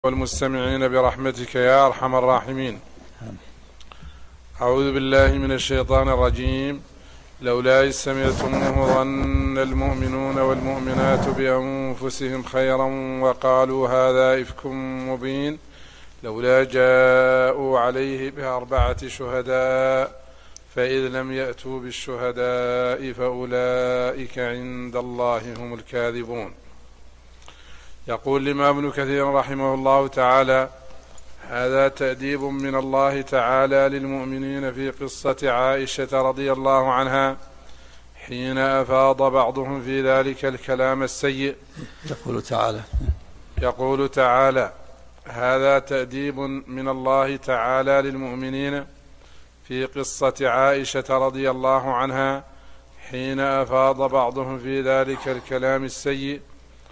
والمستمعين برحمتك يا أرحم الراحمين. أعوذ بالله من الشيطان الرجيم. لولا إذ سمعتموه ظن المؤمنون والمؤمنات بأنفسهم خيرا وقالوا هذا إفك مبين لولا جاءوا عليه ب4 شهداء فإذ لم يأتوا بالشهداء فأولئك عند الله هم الكاذبون. يقول الإمام ابن كثير رحمه الله تعالى: هذا تأديب من الله تعالى للمؤمنين في قصة عائشة رضي الله عنها حين أفاض بعضهم في ذلك الكلام السيء. يقول تعالى: هذا تأديب من الله تعالى للمؤمنين في قصة عائشة رضي الله عنها حين أفاض بعضهم في ذلك الكلام السيء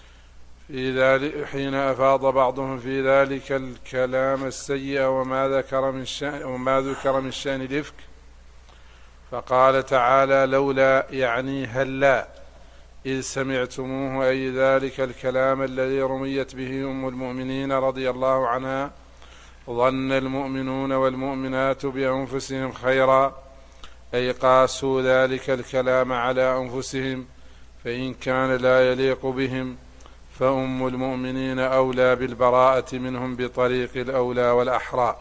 وما ذكر من شأن الإفك، فقال تعالى: لولا يعني هلا إذ سمعتموه، أي ذلك الكلام الذي رميت به أم المؤمنين رضي الله عنها ظن المؤمنون والمؤمنات بأنفسهم خيرا، أي قاسوا ذلك الكلام على أنفسهم، فإن كان لا يليق بهم فأم المؤمنين أولى بالبراءة منهم بطريق الأولى والأحرى.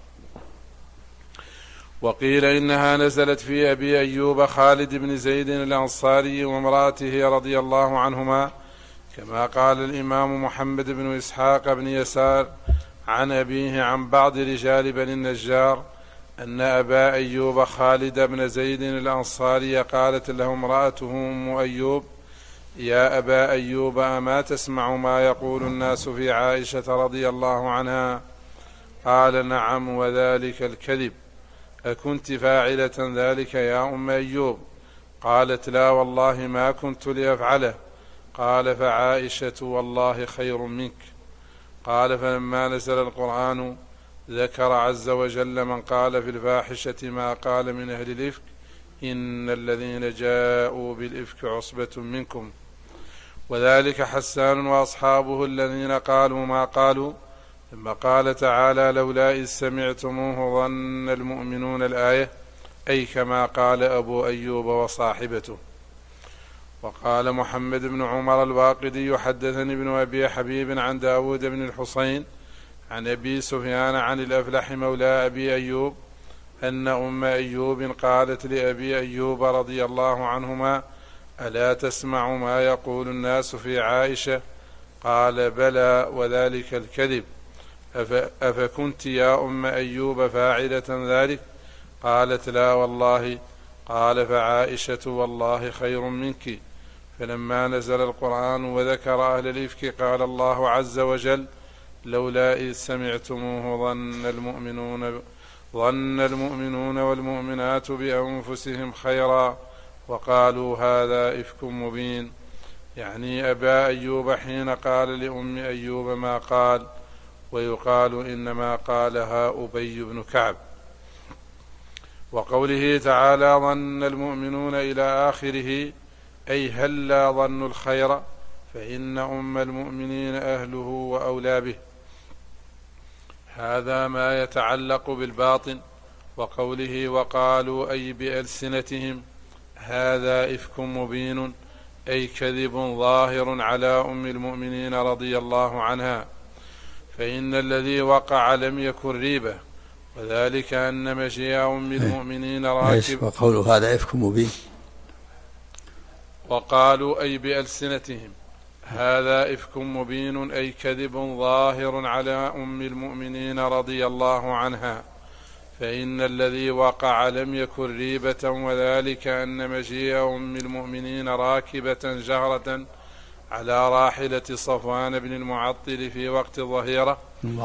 وقيل إنها نزلت في أبي أيوب خالد بن زيد الأنصاري وامرأته رضي الله عنهما، كما قال الإمام محمد بن إسحاق بن يسار عن أبيه عن بعض رجال بني النجار أن أبا أيوب خالد بن زيد الأنصاري قالت له امرأته أم أيوب: يا أبا أيوب، أما تسمع ما يقول الناس في عائشة رضي الله عنها؟ قال: نعم، وذلك الكذب. أكنت فاعلة ذلك يا أم أيوب؟ قالت: لا والله ما كنت لأفعله. قال: فعائشة والله خير منك. قال: فلما نزل القرآن ذكر عز وجل من قال في الفاحشة ما قال من أهل الإفك إن الذين جاءوا بالإفك عصبة منكم، وذلك حسان وأصحابه الذين قالوا ما قالوا. ثم قال تعالى: لولا إذ سمعتموه ظن المؤمنون الآية، أي كما قال أبو أيوب وصاحبته. وقال محمد بن عمر الواقدي: حدثني ابن أبي حبيب عن داود بن الحصين عن أبي سفيان عن الأفلح مولى أبي أيوب أن أم أيوب قالت لأبي أيوب رضي الله عنهما: ألا تسمع ما يقول الناس في عائشة؟ قال: بلى، وذلك الكذب. أفكنت يا أم أيوب فاعلة ذلك؟ قالت: لا والله. قال: فعائشة والله خير منك. فلما نزل القرآن وذكر أهل الإفك قال الله عز وجل: لولا إذ سمعتموه ظن المؤمنون والمؤمنات بأنفسهم خيرا وقالوا هذا إفك مبين، يعني أبا أيوب حين قال لأم أيوب ما قال، ويقال إنما قالها أبي بن كعب. وقوله تعالى: ظن المؤمنون إلى آخره، أي هلا ظنوا الخير، فإن أم المؤمنين أهله وأولى به. هذا ما يتعلق بالباطن. وقوله وقالوا، أي بألسنتهم، هذا إفك مبين، أي كذب ظاهر على أم المؤمنين رضي الله عنها، فإن الذي وقع لم يكن ريبة، وذلك أن مجيء أم المؤمنين راكب. وقوله هذا إفك مبين. وقالوا أي بألسنتهم هذا إفك مبين، أي كذب ظاهر على أم المؤمنين رضي الله عنها، فإن الذي وقع لم يكن ريبة، وذلك أن مجيء أم المؤمنين راكبة جهرة على راحلة صفوان بن المعطل في وقت الظهيرة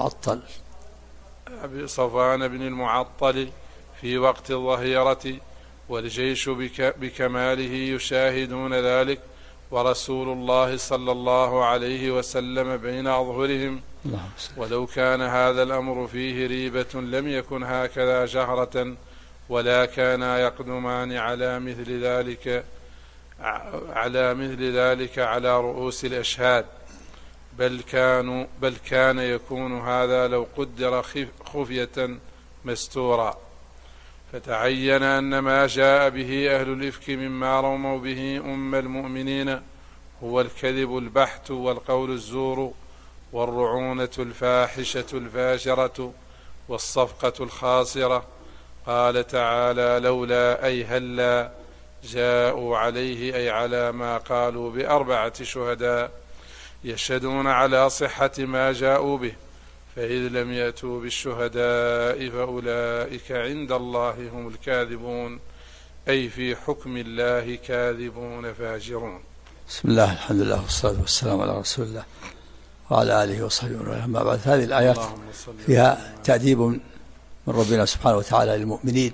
صفوان بن المعطل في وقت الظهيرة، والجيش بكماله يشاهدون ذلك، ورسول الله صلى الله عليه وسلم بين أظهرهم. ولو كان هذا الأمر فيه ريبة لم يكن هكذا جهرة، ولا كانا يقدمان على مثل ذلك على رؤوس الأشهاد، بل كان يكون هذا لو قدر خفية مستورا، فتعين أن ما جاء به أهل الإفك مما رموا به أم المؤمنين هو الكذب البحت والقول الزور والرعونة الفاحشة الفاجرة والصفقة الخاسرة. قال تعالى: لولا أي هلا جاءوا عليه، أي على ما قالوا، ب4 شهداء يشهدون على صحة ما جاءوا به، فإذ لم يأتوا بالشهداء فأولئك عند الله هم الكاذبون، أي في حكم الله كاذبون فاجرون. بسم الله، الحمد لله، والصلاة والسلام على رسول الله وعلى آله وصحبه وسلم. أما بعد، هذه الآيات فيها تأديب من ربنا سبحانه وتعالى للمؤمنين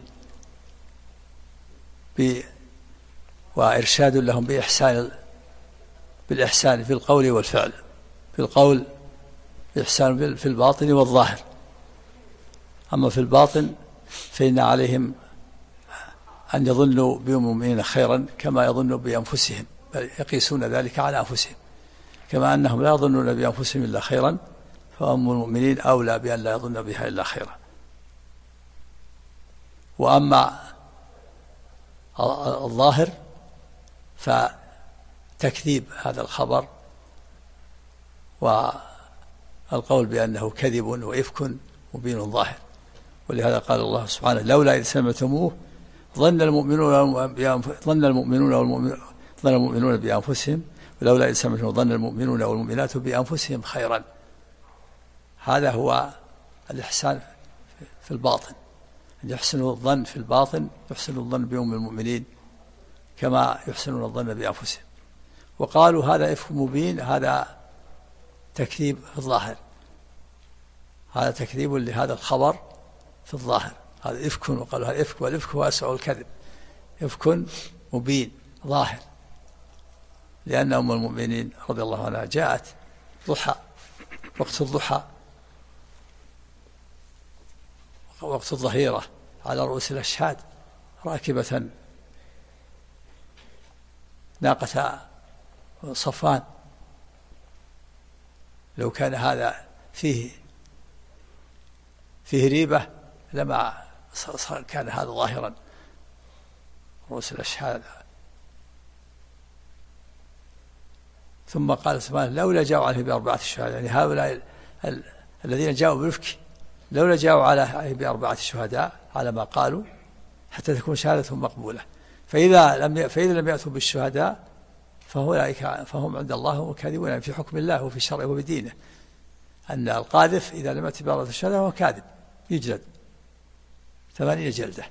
وإرشاد لهم بالإحسان في القول والفعل. في القول إحسان في الباطن والظاهر، أما في الباطن فإن عليهم أن يظنوا بالمؤمنين خيرا كما يظنوا بأنفسهم، بل يقيسون ذلك على أنفسهم، كما أنهم لا يظنون بأنفسهم إلا خيرا، فأم المؤمنين أولى بأن لا يظن بها إلا خيرا. وأما الظاهر فتكذيب هذا الخبر والقول بأنه كذب وإفك مبين ظاهر. ولهذا قال الله سبحانه: لولا إذ سمعتموه ظن المؤمنون بأنفسهم، ولولا إذ سمعتموه ظن المؤمنون والمؤمنات بأنفسهم خيرا. هذا هو الإحسان في الباطن، أن يحسنوا الظن في الباطن، يحسنوا الظن بأم المؤمنين كما يحسنون الظن بأنفسهم. وقالوا هذا إفك مبين، هذا تكذيب في الظاهر، هذا تكذيب لهذا الخبر في الظاهر، هذا إفك. وقالوا هذا إفك، والإفك هو أسوأ الكذب، إفك مبين ظاهر. لأن أم المؤمنين رضي الله عنها جاءت ضحى، وقت الضحى، وقت الظهيرة، على رؤوس الأشهاد، راكبة ناقة صفوان. لو كان هذا فيه ريبة لما كان هذا ظاهرا، رؤوس الأشهاد. ثم قال سبحانه: لولا جاءوا عليه ب4 شهداء، يعني هؤلاء الذين جاءوا بالإفك لولا جاءوا عليه ب4 شهداء على ما قالوا حتى تكون شهادتهم مقبولة. فإذا لم يأتوا بالشهداء فهم عند الله هم كاذبون في حكم الله وفي شرعه وبدينه. أن القاذف إذا لم يأتي ب4 الشهداء هو كاذب، يجلد 80 جلدة.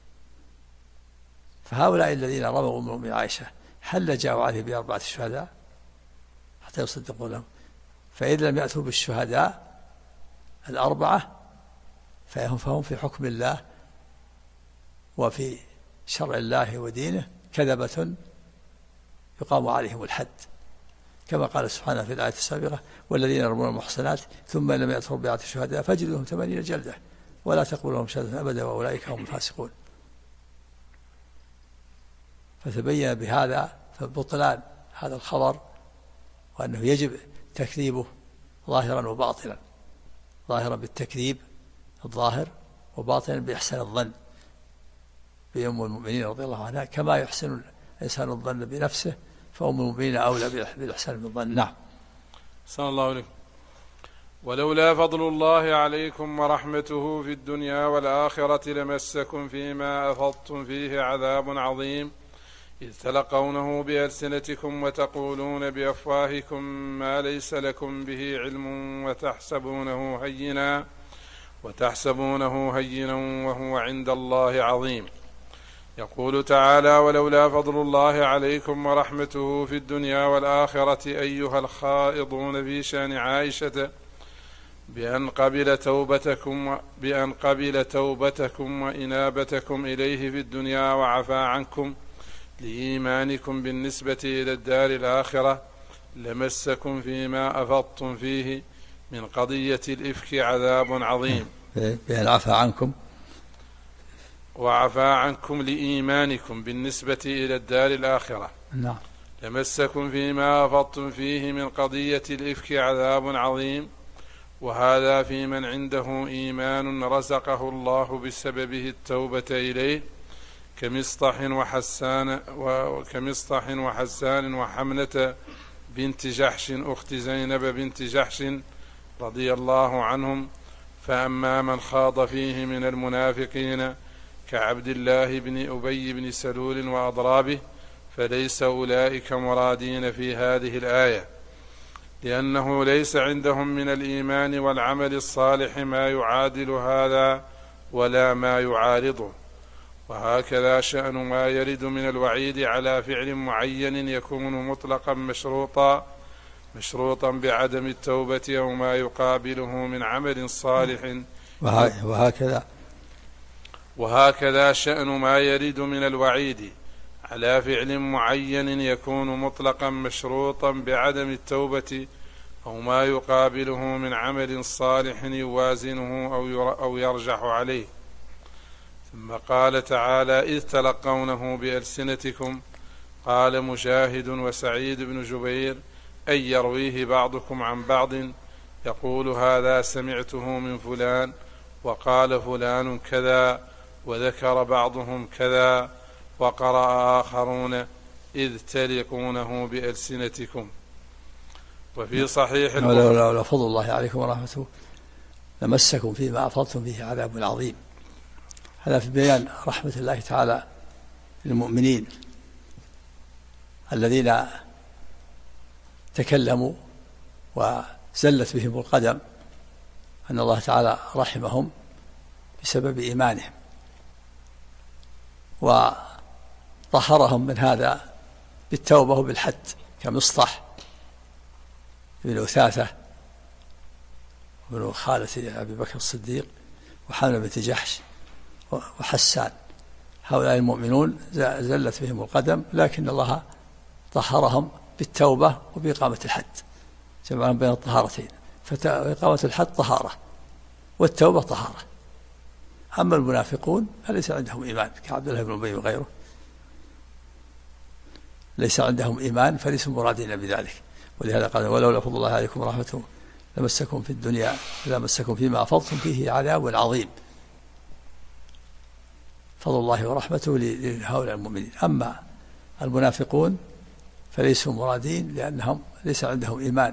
فهؤلاء الذين رموا أم المؤمنين عائشة هل جاءوا عليه ب4 شهداء حتى يصدقوا لهم؟ فإذا لم يأتوا بالشهداء 4 فهم في حكم الله وفي شرع الله ودينه كذبة يقام عليهم الحد، كما قال سبحانه في الآية السابقة: والذين يرمون المحصنات ثم لم يأتوا ب4 شهداء فاجلدوهم 80 جلدة ولا تقبل لهم شهادة أبدا وأولئك هم الفاسقون. فتبين بهذا فبطلان هذا الخبر، وأنه يجب تكذيبه ظاهرا وباطنا، ظاهرا بالتكذيب الظاهر، وباطنا بإحسان الظن بأم المؤمنين رضي الله عنها، كما يحسن الإنسان الظن بنفسه، فأم المؤمنين أولى بالإحسان بالظن. نعم. أحسن الله عليكم. ولولا فضل الله عليكم ورحمته في الدنيا والآخرة لمسكم فيما أفضتم فيه عذاب عظيم، إذ تلقونه بألسنتكم وتقولون بأفواهكم ما ليس لكم به علم وتحسبونه هينا وهو عند الله عظيم. يقول تعالى: ولولا فضل الله عليكم ورحمته في الدنيا والآخرة أيها الخائضون في شأن عائشة بأن قبل توبتكم وإنابتكم إليه في الدنيا وعفى عنكم لإيمانكم بالنسبة إلى الدار الآخرة لمسكم فيما أفضتم فيه من قضية الإفك عذاب عظيم. بأن عفى عنكم وعفى عنكم لإيمانكم بالنسبة إلى الدار الآخرة. نعم. لمسكم فيما أفضتم فيه من قضية الإفك عذاب عظيم. وهذا في من عنده إيمان رزقه الله بسببه التوبة إليه كمصطح وحسان وحملة بنت جحش أخت زينب بنت جحش رضي الله عنهم. فأما من خاض فيه من المنافقين كعبد الله بن أبي بن سلول وأضرابه فليس أولئك مرادين في هذه الآية، لأنه ليس عندهم من الإيمان والعمل الصالح ما يعادل هذا ولا ما يعارضه. وهكذا شأن ما يرد من الوعيد على فعل معين يكون مطلقا مشروطا بعدم التوبة أو ما يقابله من عمل صالح. وهكذا شأن ما يرد من الوعيد على فعل معين يكون مطلقا مشروطا بعدم التوبة أو ما يقابله من عمل صالح يوازنه أو يرجح عليه. ثم قال تعالى: إذ تلقونه بألسنتكم. قال مجاهد وسعيد بن جبير: أي يرويه بعضكم عن بعض يقول هذا سمعته من فلان وقال فلان كذا وذكر بعضهم كذا. وقرأ آخرون: إذ تلقونه بألسنتكم. وفي صحيح لولا فضل الله عليكم ورحمته لمسكم فيما أفضتم فيه عذاب عظيم. هذا في بيان رحمة الله تعالى للمؤمنين الذين تكلموا وزلت بهم القدم، أن الله تعالى رحمهم بسبب إيمانهم وطهرهم من هذا بالتوبة وبالحد، كمصطح بن أثاثة بن خالة أبي بكر الصديق وحملة بنت جحش وحسان. هؤلاء المؤمنون زلت بهم القدم، لكن الله طهرهم بالتوبة وبإقامة الحد، جمعهم بين الطهارتين. فإقامة الحد طهارة والتوبة طهارة. أما المنافقون فليس عندهم إيمان كعبد الله بن أبي وغيره، ليس عندهم إيمان فليسوا مرادين بذلك. ولهذا قال: ولولا فضل الله عليكم ورحمته لمسكم في الدنيا لمسكم فيما أفضتم فيه عذاب عظيم. فضل الله ورحمته لهؤلاء المؤمنين. أما المنافقون فليسوا مرادين لأنهم ليس عندهم إيمان،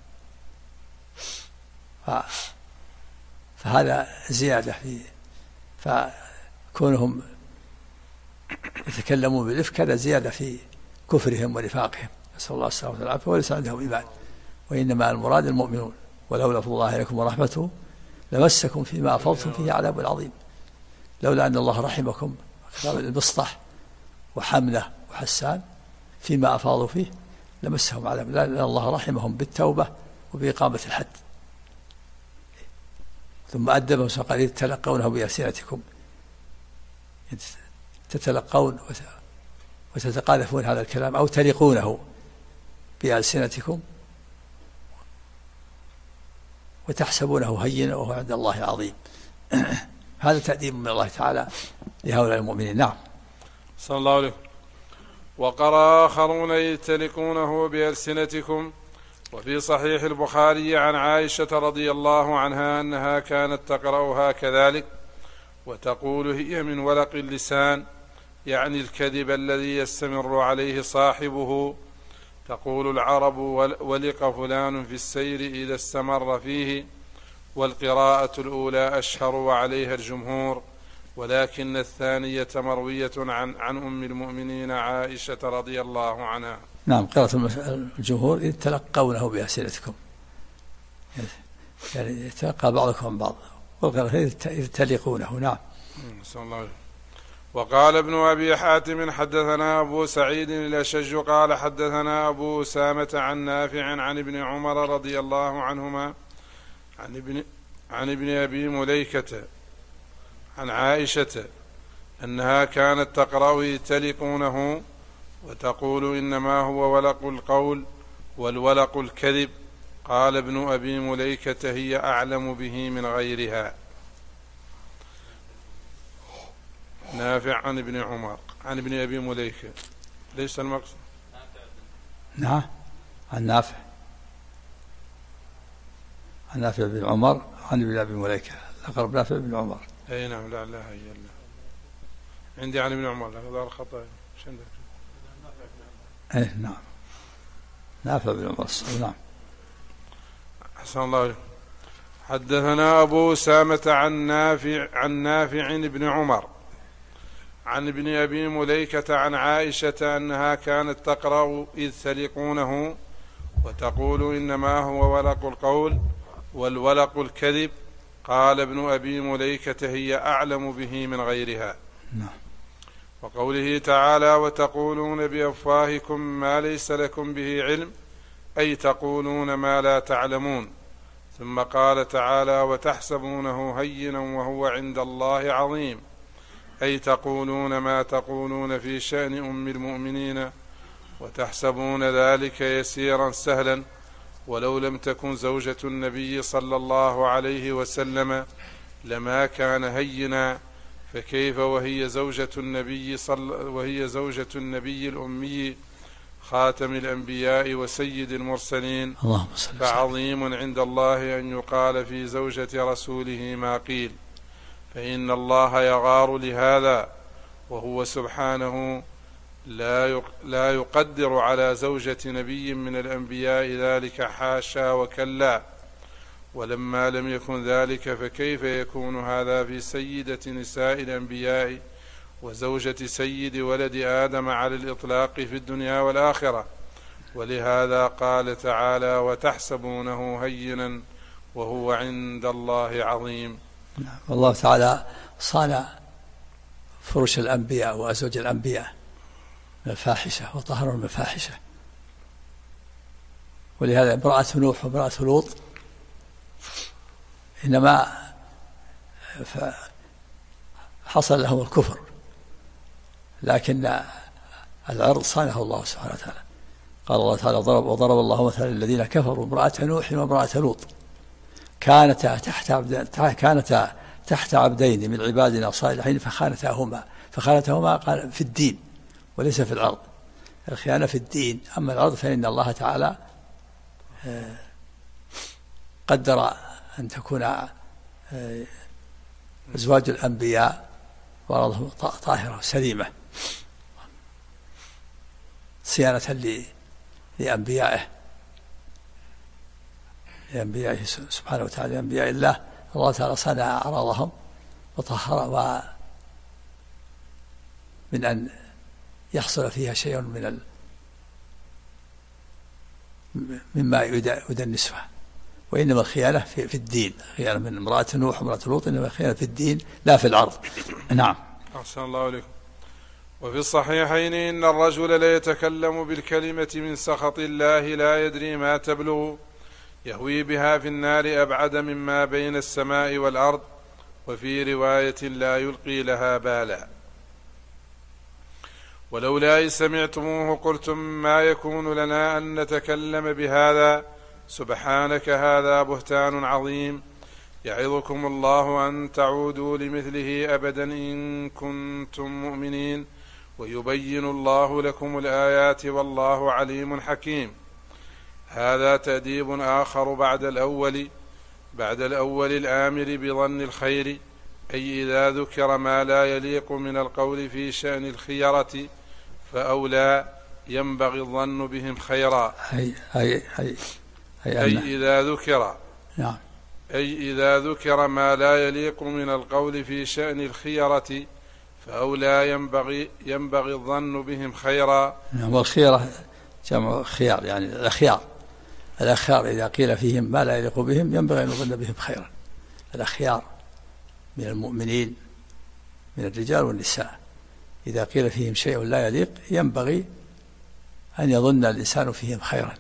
فهذا زيادة فيه. فكونهم يتكلمون بالإفك هذا زيادة في كفرهم ونفاقهم، نسأل الله السلامة والعافية، وليس عندهم إيمان. وإنما المراد المؤمنون. ولولا فضل الله عليكم ورحمته لمسكم فيما أفضتم فيه عذاب عظيم. لولا أن الله رحمكم المصطح وحملة وحسان فيما أفاضوا فيه لمسهم عذاب، لأن الله رحمهم بالتوبة وبإقامة الحد. ثم أدبهم وقال: إذ تلقونه بألسنتكم، تتلقون وتتقاذفون هذا الكلام أو تلقونه بألسنتكم وتحسبونه هينا وهو عند الله عظيم. هذا تأديب من الله تعالى لهؤلاء المؤمنين. نعم. صلى الله عليه. وقرأ آخرون: إذ تلقونه بألسنتكم. وفي صحيح البخاري عن عائشة رضي الله عنها أنها كانت تقرأها كذلك وتقول: هي من ولق اللسان، يعني الكذب الذي يستمر عليه صاحبه. تقول العرب: ولق فلان في السير إذا استمر فيه. والقراءة الأولى أشهر وعليها الجمهور، ولكن الثانية مروية عن أم المؤمنين عائشة رضي الله عنها. نعم. قراءة الجمهور: إذ تلقونه بألسنتكم، يعني يتلقى بعضكم عن بعض. والقراءة إذ تلقونه. نعم. صلى الله عليه. وقال ابن أبي حاتم: حدثنا أبو سعيد الأشج قال حدثنا أبو أسامة عن نافع عن ابن عمر رضي الله عنهما عن ابن أبي مليكة عن عائشة أنها كانت تقرأ: تلقونه، وتقول: إنما هو ولق القول والولق الكذب. قال ابن أبي مليكة: هي أعلم به من غيرها. نافع عن ابن عمر عن ابن أبي مليكة. ليس المقصد نعم، عن نافع بن عمر عن ابن أبي مليكة، الأقرب نافع بن عمر. أي نعم، لا إله إلا الله. عندي عن ابن عمر، هذا الخطأ. أي نعم، نافع بن عمر. نعم. أحسن الله عليكم. حدثنا أبو أسامة عن نافع بن عمر عن ابن أبي مليكة عن عائشة أنها كانت تقرأ إذ تلقونه وتقول إنما هو ولق القول والولق الكذب. قال ابن أبي مليكة هي أعلم به من غيرها. وقوله تعالى وتقولون بأفواهكم ما ليس لكم به علم، أي تقولون ما لا تعلمون. ثم قال تعالى وتحسبونه هينا وهو عند الله عظيم، أي تقولون ما تقولون في شأن أم المؤمنين وتحسبون ذلك يسيرا سهلا، ولو لم تكن زوجة النبي صلى الله عليه وسلم لما كان هينا، فكيف وهي زوجة النبي الأمي خاتم الأنبياء وسيد المرسلين، فعظيم عند الله أن يقال في زوجة رسوله ما قيل، فإن الله يغار لهذا، وهو سبحانه لا يقدر على زوجة نبي من الأنبياء ذلك، حاشا وكلا. ولما لم يكن ذلك فكيف يكون هذا في سيدة نساء الأنبياء وزوجة سيد ولد آدم على الإطلاق في الدنيا والآخرة. ولهذا قال تعالى وتحسبونه هينا وهو عند الله عظيم. والله تعالى صان فرش الأنبياء وأزواج الأنبياء من الفاحشة وطهرهم من الفاحشة، ولهذا امرأة نوح وامرأة لوط إنما حصل لهم الكفر، لكن العرض صانه الله سبحانه وتعالى. قال الله تعالى وضرب الله مثلا الذين كفروا امرأة نوح وامرأة لوط كانتا تحت عبدين من عبادنا صالحين فخانتهما قال في الدين وليس في العرض. الخيانة في الدين، أما العرض فإن الله تعالى قدر أن تكون أزواج الأنبياء وأرضهم طاهرة سليمة صيانة لأنبيائه سبحانه وتعالى، أنبياء الله تعالى صنع أعراضهم وطهر من أن يحصل فيها شيء مما يدنسها. وإنما الخيانة في الدين، خيانة من امرأة نوح وامرأة لوط إنما الخيانة في الدين لا في العرض. نعم. أحسن الله عليكم. وفي الصحيحين إن الرجل لا يتكلم بالكلمة من سخط الله لا يدري ما تبلغ، يهوي بها في النار أبعد مما بين السماء والأرض، وفي رواية لا يلقي لها بالا. ولولا إذ سمعتموه قلتم ما يكون لنا أن نتكلم بهذا، سبحانك هذا بهتان عظيم، يعظكم الله أن تعودوا لمثله أبدا إن كنتم مؤمنين، ويبين الله لكم الآيات والله عليم حكيم. هذا تأديب آخر بعد الأول الآمر بظن الخير، أي إذا ذكر ما لا يليق من القول في شأن الخيرة فأولى ينبغي الظن بهم خيرا. أي إذا ذكر ما لا يليق من القول في شأن الخيرة فأولى ينبغي الظن بهم خيرا. والخيرة جمع خيار، يعني الأخيار إذا قيل فيهم ما لا يليق بهم ينبغي أن نظن بهم خيرا. الأخيار من المؤمنين من الرجال والنساء إذا قيل فيهم شيء لا يليق ينبغي أن يظن الإنسان فيهم خيرا،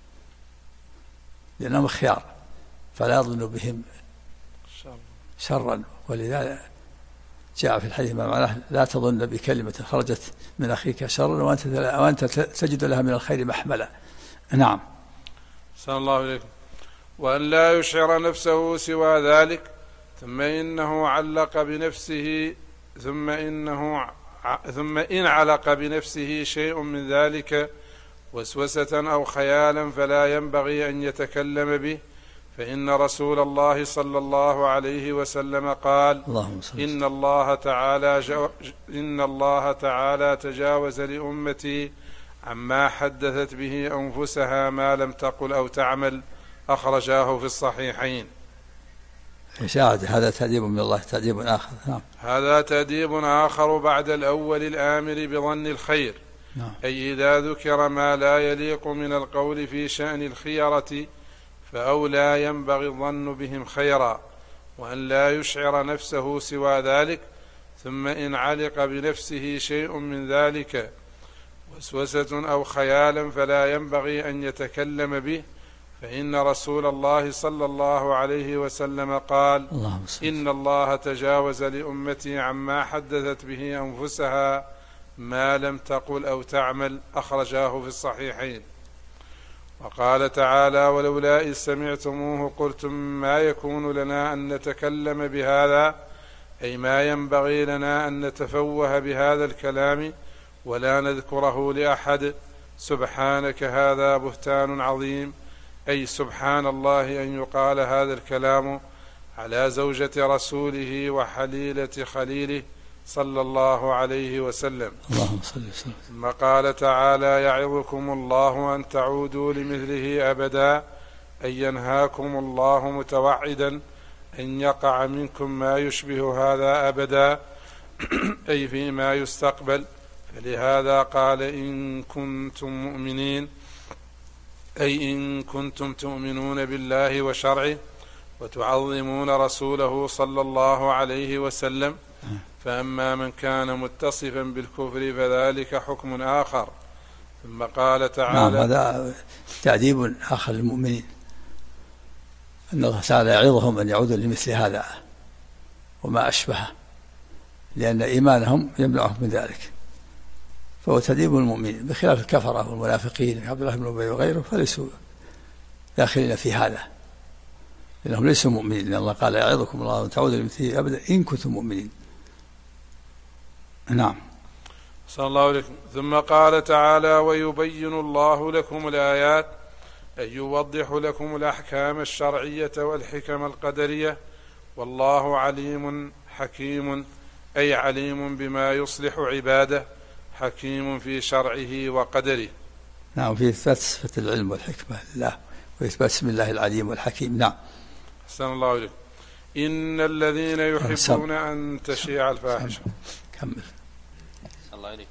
لأنهم خيار فلا يظن بهم شرا. ولذلك جاء في الحديث ما معناه لا تظن بكلمة خرجت من أخيك شرا وأنت تجد لها من الخير محملا. نعم. صلى الله عليكم. وأن لا يشعر نفسه سوى ذلك، ثم إن علق بنفسه شيء من ذلك وسوسة أو خيالا فلا ينبغي أن يتكلم به، فإن رسول الله صلى الله عليه وسلم قال: إن الله تعالى تجاوز لأمتي عما حدثت به أنفسها ما لم تقل أو تعمل، أخرجاه في الصحيحين. هذا تأديب من الله، تأديب آخر. هذا تأديب آخر بعد الأول الآمر بظن الخير، أي إذا ذكر ما لا يليق من القول في شأن الخيرة فأولى ينبغي الظن بهم خيرا، وأن لا يشعر نفسه سوى ذلك، ثم إن علق بنفسه شيء من ذلك وسوسة أو خيالا فلا ينبغي أن يتكلم به، فإن رسول الله صلى الله عليه وسلم قال: إن الله تجاوز لأمتي عما حدثت به أنفسها ما لم تقل أو تعمل، أخرجاه في الصحيحين. وقال تعالى: ولولا إذ سمعتموه قلتم ما يكون لنا أن نتكلم بهذا، أي ما ينبغي لنا أن نتفوه بهذا الكلام ولا نذكره لأحد، سبحانك هذا بهتان عظيم، أي سبحان الله أن يقال هذا الكلام على زوجة رسوله وحليلة خليله صلى الله عليه وسلم. اللهم صل وسلم. ثم قال تعالى: يعظكم الله أن تعودوا لمثله أبدا، أن ينهاكم الله متوعدا أن يقع منكم ما يشبه هذا أبدا، أي فيما يستقبل. فلهذا قال: إن كنتم مؤمنين، أي إن كنتم تؤمنون بالله وشرعه وتعظمون رسوله صلى الله عليه وسلم. فأما من كان متصفا بالكفر فذلك حكم آخر. ثم قال تعالى: هذا تأديب آخر للمؤمنين، أن الله تعالى يعظهم أن يعودوا لمثل هذا وما أشبهه، لأن إيمانهم يمنعهم من ذلك، فهو تأديب المؤمنين، بخلاف الكفرة والمنافقين عبد الله بن أبي وغيره فليسوا داخلين في هذا، لأنهم ليسوا مؤمنين، لأن الله قال: يعظكم الله أن تعودوا لمثله أبدا إن كنتم مؤمنين. نعم. صلى الله عليه وسلم. ثم قال تعالى: ويبين الله لكم الآيات، أي يوضح لكم الأحكام الشرعية والحكم القدرية، والله عليم حكيم، أي عليم بما يصلح عباده، حكيم في شرعه وقدره. نعم، في إثبات صفة العلم والحكمة لله، وإثبات اسم الله العليم والحكيم. نعم. أحسن الله عليكم. إن الذين يحبون أن تشيع الفاحشة. كمل. الله عليك.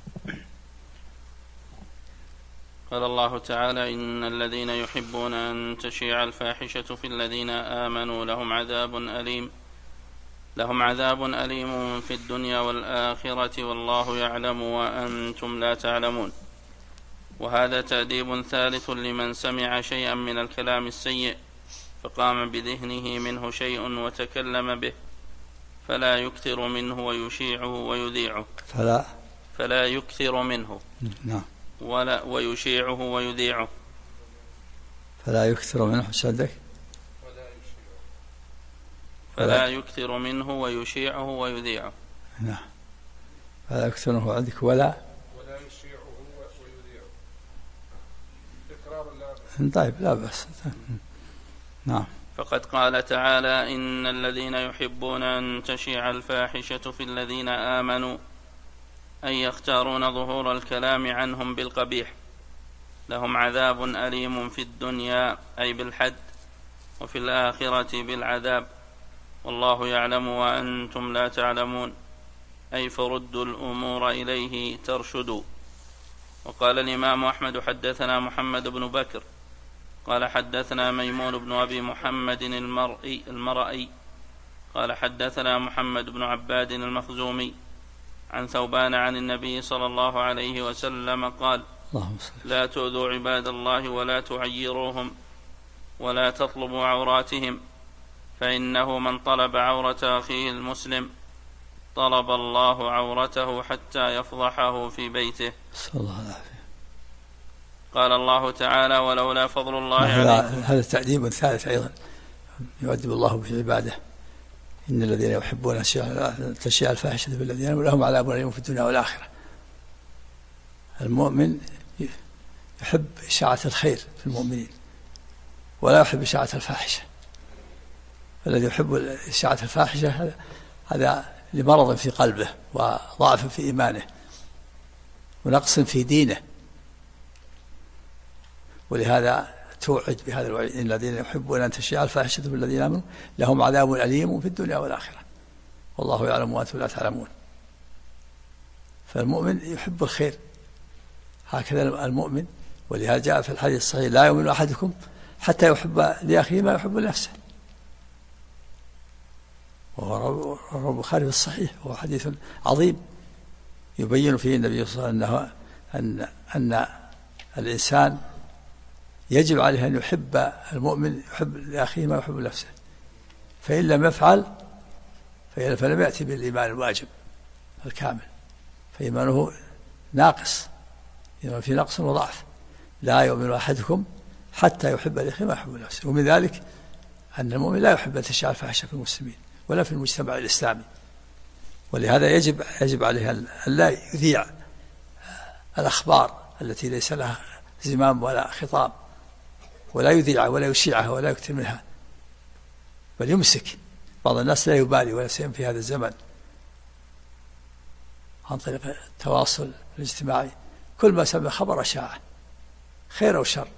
قال الله تعالى: إن الذين يحبون أن تشيع الفاحشة في الذين آمنوا لهم عذاب أليم في الدنيا والآخرة والله يعلم وأنتم لا تعلمون. وهذا تأديب ثالث لمن سمع شيئا من الكلام السيء فقام بذهنه منه شيء وتكلم به، فلا يكثر منه ويشيعه ويذيعه. فلا يكثر منه. نعم. ويشيعه ويذيعه. فلا يكثر منه. شدك. فلا يكثر منه ويشيعه ويذيعه. نعم. فلا يكثر منه عندك ولا يشيعه ويذيعه. طيب، لا بأس. نعم. فقد قال تعالى: إن الذين يحبون أن تشيع الفاحشة في الذين آمنوا، أي يختارون ظهور الكلام عنهم بالقبيح، لهم عذاب أليم في الدنيا أي بالحد، وفي الآخرة بالعذاب، والله يعلم وأنتم لا تعلمون، أي فردوا الأمور إليه ترشدوا. وقال الإمام أحمد: حدثنا محمد بن بكر قال حدثنا ميمون بن أبي محمد المرئي قال حدثنا محمد بن عباد المخزومي عن ثوبان عن النبي صلى الله عليه وسلم قال: لا تؤذوا عباد الله ولا تعيروهم ولا تطلبوا عوراتهم، فإنه من طلب عورة أخيه المسلم طلب الله عورته حتى يفضحه في بيته. صلى الله عليه وسلم. قال الله تعالى: ولولا فضل الله عليكم. هذا التأديب الثالث أيضا يؤدب الله به عباده. إن الذين يحبون تشيع الفاحشة بالذين لهم عذاب أليم في الدنيا والآخرة. المؤمن يحب إشاعة الخير في المؤمنين ولا يحب إشاعة الفاحشة. الذي يحب إشاعة الفاحشة هذا لمرض في قلبه وضعف في إيمانه ونقص في دينه. ولهذا توعد بهذا الوعيد: الذين يحبون أن تشيع الفاحشة في الذين آمنوا لهم عذاب أليم في الدنيا والآخرة والله يعلم وأنتم لا تعلمون. فالمؤمن يحب الخير هكذا المؤمن. ولهذا جاء في الحديث الصحيح: لا يؤمن أحدكم حتى يحب لأخيه ما يحب لنفسه. وهو رواه البخاري في الصحيح، وهو حديث عظيم يبين فيه النبي صلى الله عليه وسلم أن الإنسان يجب عليه أن يحب المؤمن يحب لأخيه ما يحب لنفسه، فإن لم يفعل فلم يأتي بالإيمان الواجب الكامل، فإيمانه ناقص، إيمان فيه نقص وضعف. لا يؤمن أحدكم حتى يحب لأخيه ما يحب لنفسه. ومن ذلك أن المؤمن لا يحب أن تشاع الفاحشة في المسلمين ولا في المجتمع الإسلامي. ولهذا يجب عليه أن لا يذيع الأخبار التي ليس لها زمام ولا خطاب، ولا يذيعها ولا يشيعها ولا يكتب منها، بل يمسك. بعض الناس لا يبالي ولا سيما في هذا الزمن عن طريق التواصل الاجتماعي، كل ما سمع خبر أشاعه خير أو شر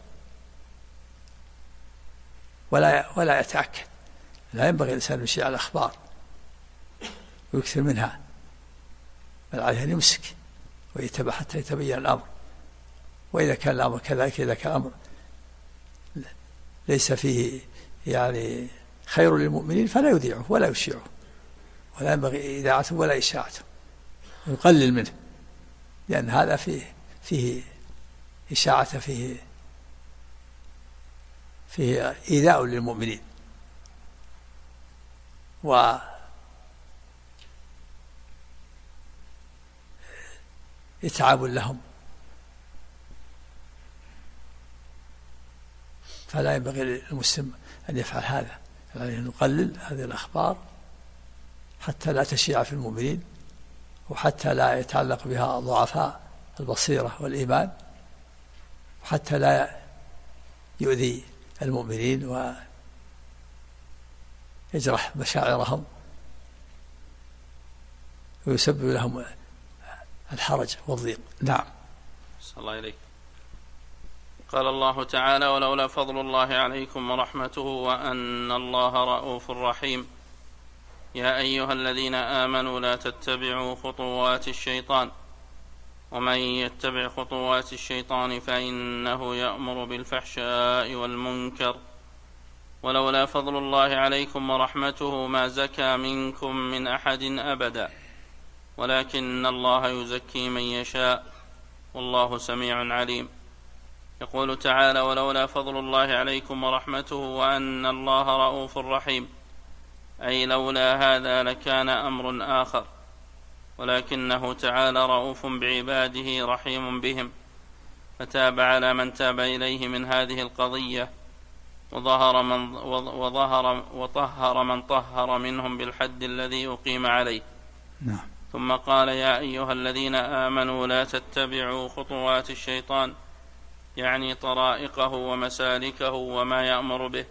ولا يتأكد. لا ينبغي الإنسان أن يشيع الأخبار ويكثر منها، بل عليه أن يمسك ويتبع حتى يتبين الأمر. وإذا كان الأمر كذلك، إذا كان الأمر ليس فيه يعني خير للمؤمنين فلا يذيعه ولا يشيعه، ولا ينبغي إذاعته ولا إشاعته، ويقلل منه، لأن هذا فيه إشاعة، فيه إيذاء للمؤمنين وإتعاب لهم. فلا ينبغي للمسلم أن يفعل هذا، عليه أن يقلل هذه الأخبار حتى لا تشيع في المؤمنين، وحتى لا يتعلق بها ضعفاء البصيرة والإيمان، وحتى لا يؤذي المؤمنين ويجرح مشاعرهم ويسبب لهم الحرج والضيق. نعم. صلى الله عليك. قال الله تعالى: ولولا فضل الله عليكم ورحمته وأن الله رؤوف رحيم يا أيها الذين آمنوا لا تتبعوا خطوات الشيطان ومن يتبع خطوات الشيطان فإنه يأمر بالفحشاء والمنكر ولولا فضل الله عليكم ورحمته ما زكى منكم من أحد أبدا ولكن الله يزكي من يشاء والله سميع عليم. يقول تعالى: ولولا فضل الله عليكم ورحمته وأن الله رؤوف رحيم، أي لولا هذا لكان أمر آخر، ولكنه تعالى رؤوف بعباده رحيم بهم، فتاب على من تاب إليه من هذه القضية وطهر من طهر منهم بالحد الذي أقيم عليه. نعم. ثم قال: يا أيها الذين آمنوا لا تتبعوا خطوات الشيطان، يعني طرائقه ومسالكه وما يأمر به.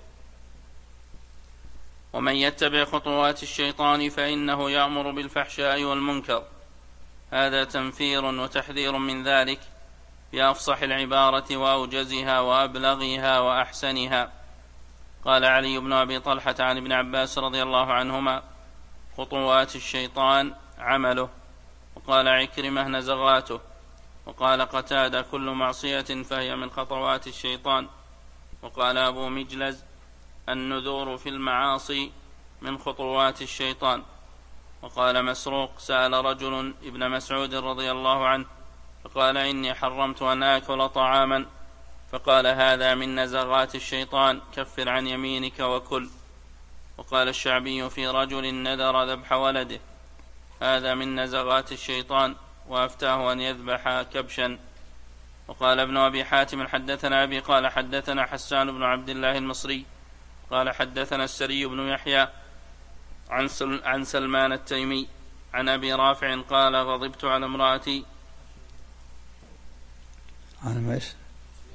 ومن يتبع خطوات الشيطان فإنه يأمر بالفحشاء والمنكر. هذا تنفير وتحذير من ذلك بأفصح العبارة وأوجزها وأبلغها وأحسنها. قال علي بن أبي طلحة عن ابن عباس رضي الله عنهما: خطوات الشيطان عمله. وقال عكرمة: نزغاته. وقال قتادة: كل معصية فهي من خطوات الشيطان. وقال أبو مجلز: النذور في المعاصي من خطوات الشيطان. وقال مسروق: سأل رجل ابن مسعود رضي الله عنه فقال: إني حرمت أن آكل طعاما، فقال: هذا من نزغات الشيطان، كفر عن يمينك وكل. وقال الشعبي في رجل نذر ذبح ولده: هذا من نزغات الشيطان، وأفتاه أن يذبح كبشا. وقال ابن أبي حاتم: حدثنا أبي قال حدثنا حسان بن عبد الله المصري قال حدثنا السري بن يحيى عن سلمان التيمي عن أبي رافع قال: غضبت على امرأتي. عن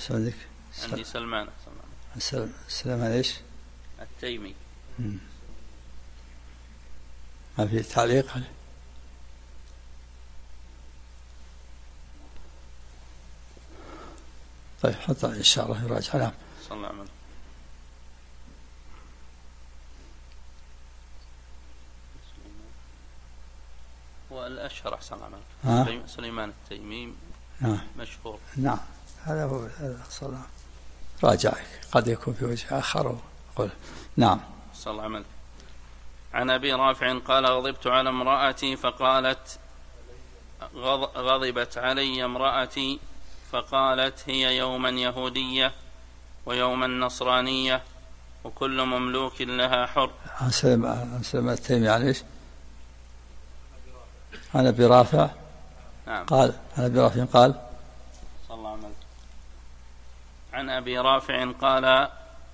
عندك عندي سلمان. سلمان ايش؟ التيمي. ما في تعليق؟ طيب حتى إن شاء الله يراجع. نعم. صلى الله عليه وسلم. والأشهر أحسن عمل سليمان التيمي. نعم. مشهور. نعم هذا هو صلى. راجع قد يكون في وجه آخر. قل. نعم. صلى الله عليه وسلم. عن أبي رافع قال غضبت على امرأتي فقالت غضبت علي امرأتي فقالت هي يوما يهودية ويوما نصرانية وكل مملوك لها حر. عن سلمة التيمي عن ايش؟ عن أبي رافع. نعم. قال عن أبي رافع قال صلى الله عليه وسلم. عن أبي رافع قال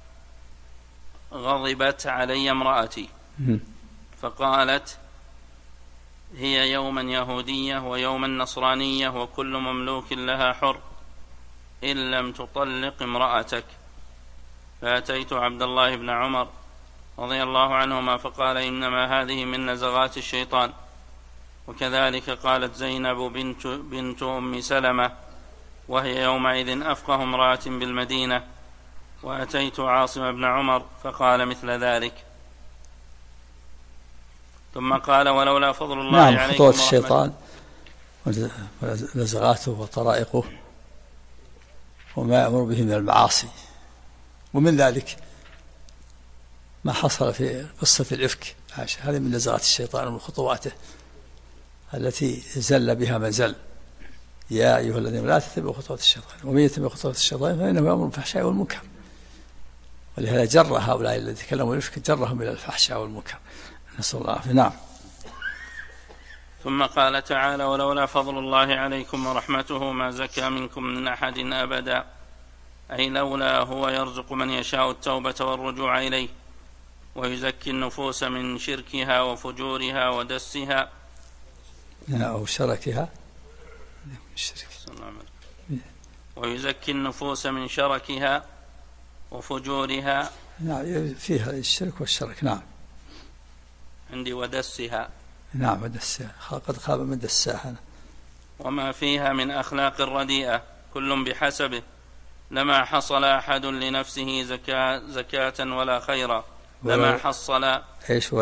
غضبت علي امرأتي فقالت هي يوما يهودية ويوما نصرانية وكل مملوك لها حر إن لم تطلق امرأتك. فأتيت عبد الله بن عمر رضي الله عنهما فقال إنما هذه من نزغات الشيطان. وكذلك قالت زينب بنت أم سلمة وهي يومئذ أفقه امرأة بالمدينة. وأتيت عاصم بن عمر فقال مثل ذلك. ثم قال ولولا فضل الله عليكم. نعم. خطوات الشيطان ونزغاته وطرائقه وما يأمر به من المعاصي. ومن ذلك ما حصل في قصة الإفك، هذه من نزغات الشيطان ومن خطواته التي زل بها من زل. يا أيها الذين لا تتبعوا خطوات الشيطان ومن يتبع خطوات الشيطان فإنه يأمر بالفحشاء والمنكر. ولهذا جر هؤلاء الذين تكلموا الإفك جرهم إلى الفحشاء والمنكر. نسأل الله العافية. نعم. ثم قال تعالى ولولا فضل الله عليكم ورحمته ما زكى منكم من أحد أبدا، أي لولا هو يرزق من يشاء التوبة والرجوع إليه ويزكي النفوس من شركها وفجورها ودسها أو شركها ويزكي النفوس من شركها وفجورها. نعم فيها الشرك والشرك. نعم. عندي ودسها. نعم ودسها قد خاب من دساها. وما فيها من أخلاق رديئة كل بحسبه لما حصل أحد لنفسه زكاة ولا خيرا. لما حصل إيش؟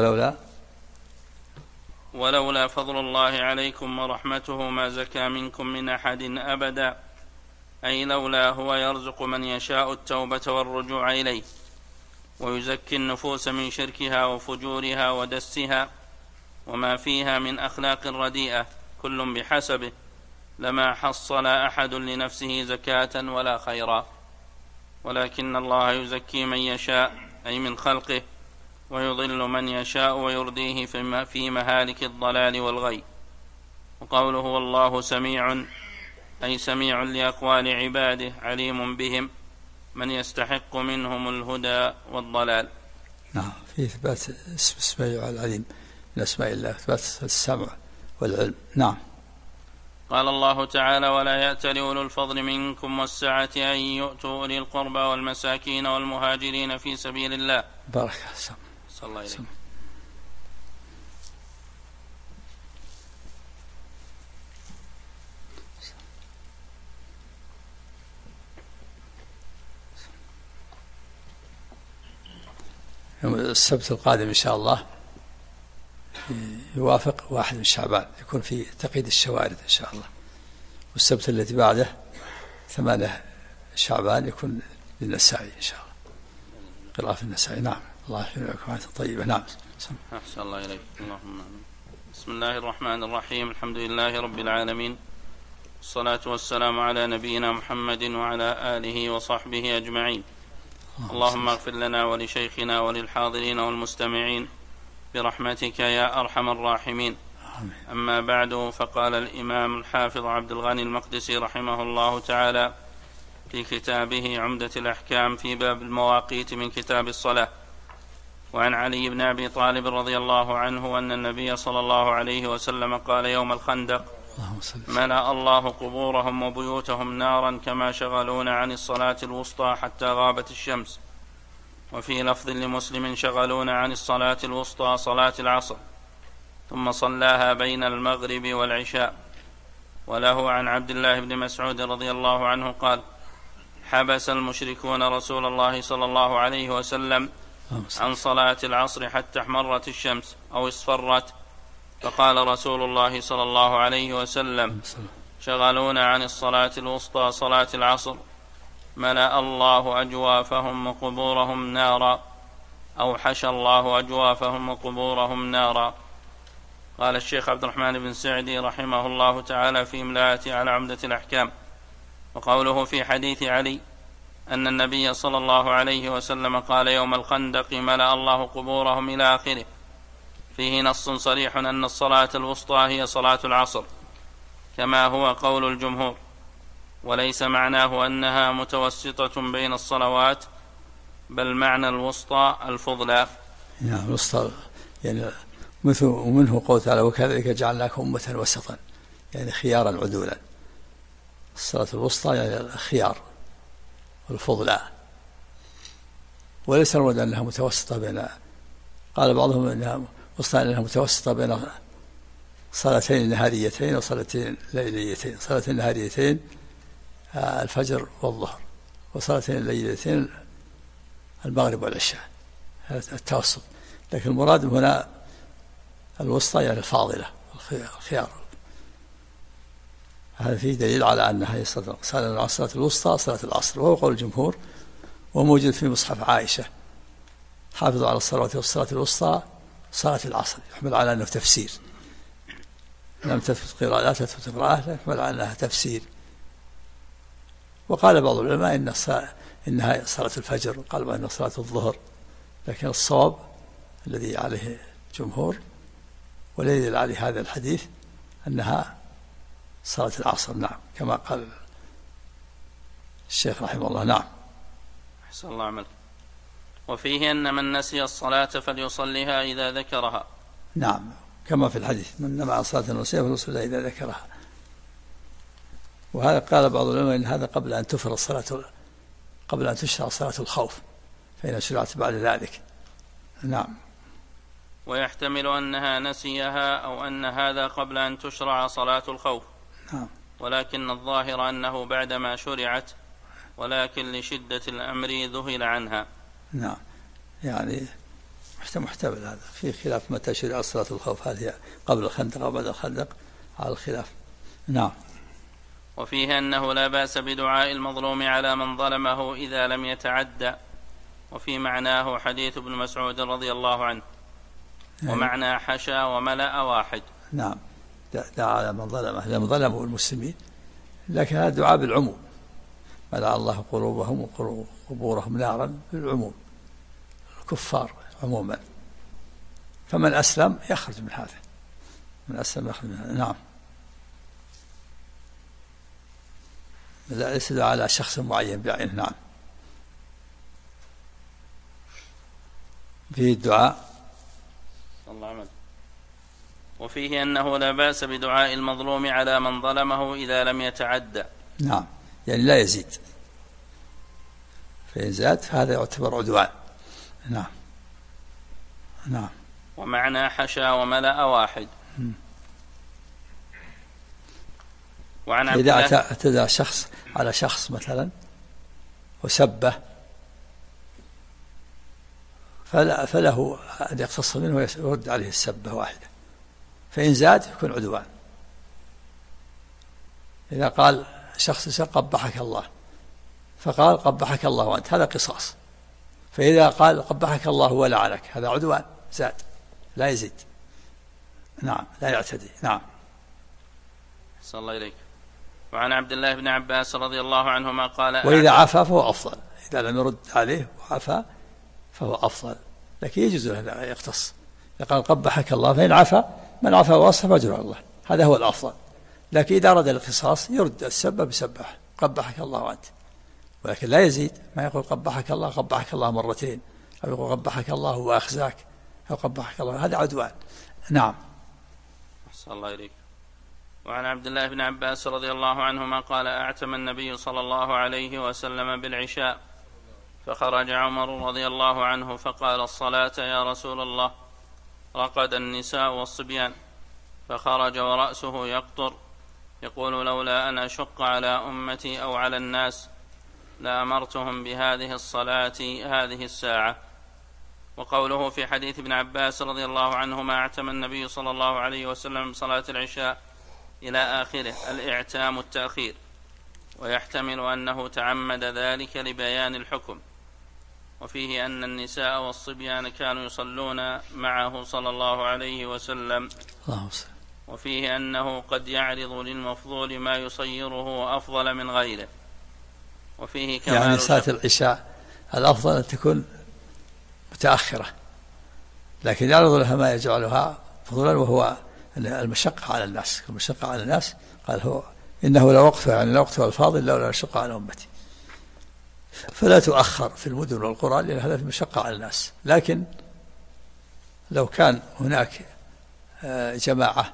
ولولا فضل الله عليكم ورحمته ما زكى منكم من أحد أبدا، أي لولا هو يرزق من يشاء التوبة والرجوع إليه ويزكي النفوس من شركها وفجورها ودسها وما فيها من أخلاق رديئة كل بحسبه لما حصل أحد لنفسه زكاة ولا خيرا. ولكن الله يزكي من يشاء أي من خلقه ويضل من يشاء ويرديه في مهالك الضلال والغي. وقوله والله سميع أي سميع لأقوال عباده عليم بهم من يستحق منهم الهدى والضلال. نعم. في إثبات اسم السميع العليم من أسماء الله، إثبات السمع والعلم. نعم. قال الله تعالى ولا يأتل أولو الفضل منكم والسعة أن يؤتوا أولي القربى والمساكين والمهاجرين في سبيل الله. بارك الله. صلى الله عليه وسلم. السبت القادم إن شاء الله يوافق 1 من شعبان، يكون في تقييد الشوارد إن شاء الله. والسبت الذي بعده 8 شعبان يكون للنسائي إن شاء الله، قراءة في النسائي. نعم. الله يحفظكم طيبة. نعم. أحسن الله إليك. اللهم آمين. بسم الله الرحمن الرحيم. الحمد لله رب العالمين، والصلاة والسلام على نبينا محمد وعلى آله وصحبه أجمعين. اللهم اغفر لنا ولشيخنا وللحاضرين والمستمعين برحمتك يا أرحم الراحمين. أما بعد، فقال الإمام الحافظ عبد الغني المقدسي رحمه الله تعالى في كتابه عمدة الأحكام في باب المواقيت من كتاب الصلاة: وعن علي بن أبي طالب رضي الله عنه أن النبي صلى الله عليه وسلم قال يوم الخندق: ملأ الله قبورهم وبيوتهم نارا كما شغلونا عن الصلاة الوسطى حتى غابت الشمس. وفي لفظ لمسلم شغلونا عن الصلاة الوسطى صلاة العصر ثم صلاها بين المغرب والعشاء. وله عن عبد الله بن مسعود رضي الله عنه قال: حبس المشركون رسول الله صلى الله عليه وسلم عن صلاة العصر حتى احمرت الشمس أو اصفرت، فقال رسول الله صلى الله عليه وسلم: شغلونا عن الصلاة الوسطى صلاة العصر، ملأ الله أجوافهم وقبورهم نارا، أو حشى الله أجوافهم وقبورهم نارا. قال الشيخ عبد الرحمن بن سعدي رحمه الله تعالى في إملاءته على عمدة الأحكام: وقوله في حديث علي أن النبي صلى الله عليه وسلم قال يوم الخندق ملأ الله قبورهم إلى آخره، فيه نص صريح أن الصلاة الوسطى هي صلاة العصر كما هو قول الجمهور، وليس معناه أنها متوسطة بين الصلوات، بل معنى الوسطى الفضلى. نعم الوسطى يعني ومنه قول تعالى: وكذلك جعلناكم أمة وسطا، يعني خيارا عدولا. الصلاة الوسطى يعني الخيار والفضلى، وليس المراد أنها متوسطة بين، قال بعضهم أنها وسطى أنها متوسطة بين صلاتين نهاريتين وصلاتين ليليتين. صلاتين نهاريتين الفجر والظهر، وصلاتين الليليتين المغرب والعشاء، هذا التوسط. لكن المراد هنا الوسطى يعني الفاضلة الخيار. هذا فيه دليل على أنها صلاة الوسطى صلاة العصر، وهو قول الجمهور، وموجود في مصحف عائشة: حافظوا على الصلوات والصلاة الوسطى صلاة العصر. يحمل على أنه تفسير، لم تثبت قراءة، لا تثبت قراءة، يحمل على أنها تفسير. وقال بعض العلماء إنها صلاة الفجر، وقال بعض إنها صلاة الظهر، لكن الصواب الذي عليه جمهور والذي يدل عليه هذا الحديث أنها صلاة العصر. نعم كما قال الشيخ رحمه الله. نعم. أحسن الله عملك. وفيه أن من نسي الصلاة فليصليها إذا ذكرها. نعم كما في الحديث: من نام عن صلاة نسيها فليصليها إذا ذكرها. وهذا قال بعض العلماء إن هذا قبل أن تفرض الصلاة، قبل أن تشرع صلاة الخوف، فإن شرعت بعد ذلك. نعم. ويحتمل أنها نسيها أو أن هذا قبل أن تشرع صلاة الخوف. نعم. ولكن الظاهر أنه بعدما شرعت، ولكن لشدة الأمر ذهل عنها. نعم يعني محتمل هذا، في خلاف متى شرع صلاة الخوف، هذه قبل الخندق أو بعد الخندق، على الخلاف. نعم. وفيه أنه لا بأس بدعاء المظلوم على من ظلمه إذا لم يتعدى، وفي معناه حديث ابن مسعود رضي الله عنه: ومعنى حشى وملأ واحد. نعم دعا على من ظلمه، لم ظلموا المسلمين، لكن هذا دعاء بالعموم: ملأ الله قلوبهم وقبورهم نارا، بالعموم، الكفار عموما. فمن أسلم يخرج من هذا، من أسلم يخرج من هذا. نعم. ليس على شخص معين بعينه. نعم. فيه الدعاء. الله عمل. وفيه أنه لا بأس بدعاء المظلوم على من ظلمه إذا لم يتعدى. نعم يعني لا يزيد، فإن زاد فهذا يعتبر عدوان. نعم. نعم. ومعنى حشى وملأ واحد. وعن إذا اعتدى شخص على شخص مثلا وسبه، فله أن يقتص منه ويرد عليه السبة واحدة، فإن زاد يكون عدوان. إذا قال شخص قبحك الله، فقال قبحك الله وأنت، هذا قصاص. فإذا قال قبحك الله ولعنك، هذا عدوان، زاد، لا يزيد. نعم لا يعتدي. نعم. صلى الله إليك. وعن عبد الله بن عباس رضي الله عنهما قال: وإذا عفا فهو أفضل، إذا لم يرد عليه وعفا فهو أفضل، لكن يجوز له يقتص. قال قبحك الله، فإن عفا من عفا وأصلح فأجره على الله، هذا هو الأفضل. لكن إذا أراد القصاص يرد السبب بسبح قبحك الله وأنت، ولكن لا يزيد، ما يقول قبحك الله مرتين، أو يقول قبحك الله وأخزاك، أو قبحك الله، هذا عدوان. نعم. صلى الله إليك. وعن عبد الله بن عباس رضي الله عنهما قال أعتم النبي صلى الله عليه وسلم بالعشاء فخرج عمر رضي الله عنه فقال الصلاة يا رسول الله. رقد النساء والصبيان فخرج ورأسه يقطر يقول لولا أن أشق على أمتي أو على الناس لأمرتهم بهذه الصلاة هذه الساعة. وقوله في حديث ابن عباس رضي الله عنهما أعتم النبي صلى الله عليه وسلم صلاة العشاء إلى آخره الإعتام التأخير، ويحتمل أنه تعمد ذلك لبيان الحكم. وفيه أن النساء والصبيان كانوا يصلون معه صلى الله عليه وسلم. وفيه أنه قد يعرض للمفضول ما يصيره أفضل من غيره. وفيه كمال يعني صلاة العشاء الأفضل أن تكون متأخرة، لكن يعرض لها ما يجعلها فضلا وهو المشقة على الناس. المشقة على الناس قال هو إنه لوقتها يعني لوقتها الفاضل لولا أشق على أمتي، فلا تؤخر في المدن والقرى لأن هذا في مشقة على الناس. لكن لو كان هناك جماعة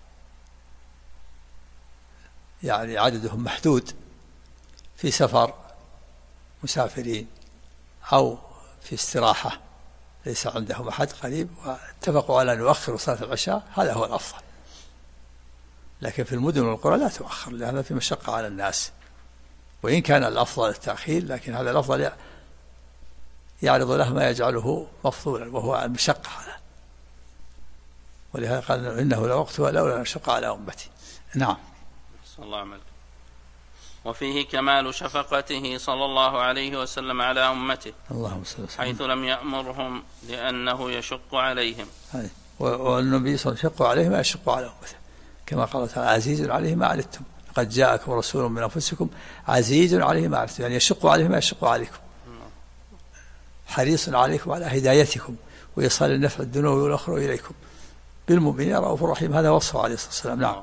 يعني عددهم محدود في سفر مسافرين أو في استراحة ليس عندهم أحد قريب واتفقوا على أن يؤخروا صلاة العشاء، هذا هو الأفضل. لكن في المدن والقرى لا تؤخر لأن هذا في مشقة على الناس، وإن كان الأفضل التأخير لكن هذا الأفضل يعرض له ما يجعله مفضولا وهو المشقة على. ولهذا قال إنه لوقتها لولا أشق على أمتي. نعم. صلى الله عليه وسلم. وفيه كمال شفقته صلى الله عليه وسلم على أمته حيث لم يأمرهم لأنه يشق عليهم. والنبي صلى الله عليه وسلم يشق عليه ما يشق على أمته، كما قال تعالى عزيز عليه ما عنتم قد جاءكم رسول من أنفسكم عزيز عليه ما عنتم، يعني يشق عليه ما يشق عليكم، حريص عليكم على هدايتكم وإيصال النفع الدنيوي والأخروي إليكم بالمؤمنين رؤوف رحيم. هذا وصفه عليه الصلاة والسلام. نعم.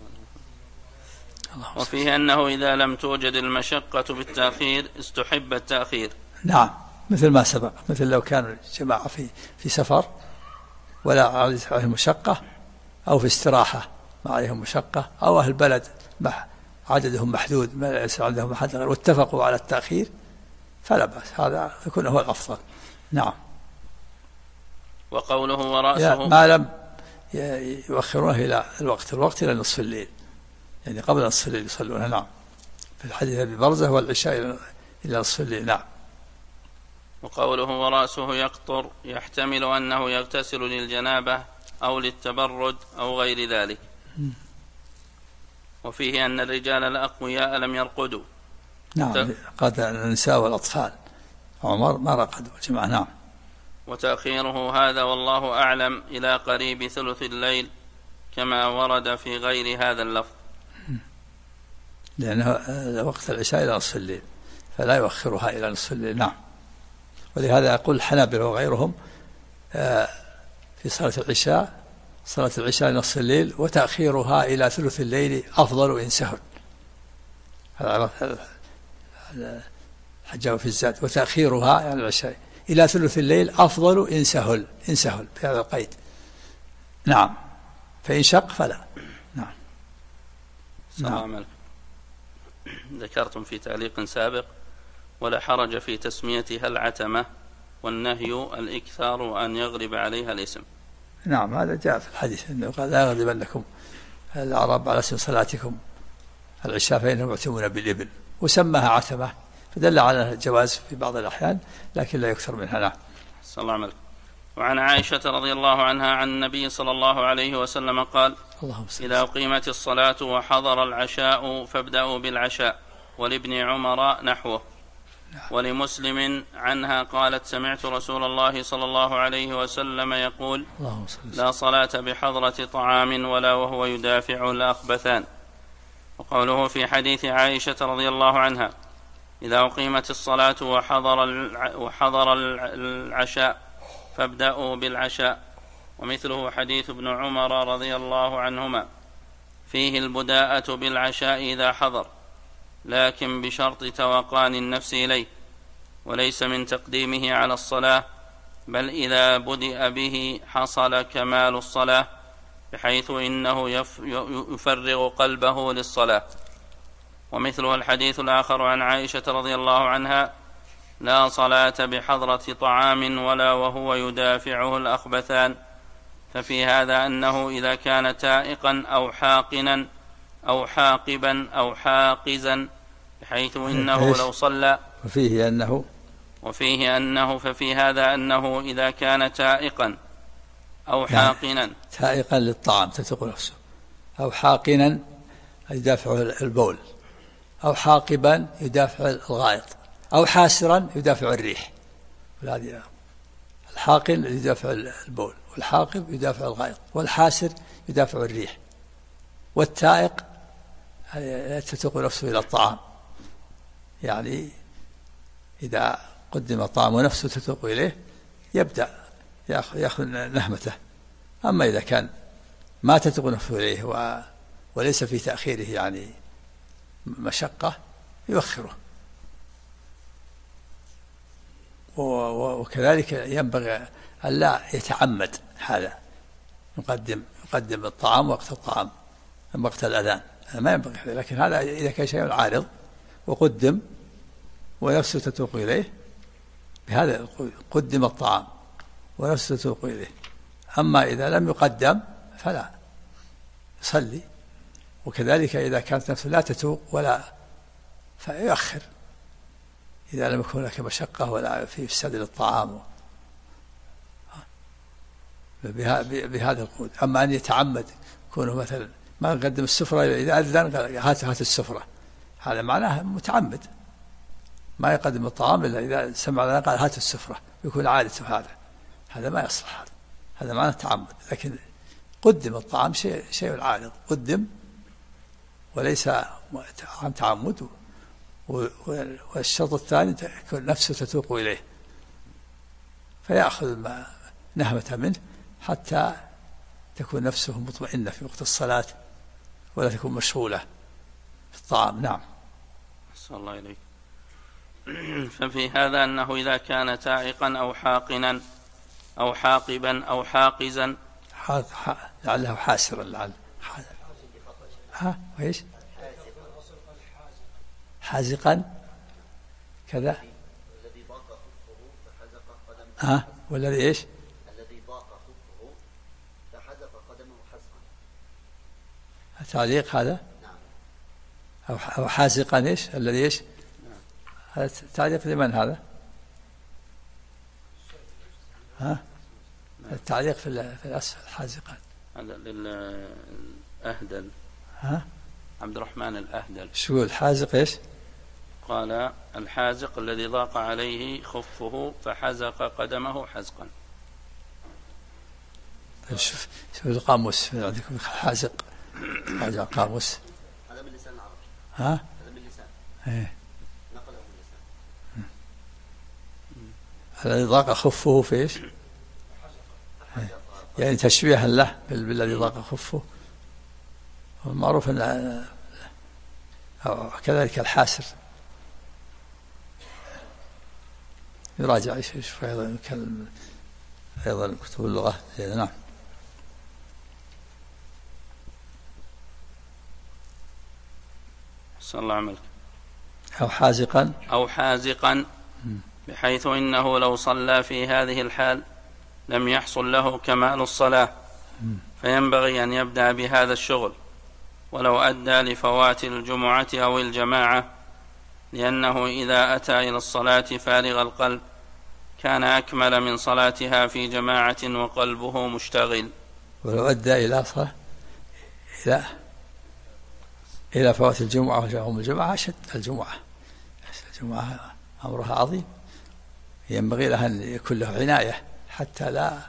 وفيه أنه إذا لم توجد المشقة بالتأخير استحب التأخير. نعم، مثل ما سبق، مثل لو كان جماعة في سفر ولا عليهم مشقة أو في استراحة ما عليهم مشقة أو أهل بلد عددهم محدود ما ليس عندهم أحد غير واتفقوا على التأخير فلا بأس، هذا يكون هو الأفضل. نعم. وقوله ورأسه ما لم يؤخرونه إلى الوقت إلى نصف الليل، يعني قبل نصف الليل يصلون. نعم. في الحديث أبي برزة والعشاء إلى نصف الليل. نعم. وقوله ورأسه يقطر يحتمل أنه يغتسل للجنابة أو للتبرد أو غير ذلك. وفيه أن الرجال الأقوياء لم يرقدوا. نعم، قد النساء والأطفال عمر ما رقدوا جماعة. نعم. وتأخيره هذا والله أعلم إلى قريب ثلث الليل كما ورد في غير هذا اللفظ، لأنه وقت العشاء إلى نصف الليل فلا يؤخرها إلى نصف الليل. نعم. ولهذا يقول الحنابلة وغيرهم في صلاة العشاء إلى نصف الليل وتأخيرها إلى ثلث الليل أفضل إن سهل. هذا حجاب في الزاد، وتأخيرها يعني العشاء إلى ثلث الليل أفضل إن سهل بهذا القيد. نعم. فإن شق فلا. نعم. نعم. ذكرتم في تعليق سابق ولا حرج في تسميتها العتمة والنهي الإكثار وأن يغلب عليها الاسم. نعم، هذا جاء في الحديث أنه قال لا يغلبنكم الأعراب على اسم صلاتكم العشاء فإنهم يعتمون بالإبل، وسماها عتمة فدل على الجواز في بعض الأحيان لكن لا يكثر منها. نعم. صلى الله عليه وسلم. وعن عائشة رضي الله عنها عن النبي صلى الله عليه وسلم قال إذا أقيمت الصلاة وحضر العشاء فابدأوا بالعشاء. ولابن عمر نحوه. ولمسلم عنها قالت سمعت رسول الله صلى الله عليه وسلم يقول لا صلاة بحضرة طعام ولا وهو يدافع الأخبثان. وقوله في حديث عائشة رضي الله عنها إذا أقيمت الصلاة وحضر العشاء فابدأوا بالعشاء. ومثله حديث ابن عمر رضي الله عنهما فيه البداءة بالعشاء إذا حضر، لكن بشرط توقان النفس إليه، وليس من تقديمه على الصلاة، بل إذا بدأ به حصل كمال الصلاة بحيث إنه يفرغ قلبه للصلاة. ومثله الحديث الآخر عن عائشة رضي الله عنها: لا صلاة بحضرة طعام ولا وهو يدافعه الأخبثان. ففي هذا أنه إذا كان تائقا أو حاقنا أو حاقبا أو حاقزا، بحيث إنه لو صلى وفيه أنه ففي هذا أنه إذا كان تائقا أو حاقنا، تائقا للطعام تتق نفسه، أو حاقنا يدافع البول، أو حاقبا يدافع الغائط، أو حاسرا يدافع الريح. الحاقن يدافع البول، والحاقب يدافع الغائط، والحاسر يدافع الريح، والتائق تتق نفسه إلى الطعام، يعني إذا قدم الطعام ونفسه تتق إليه يبدأ يأخذ نهمته. أما إذا كان ما تتق نفسه إليه وليس في تأخيره يعني مشقة يؤخره. وكذلك ينبغي ألا يتعمد هذا، يقدم الطعام وقت الطعام وقت الأذان، ما ينبغي هذا. لكن هذا إذا كان شيء عارض وقدم ونفسه تتوق إليه، بهذا قدم الطعام ونفسه تتوق إليه. أما إذا لم يقدم فلا يصلي. وكذلك إذا كانت نفسه لا تتوق ولا فيؤخر، إذا لم يكن لك مشقة ولا في إفساد للطعام بهذا القود. أما أن يتعمد كونه مثلا ما يقدم السفرة إذا أذن هات السفرة، هذا معناه متعمد، ما يقدم الطعام إلا إذا سمع لنا قال هات السفرة، يكون عادته هذا ما يصلح، هذا معناه تعمد. لكن قدم الطعام شيء عارض، قدم وليس عن تعمد. والشرط الثاني تكون نفسه تتوق إليه فيأخذ نهمة منه حتى تكون نفسه مطمئنة في وقت الصلاة ولا تكون مشغولة في الطعام. نعم. أحسن الله إليك. ففي هذا أنه إذا كان تائقا أو حاقنا أو حاقبا أو حاقزا، لعله حاسرا، لعله وإيش حازقا كذا الذي ضاق خفه فحزق قدمه والذي إيش الذي ضاق خفه فحزق قدمه حزقا. تعليق هذا. نعم. أو حازقا إيش الذي إيش. نعم. هذا تعليق لمن هذا؟ التعليق في الأسفل حازقا هذا للأهدل. عبد الرحمن الأهدل. شو يقول حازق إيش؟ قال الحازق الذي ضاق عليه خفه فحزق قدمه حزقا. شوف القاموس عندكم حازق، راجع قاموس. هذا من لسان العرب. هذا من اللسان. إيه. نقله من اللسان. الذي ضاق خفه في إيش؟ يعني تشبيها له بالذي ضاق خفه. معروف أن كذلك الحاسر يراجع يشوف أيضا كتب اللغة. نعم. صلى الله عليه. أو حازقا بحيث إنه لو صلى في هذه الحال لم يحصل له كمال الصلاة، فينبغي أن يبدأ بهذا الشغل ولو أدى لفوات الجمعة أو الجماعة، لأنه إذا أتى إلى الصلاة فارغ القلب كان أكمل من صلاتها في جماعة وقلبه مشتغل. ولو أدى إلى صلاة إلى فوات الجمعة وجاءهم الجمعة أشد. الجمعة أمرها عظيم، ينبغي لها أن يكون له عناية حتى لا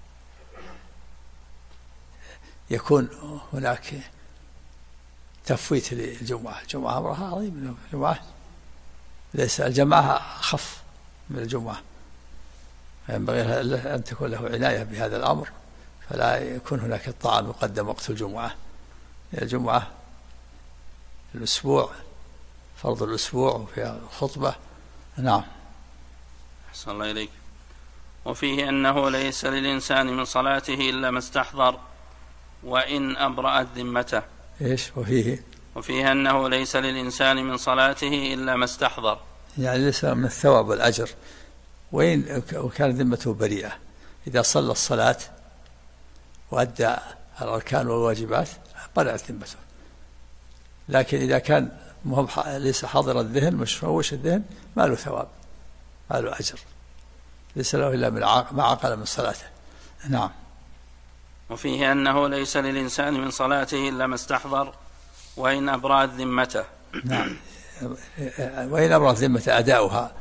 يكون هناك تفويت للجمعة. الجمعة أمرها عظيم، الجمعة ليس الجماعة أخف من الجمعة، ينبغي أن تكون له عناية بهذا الأمر، فلا يكون هناك الطعام يقدم وقت الجمعة. الجمعة الأسبوع فرض الأسبوع وفيها الخطبة. نعم. أحسن الله إليك. وفيه أنه ليس للإنسان من صلاته إلا ما استحضر، وإن أبرأت ذمته. إيش وفيه أنه ليس للإنسان من صلاته إلا ما استحضر، يعني ليس من الثواب والأجر وكان ذمته بريئة. إذا صلى الصلاة وأدى الأركان والواجبات برئت ذمته، لكن إذا كان ليس حاضر الذهن مشوش الذهن ما له ثواب ما له أجر، ليس له إلا ما عقل من صلاته. نعم. وفيه أنه ليس للإنسان من صلاته إلا ما استحضر وإن أبرأت ذمته. نعم. وإن أبرأت ذمته أداؤها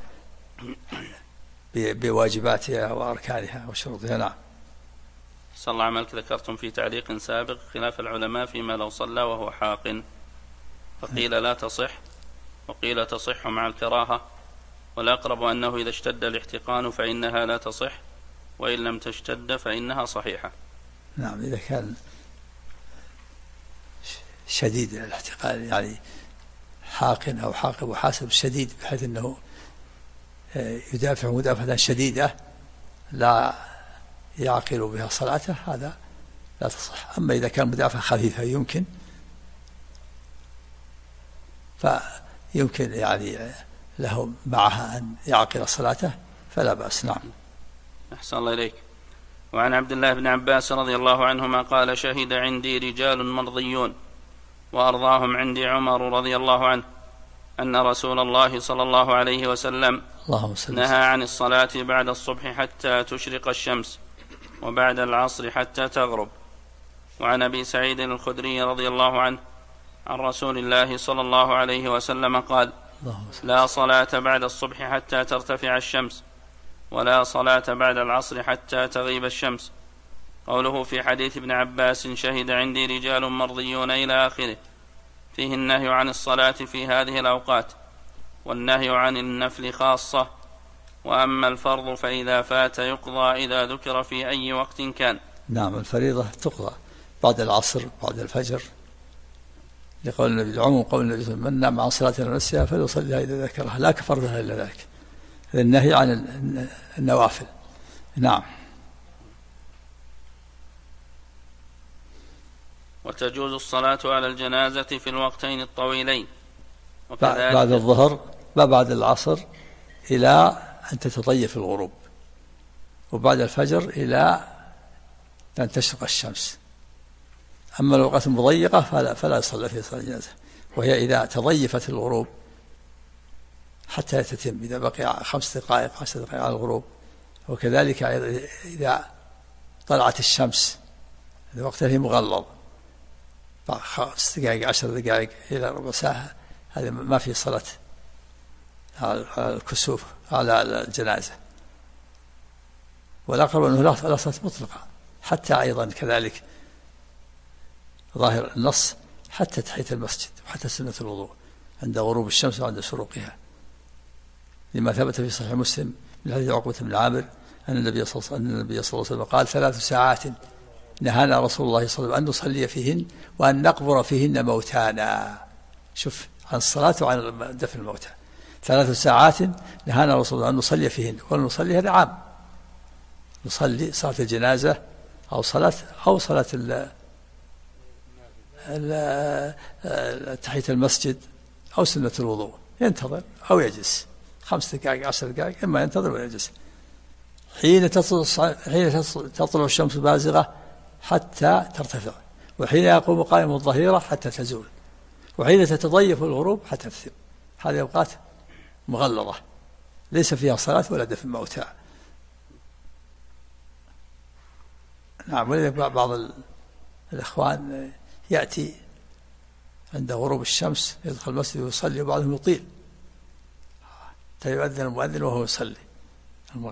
بواجباتها وأركانها وشروطها. نعم. صلى الله عملك. ذكرتم في تعليق سابق خلاف العلماء فيما لو صلى وهو حاق، فقيل لا تصح وقيل تصح مع الكراهة، والأقرب أنه إذا اشتد الاحتقان فإنها لا تصح، وإن لم تشتد فإنها صحيحة. نعم. إذا كان شديد الاحتقان يعني حاقن أو حاقب وحاسب شديد بحيث أنه يدافع مدافعة شديدة لا يعقل بها صلاته هذا لا تصح. أما إذا كان مدافعة خفيفة فيمكن يعني له معها أن يعقل صلاته فلا بأس. نعم. أحسن الله إليك. وعن عبد الله بن عباس رضي الله عنهما قال شهد عندي رجال مرضيون وأرضاهم عندي عمر رضي الله عنه أن رسول الله صلى الله عليه وسلم نهى عن الصلاة بعد الصبح حتى تشرق الشمس وبعد العصر حتى تغرب. وعن أبي سعيد الخدري رضي الله عنه عن رسول الله صلى الله عليه وسلم قال لا صلاة بعد الصبح حتى ترتفع الشمس ولا صلاة بعد العصر حتى تغيب الشمس. قوله في حديث ابن عباس شهد عندي رجال مرضيون إلى آخره فيه النهي عن الصلاة في هذه الأوقات، والنهي عن النفل خاصة، وأما الفرض فإذا فات يقضى إذا ذكر في أي وقت كان. نعم. الفريضة تقضى بعد العصر بعد الفجر لقول النبي العموم قول النبي صلى الله عليه وسلم من نام عن صلاة نفسها فليصليها إذا ذكرها لا كفرها إلا ذلك. النهي عن النوافل. نعم. وتجوز الصلاة على الجنازة في الوقتين الطويلين بعد الظهر بعد العصر إلى أن تتضيف الغروب، وبعد الفجر إلى أن تشرق الشمس. أما الأوقات المضيقة فلا يصلى في صلاة الجنازة، وهي إذا تضيفت الغروب حتى تتم، إذا بقي 5 دقائق 10 دقائق على الغروب، وكذلك إذا طلعت الشمس إذا وقتها هي مغلظ 5 دقائق 10 دقائق إلى ربع ساعة، هذا ما في صلاة على الكسوف على الجنازة. والأقرب أنه لا صلاة مطلقة، حتى أيضا كذلك ظاهر النص حتى تحية المسجد وحتى سنة الوضوء عند غروب الشمس وعند شروقها، لما ثبت في صحيح مسلم من حديث عقبة بن عامر أن النبي صلى الله عليه وسلم قال 3 ساعات نهانا رسول الله صلى الله عليه وسلم أن نصلي فيهن وأن نقبر فيهن موتانا. شوف، عن الصلاة وعن دفن الموتى. 3 ساعات نهانا رسول الله أن نصلي فيهن، ونصلي هذا عام، نصلي صلاة الجنازة أو صلاة تحية المسجد أو سنة الوضوء، ينتظر أو يجلس 5 دقائق 10 دقائق، إما ينتظر ويجلس. حين تطلع الشمس بازغة حتى ترتفع، وحين يقوم قائم الظهيرة حتى تزول، وحين تتضيف الغروب حتى تثب. هذه أوقات مغلظة ليس فيها صلاة ولا دفن موتى. نعم. ولذلك بعض الإخوان يأتي عند غروب الشمس يدخل المسجد ويصلي، وبعضهم يطيل يؤذن المؤذن وهو يصلي المغرب.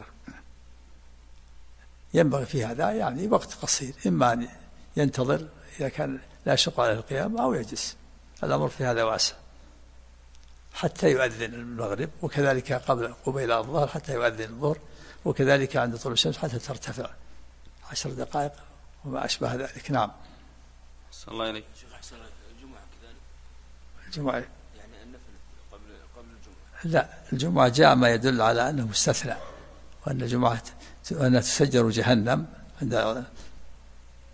ينبغي في هذا يعني وقت قصير، إما أن ينتظر إذا كان لا يشق عليه القيام أو يجلس، الأمر في هذا واسع، حتى يؤذن المغرب، وكذلك قبيل الظهر حتى يؤذن الظهر، وكذلك عند طلوع الشمس حتى ترتفع 10 دقائق وما أشبه ذلك. نعم. صلى الله عليه. الجمعة كذلك. الجمعة يعني النفل قبل الجمعة. لا، الجمعة جاء ما يدل على أنه مستثنى، وأن الجمعة وأن تسجر جهنم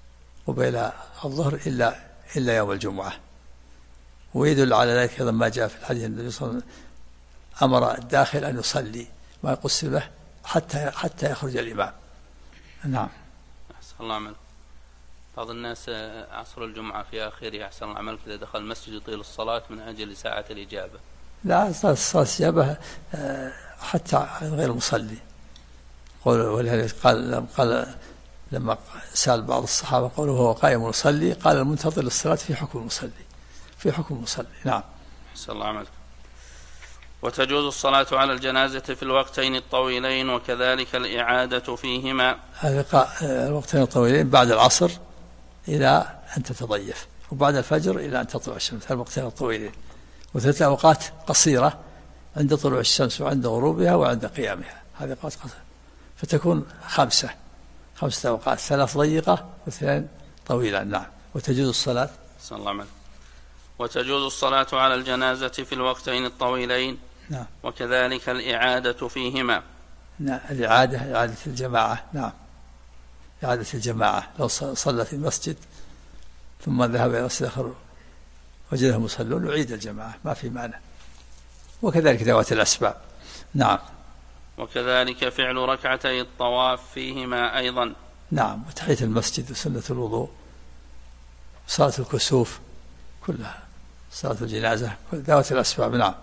وبين الظهر إلا يوم الجمعة. ويدل على ذلك أيضا ما جاء في الحديث النبي صلى الله عليه وسلم أمر الداخل أن يصلي ما يقص له حتى يخرج الإمام. نعم. أحسن الله عمل. بعض الناس عصر الجمعة في آخره أحسن الله عمل إذا دخل المسجد يطيل الصلاة من أجل ساعة الإجابة. لا، صلاة الإجابة حتى غير المصلي. ولذلك قال لما سأل بعض الصحابة قالوا هو قائم يصلي، قال المنتظر للصلاة في حكم المصلي. نعم. أحسن الله عملك. وتجوز الصلاة على الجنازة في الوقتين الطويلين وكذلك الإعادة فيهما. الوقتين الطويلين بعد العصر إلى أن تتضيف، وبعد الفجر إلى أن تطلع الشمس، الوقتين الطويلين. وثلاث أوقات قصيرة عند طلوع الشمس وعند غروبها وعند قيامها، هذه أوقات قصيرة، فتكون خمسة أوقات، 3 ضيقة و2 طويلة. نعم. وتجوز الصلاة. صلى الله عليه وسلم. وتجوز الصلاة على الجنازة في الوقتين الطويلين. نعم. وكذلك الإعادة فيهما. نعم. إعادة الجماعة. نعم. إعادة الجماعة لو صلى في المسجد ثم ذهب إلى المسجد آخر وجدهم يصلون يعيد الجماعة، ما في معنى. وكذلك ذوات الأسباب. نعم. وكذلك فعل ركعتي الطواف فيهما أيضا. نعم. وتحية المسجد وسنة الوضوء، صلاة الكسوف كلها، صلاة الجنازة، ذوات الأسباب. نعم.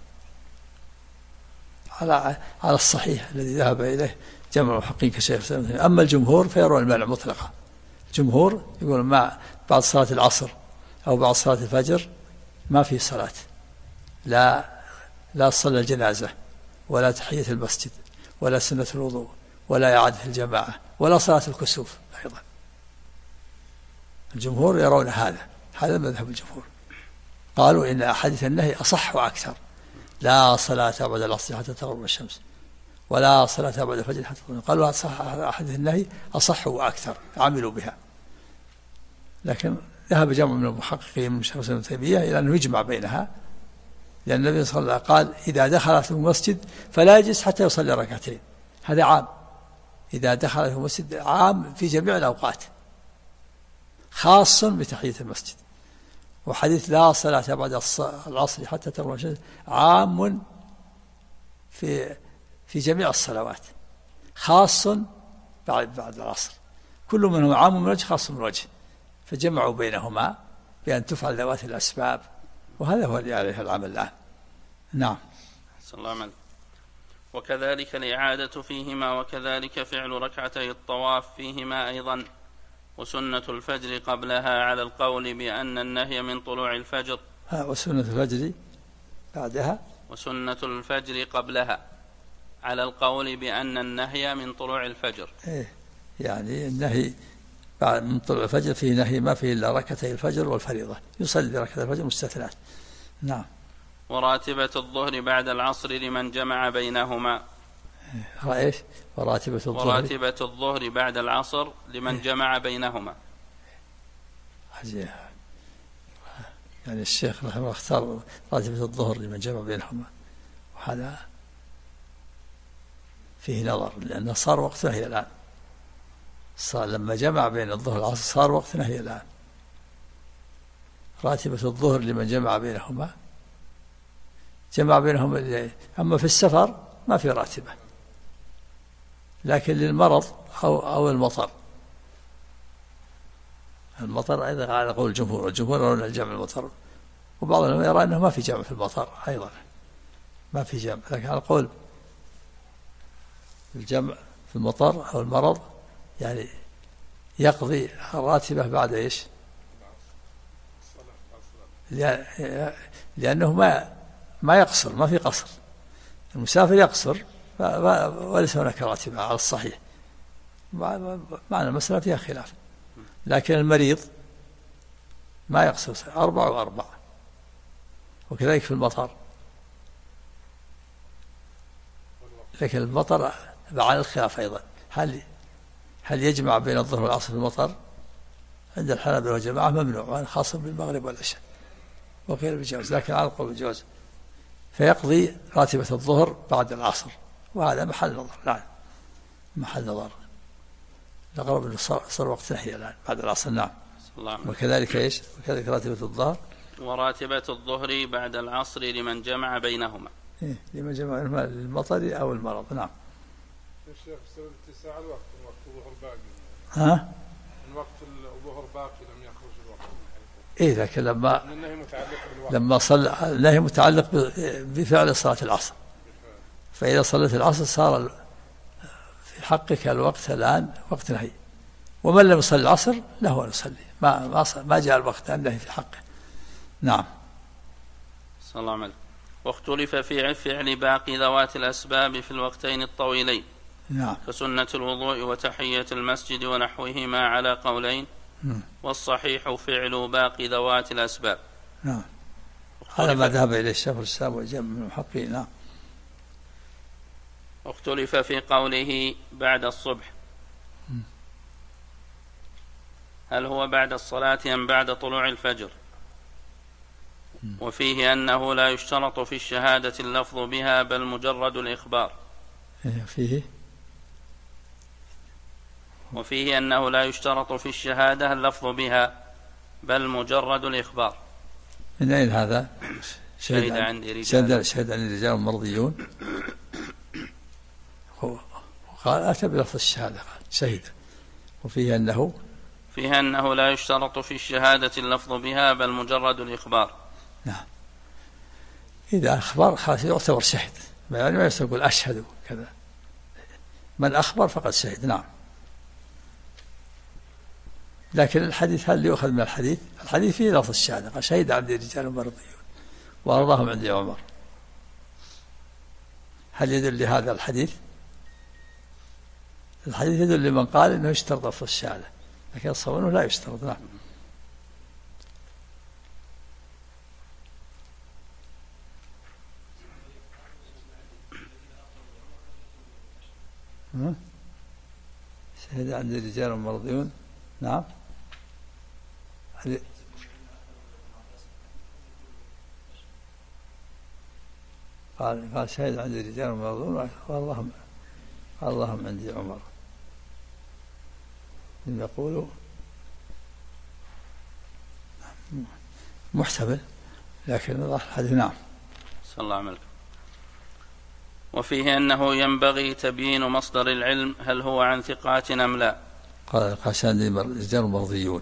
على الصحيح الذي ذهب إليه جمع المحققين كشيخ الإسلام. أما الجمهور فيرون المنع مطلقا. الجمهور يقول ما بعد صلاة العصر أو بعد صلاة الفجر ما في صلاة، لا صلى الجنازة ولا تحية المسجد ولا سنة الوضوء ولا إعادة الجماعة ولا صلاة الكسوف أيضا. الجمهور يرون هذا مذهب الجمهور. قالوا إن أحاديث النهي أصح وأكثر. لا صلاة بعد العصر حتى تغرب الشمس ولا صلاة بعد الفجر حتى تغرب. قالوا أحاديث النهي أصح وأكثر، عملوا بها. لكن ذهب جمع من المحققين من شيخ الإسلام ابن تيمية إلى أنه يجمع بينها، لأن النبي صلى الله عليه وسلم قال إذا دخل في المسجد فلا يجلس حتى يصلي ركعتين. هذا عام، إذا دخل في المسجد عام في جميع الأوقات، خاص بتحية المسجد. وحديث لا صلاة بعد العصر حتى تغرب الشمس عام في جميع الصلوات، خاص بعد العصر. كل منهم عام من وجه خاص من وجه، فجمعوا بينهما بأن تفعل ذوات الأسباب، وهذا هو اللي عليه العمل الآن. نعم. سلام. وكذلك الإعادة فيهما وكذلك فعل ركعتي الطواف فيهما أيضا. وسنة الفجر قبلها على القول بأن النهي من طلوع الفجر. وسنة الفجر بعدها. وسنة الفجر قبلها على القول بأن النهي من طلوع الفجر. يعني النهي من طلوع الفجر فيه نهي ما فيه إلا ركعتي الفجر والفريضة، يصلي ركعتي الفجر مستثنات. نعم. وراتبة الظهر بعد العصر لمن جمع بينهما. ايش؟ وراتبة الظهر بعد العصر لمن جمع بينهما. يعني الشيخ رحمه الله اختار راتبة الظهر لمن جمع بينهما، وهذا فيه نظر، لأنه صار وقت نهي الآن. صار لما جمع بين الظهر والعصر صار وقت نهي الآن. راتبة الظهر لمن جمع بينهما، جمع بينهم. أما في السفر ما في راتبة، لكن للمرض أو المطر أيضا على قول الجمهور. الجمهور يرون الجمع المطر، وبعضهم يرى أنه ما في جمع في المطر أيضا، ما في جمع. لكن على قول الجمع في المطر أو المرض يعني يقضي الراتبة بعد إيش؟ لأنه ما يقصر، ما في قصر. المسافر يقصر وليس هناك راتبة على الصحيح، معنى المسألة فيها خلاف. لكن المريض ما يقصر 4 و4. وكذلك في المطر. لكن المطر على الخلاف أيضا، هل يجمع بين الظهر والعصر في المطر؟ عند الحنابلة والجماعة ممنوع، وهذا خاص بالمغرب والعشاء، وغير بالجواز. لكن على القول بالجواز، فيقضي راتبة الظهر بعد العصر، وهذا محل نظر. نعم، محل نظر. الأقرب أنه صار وقت نهي الآن بعد العصر. نعم. الله. وكذلك إيش؟ وكذلك راتبة الظهر وراتبة الظهر بعد العصر لمن جمع بينهما. لمن جمع بينهما للمطر أو المرض. نعم. يا شيخ بسبب اتساع الوقت الظهر باقي. ها؟ الوقت الظهر باقي لم يخرج الوقت. إيه لكن النهي متعلق بالوقت. لما صلى النهي متعلق بفعل صلاة العصر، فإذا صليت العصر صار في حقك الوقت الآن وقت نهي، ومن لم يصلي العصر له أن يصلي، ما جاء الوقت النهي في حقه. نعم. صلى الله عليه وسلم. واختلف في فعل باقي ذوات الأسباب في الوقتين الطويلين. نعم. كسنة الوضوء وتحية المسجد ونحوهما على قولين. والصحيح فعل باقي ذوات الأسباب. نعم. هذا ما ذهب إليه الشيخ الإسلام وجمع من المحققين. نعم. واختلف في قوله بعد الصبح، هل هو بعد الصلاة أم بعد طلوع الفجر؟ وفيه أنه لا يشترط في الشهادة اللفظ بها بل مجرد الإخبار. وفيه أنه لا يشترط في الشهادة اللفظ بها بل مجرد الإخبار. من أين هذا؟ شهد عندي رجال. شهد عندي رجال مرضيون. وقال أتى بلفظ الشهادة، قال شهد. وفيه أنه لا يشترط في الشهادة اللفظ بها بل مجرد الإخبار. نعم. إذا أخبر خلاص يعتبر شهد، يعني ما يقول أشهد كذا، من أخبر فقد شهد. نعم. لكن الحديث هل يؤخذ من الحديث؟ الحديث فيه لفظ الشهادة، قال شهد عندي رجال مرضيون وأرضاهم عندي عمر. هل يدل لهذا الحديث؟ الحديث يدل لمن قال إنه يشترط لفظ الشهادة، لكن الصواب أنه لا يشترط. نعم. شهد عندي رجال مرضيون. نعم. قال شهد عندي رجال مرضون واللهم عندي عمر. يقولوا محتمل لكن الحديث. نعم. صلى الله عليه وسلم. وفيه أنه ينبغي تبيين مصدر العلم، هل هو عن ثقات أم لا؟ قال عندي رجال مرضيون.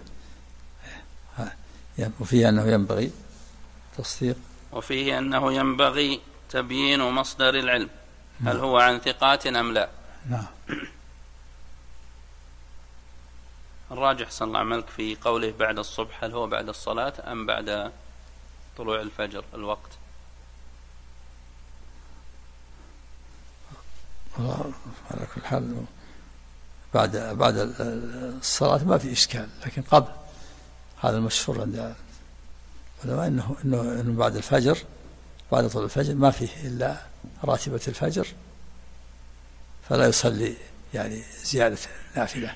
وفيه أنه ينبغي تصديق. وفيه أنه ينبغي تبيين مصدر العلم، هل هو عن ثقات أم لا؟ نعم. الراجح صلى الله عليه وسلم في قوله بعد الصبح، هل هو بعد الصلاة أم بعد طلوع الفجر الوقت؟ على كل حال بعد الصلاة ما في إشكال، لكن قبل هذا المشهور عند العلماء إنه بعد الفجر، بعد طلوع الفجر ما فيه إلا راتبة الفجر، فلا يصلي يعني زيادة نافلة،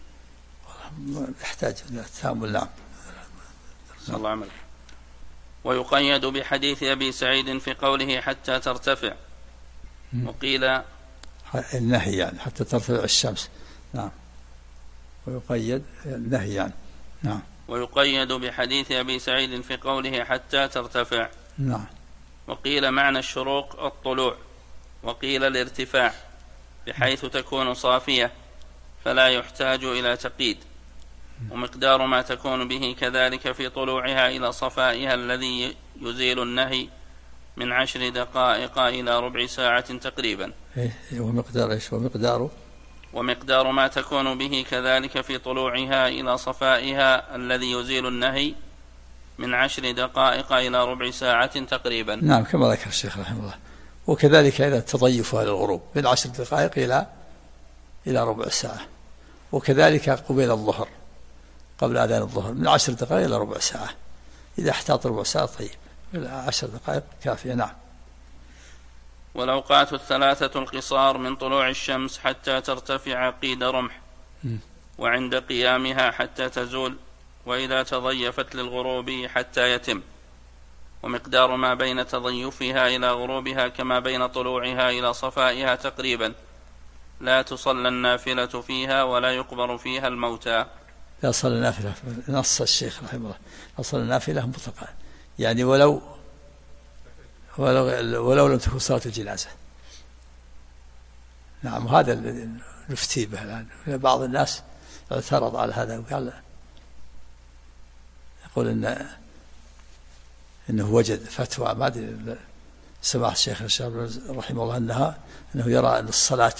يحتاج إلى التأمل. نعم. صلى الله عليه وسلم. ويقيد بحديث أبي سعيد في قوله حتى ترتفع، وقيل النهي يعني حتى ترتفع الشمس. نعم. ويقيد النهي يعني. نعم. ويقيد بحديث أبي سعيد في قوله حتى ترتفع. نعم. وقيل معنى الشروق الطلوع، وقيل الارتفاع بحيث تكون صافية فلا يحتاج إلى تقييد، ومقدار ما تكون به كذلك في طلوعها إلى صفائها الذي يزيل النهي من 10 دقائق إلى ربع ساعة تقريبا. ومقدار إيش؟ ومقدار ما تكون به كذلك في طلوعها إلى صفائها الذي يزيل النهي من 10 دقائق إلى ربع ساعة تقريبا. نعم كما ذكر الشيخ رحمه الله. وكذلك إذا تضيفها للغروب من 10 دقائق إلى ربع ساعة، وكذلك قبيل الظهر قبل أذان الظهر من 10 دقائق إلى ربع ساعة، إذا احتاط ربع ساعة طيب، إلى 10 دقائق كافية. نعم. والأوقات الثلاثة القصار من طلوع الشمس حتى ترتفع قيد رمح، وعند قيامها حتى تزول، وإذا تضيفت للغروب حتى يتم، ومقدار ما بين تضيفها إلى غروبها كما بين طلوعها إلى صفائها تقريبا، لا تصلى النافلة فيها ولا يقبر فيها الموتى. لا صلى النافلة، نص الشيخ رحمه الله، لا صلى النافلة مطلقا، يعني ولو لم تكن صلاة الجنازة. نعم، وهذا الذي نفتي به الآن. بعض الناس اعترض على هذا وقال، يقول إنه وجد فتوى، ما أدري سماحة الشيخ رحمه الله أنه يرى أن الصلاة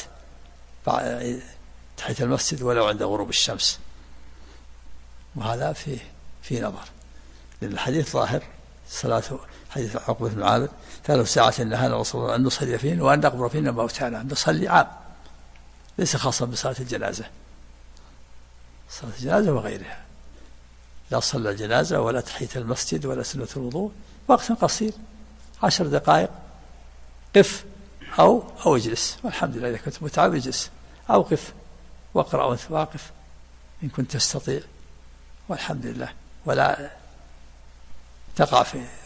تحت المسجد ولو عند غروب الشمس، وهذا في نظر، لأن الحديث ظاهر صلاة، حديث عقبة بن عامر 3 ساعات نهانا رسول الله أن نصلي فيهن وأن نقبر فيهن موتانا. نصلي عام، ليس خاصا بصلاة الجنازة، صلاة الجنازة وغيرها. لا صلى الجنازة ولا تحية المسجد ولا سنة الوضوء، وقت قصير 10 دقائق، قف أو اجلس، والحمد لله. إذا كنت متعب اجلس أو قف واقرأ وأنت واقف إن كنت تستطيع، والحمد لله. ولا تقع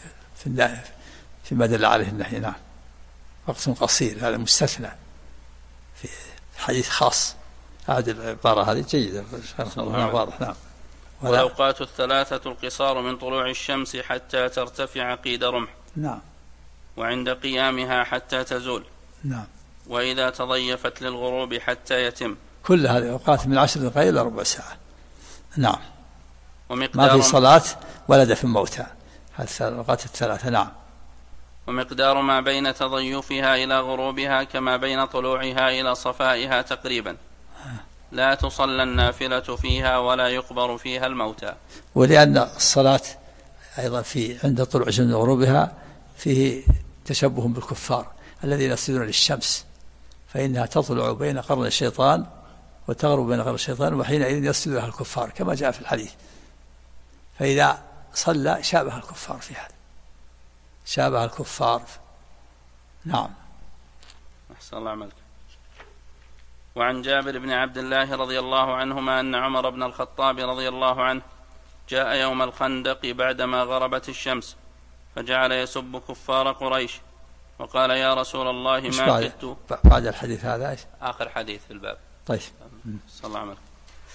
فيما دل عليه النهي. نعم، وقت قصير، هذا مستثنى في حديث خاص. هذه العبارة هذه جيدة واضح. نعم. والأوقات الثلاثة القصار من طلوع الشمس حتى ترتفع قيد رمح. نعم. وعند قيامها حتى تزول. نعم. وإذا تضيفت للغروب حتى يتم. كل هذه الأوقات من 10 دقائق إلى ربع ساعة. نعم. ومقدار ما في صلاة ولا دفن موتى، هذه الأوقات الثلاثة. نعم. ومقدار ما بين تضيفها إلى غروبها كما بين طلوعها إلى صفائها تقريبا. لا تصلى النافلة فيها ولا يقبر فيها الموتى. ولأن الصلاة أيضا عند طلوع شمس غروبها فيه تشبه بالكفار الذين يسجدون للشمس، فإنها تطلع بين قرن الشيطان وتغرب بين قرن الشيطان، وحينئذ يسجد لها الكفار كما جاء في الحديث. فإذا صلى شابه الكفار في هذا، شابه الكفار. نعم. أحسن الله عملك. وعن جابر بن عبد الله رضي الله عنهما أن عمر بن الخطاب رضي الله عنه جاء يوم الخندق بعدما غربت الشمس، فجعل يسب كفار قريش وقال: يا رسول الله ما كدت. بعد الحديث هذا آخر حديث في الباب. طيب. صلى الله عليه وسلم.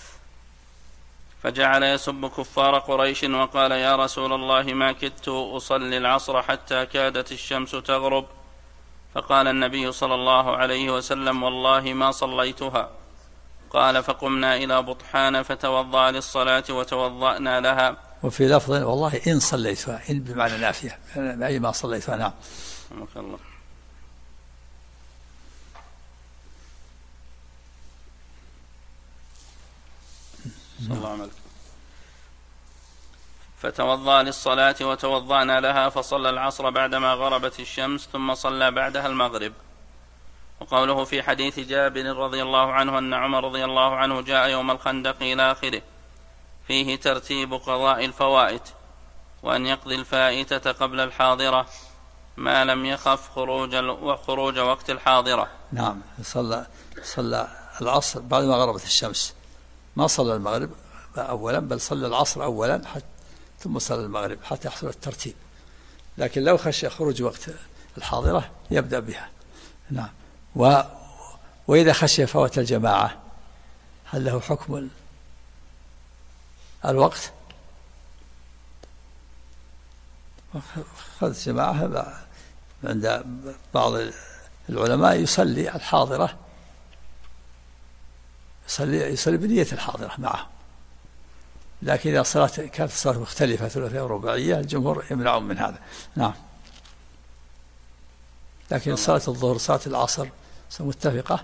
فجعل يسب كفار قريش وقال: يا رسول الله ما كدت أصلي العصر حتى كادت الشمس تغرب. فقال النبي صلى الله عليه وسلم: والله ما صليتها. قال: فقمنا إلى بطحان فتوضأ للصلاة وتوضأنا لها. وفي لفظ: والله إن صليتها، إن بمعنى نافية، أي ما صليتها. نعم. الله. صلى الله عليه وسلم. فتوضأ للصلاة وتوضأنا لها، فصلى العصر بعدما غربت الشمس، ثم صلى بعدها المغرب. وقوله في حديث جابر رضي الله عنه أن عمر رضي الله عنه جاء يوم الخندق إلى آخره فيه ترتيب قضاء الفوائت، وأن يقضي الفائتة قبل الحاضرة ما لم يخف خروج وقت الحاضرة. نعم. صلى العصر بعد ما غربت الشمس، ما صلى المغرب أولا، بل صلى العصر أولا ثم صلى المغرب حتى يحصل الترتيب. لكن لو خشي خروج وقت الحاضرة يبدأ بها. نعم. وإذا خشي فوات الجماعة هل له حكم الوقت؟ خذ الجماعة عند بعض العلماء يصلي الحاضرة، يصلي بنية الحاضرة معه. لكن إذا كانت الصلاة مختلفة ثلاثية ورباعية الجمهور يمنعون من هذا. نعم. لكن صلاة الظهر صلاة العصر متفقة،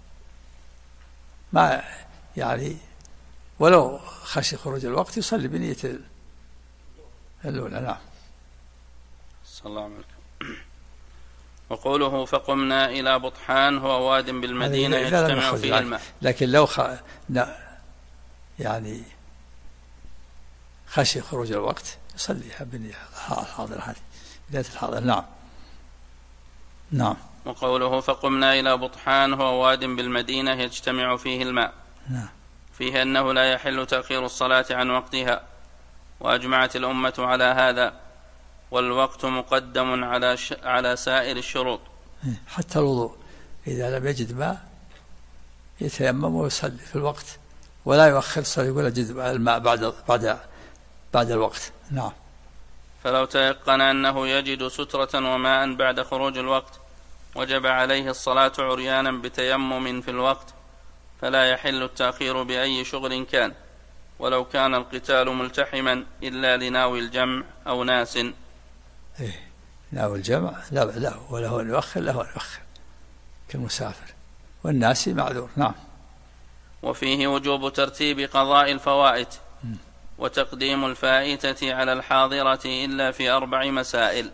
ما يعني ولو خشي خروج الوقت يصلي بنية الأولى. نعم. صلى الله عليه وسلم. وقوله فقمنا إلى بطحان هو واد بالمدينة يجتمع فيه الماء. لكن لو يعني خشي خروج الوقت يصليها بنية الحاضر، هذه بداية الحاضر. نعم. نعم. وقوله فقمنا إلى بطحان هو واد بالمدينة يجتمع فيه الماء. نعم. فيه أنه لا يحل تأخير الصلاة عن وقتها، وأجمعت الأمة على هذا، والوقت مقدم على سائر الشروط. حتى الوضوء إذا لم يجد ماء يتيمم ويصلي في الوقت ولا يؤخر الصلاة، يقول أجد الماء بعد الوقت. نعم. فلو تيقن أنه يجد سترة وماء بعد خروج الوقت وجب عليه الصلاة عريانا بتيمم في الوقت، فلا يحل التأخير بأي شغل كان، ولو كان القتال ملتحما إلا لناوي الجمع أو ناس. ناوي الجمع لا وله أن يؤخر، له أن يؤخر كالمسافر، والناس معذور. نعم. وفيه وجوب ترتيب قضاء الفوائت وتقديم الفائتة على الحاضرة إلا في 4 مسائل.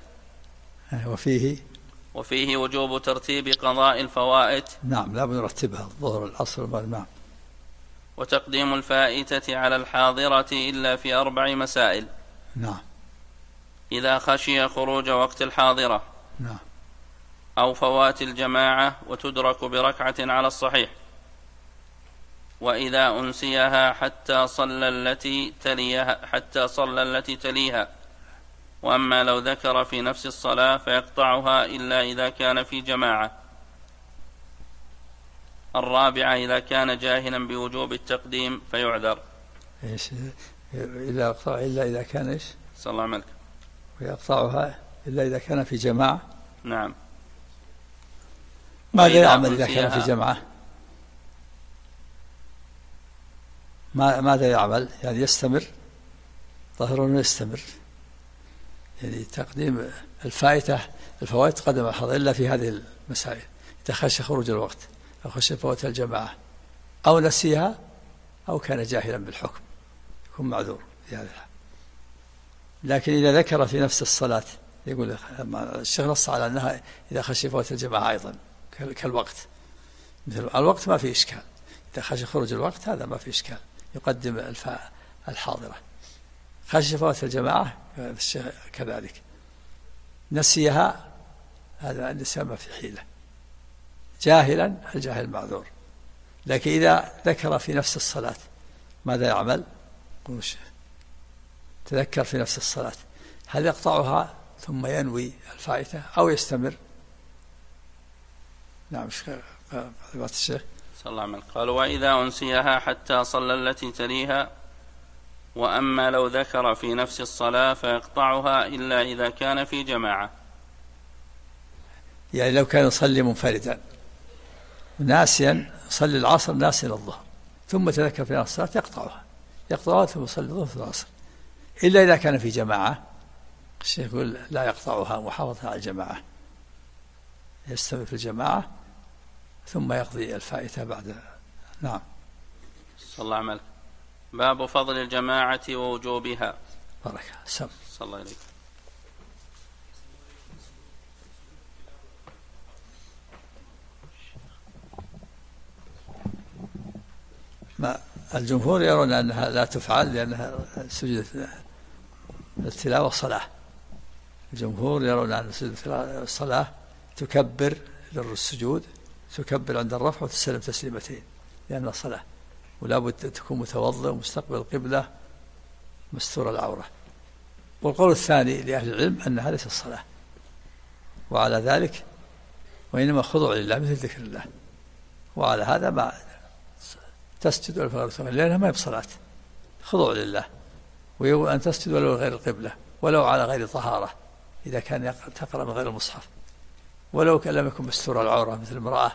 وفيه وجوب ترتيب قضاء الفوائت. نعم، لا نرتبها الظهر العصر. نعم. وتقديم الفائتة على الحاضرة إلا في 4 مسائل. نعم. إذا خشي خروج وقت الحاضرة. نعم. أو فوات الجماعة وتدرك بركعة على الصحيح. وإذا أنسيها حتى صلى التي تليها. وأما لو ذكر في نفس الصلاة فيقطعها إلا إذا كان في جماعة. 4 إذا كان جاهلا بوجوب التقديم فيعذر. إلا إذا كان إيش؟ صلى الله عليه وسلم. ويقطعها إلا إذا كان في جماعة. نعم. ماذا يعمل إذا كان في جماعة؟ ماذا يعمل؟ يعني يستمر، ظاهر يستمر، يعني تقديم الفوائت قدم الحاضر إلا في هذه المسائل: إذا خشى خروج الوقت أو خشى فوات الجماعة أو نسيها أو كان جاهلا بالحكم يكون معذور في هذا الحال. لكن إذا ذكر في نفس الصلاة، يقول الشيخ نص على أنها إذا خشي فوات الجماعة أيضا كالوقت، مثل الوقت ما في إشكال، إذا خشي خروج الوقت هذا ما في إشكال، يقدم الحاضرة. خشي فوات الجماعة كذلك، نسيها هذا النسيان ما في حيلة، جاهلا الجاهل معذور. لكن إذا ذكر في نفس الصلاة ماذا يعمل؟ تذكر في نفس الصلاة، هل يقطعها ثم ينوي الفائتة أو يستمر؟ نعم. الشيخ صلى الله عليه وسلم قال: وإذا أنسيها حتى صلى التي تليها. وأما لو ذكر في نفس الصلاة فيقطعها إلا إذا كان في جماعة. يعني لو كان يصلي منفردا ناسيا، يصلي العصر ناسيا الظهر، ثم تذكر في نفس الصلاة يقطعها ثم يصلي الظهر في العصر، إلا إذا كان في جماعة. الشيخ يقول لا يقطعها، محافظة على الجماعة، يستمر في الجماعة ثم يقضي الفائتة بعد. نعم. صلى الله عليه وسلم. باب فضل الجماعة ووجوبها. بارك الله. صلى الله عليه. الجمهور يرون أنها لا تفعل لأنها سجود التلاوة صلاة. الجمهور يرون أن سجود الصلاة تكبر للسجود، تكبر عند الرفع وتسلم تسليمتين لأنها صلاة، ولا بد تكون متوضئ ومستقبل القبلة مستور العورة. والقول الثاني لأهل العلم أنها ليست الصلاة، وعلى ذلك وإنما خضوع لله مثل ذكر الله، وعلى هذا ما تسجد لأنها ما هي بصلاة، خضوع لله. وأن تسجد ولو غير القبلة، ولو على غير طهارة، إذا كان تقرأ من غير المصحف، ولو لم يكن مستور العورة مثل المرأة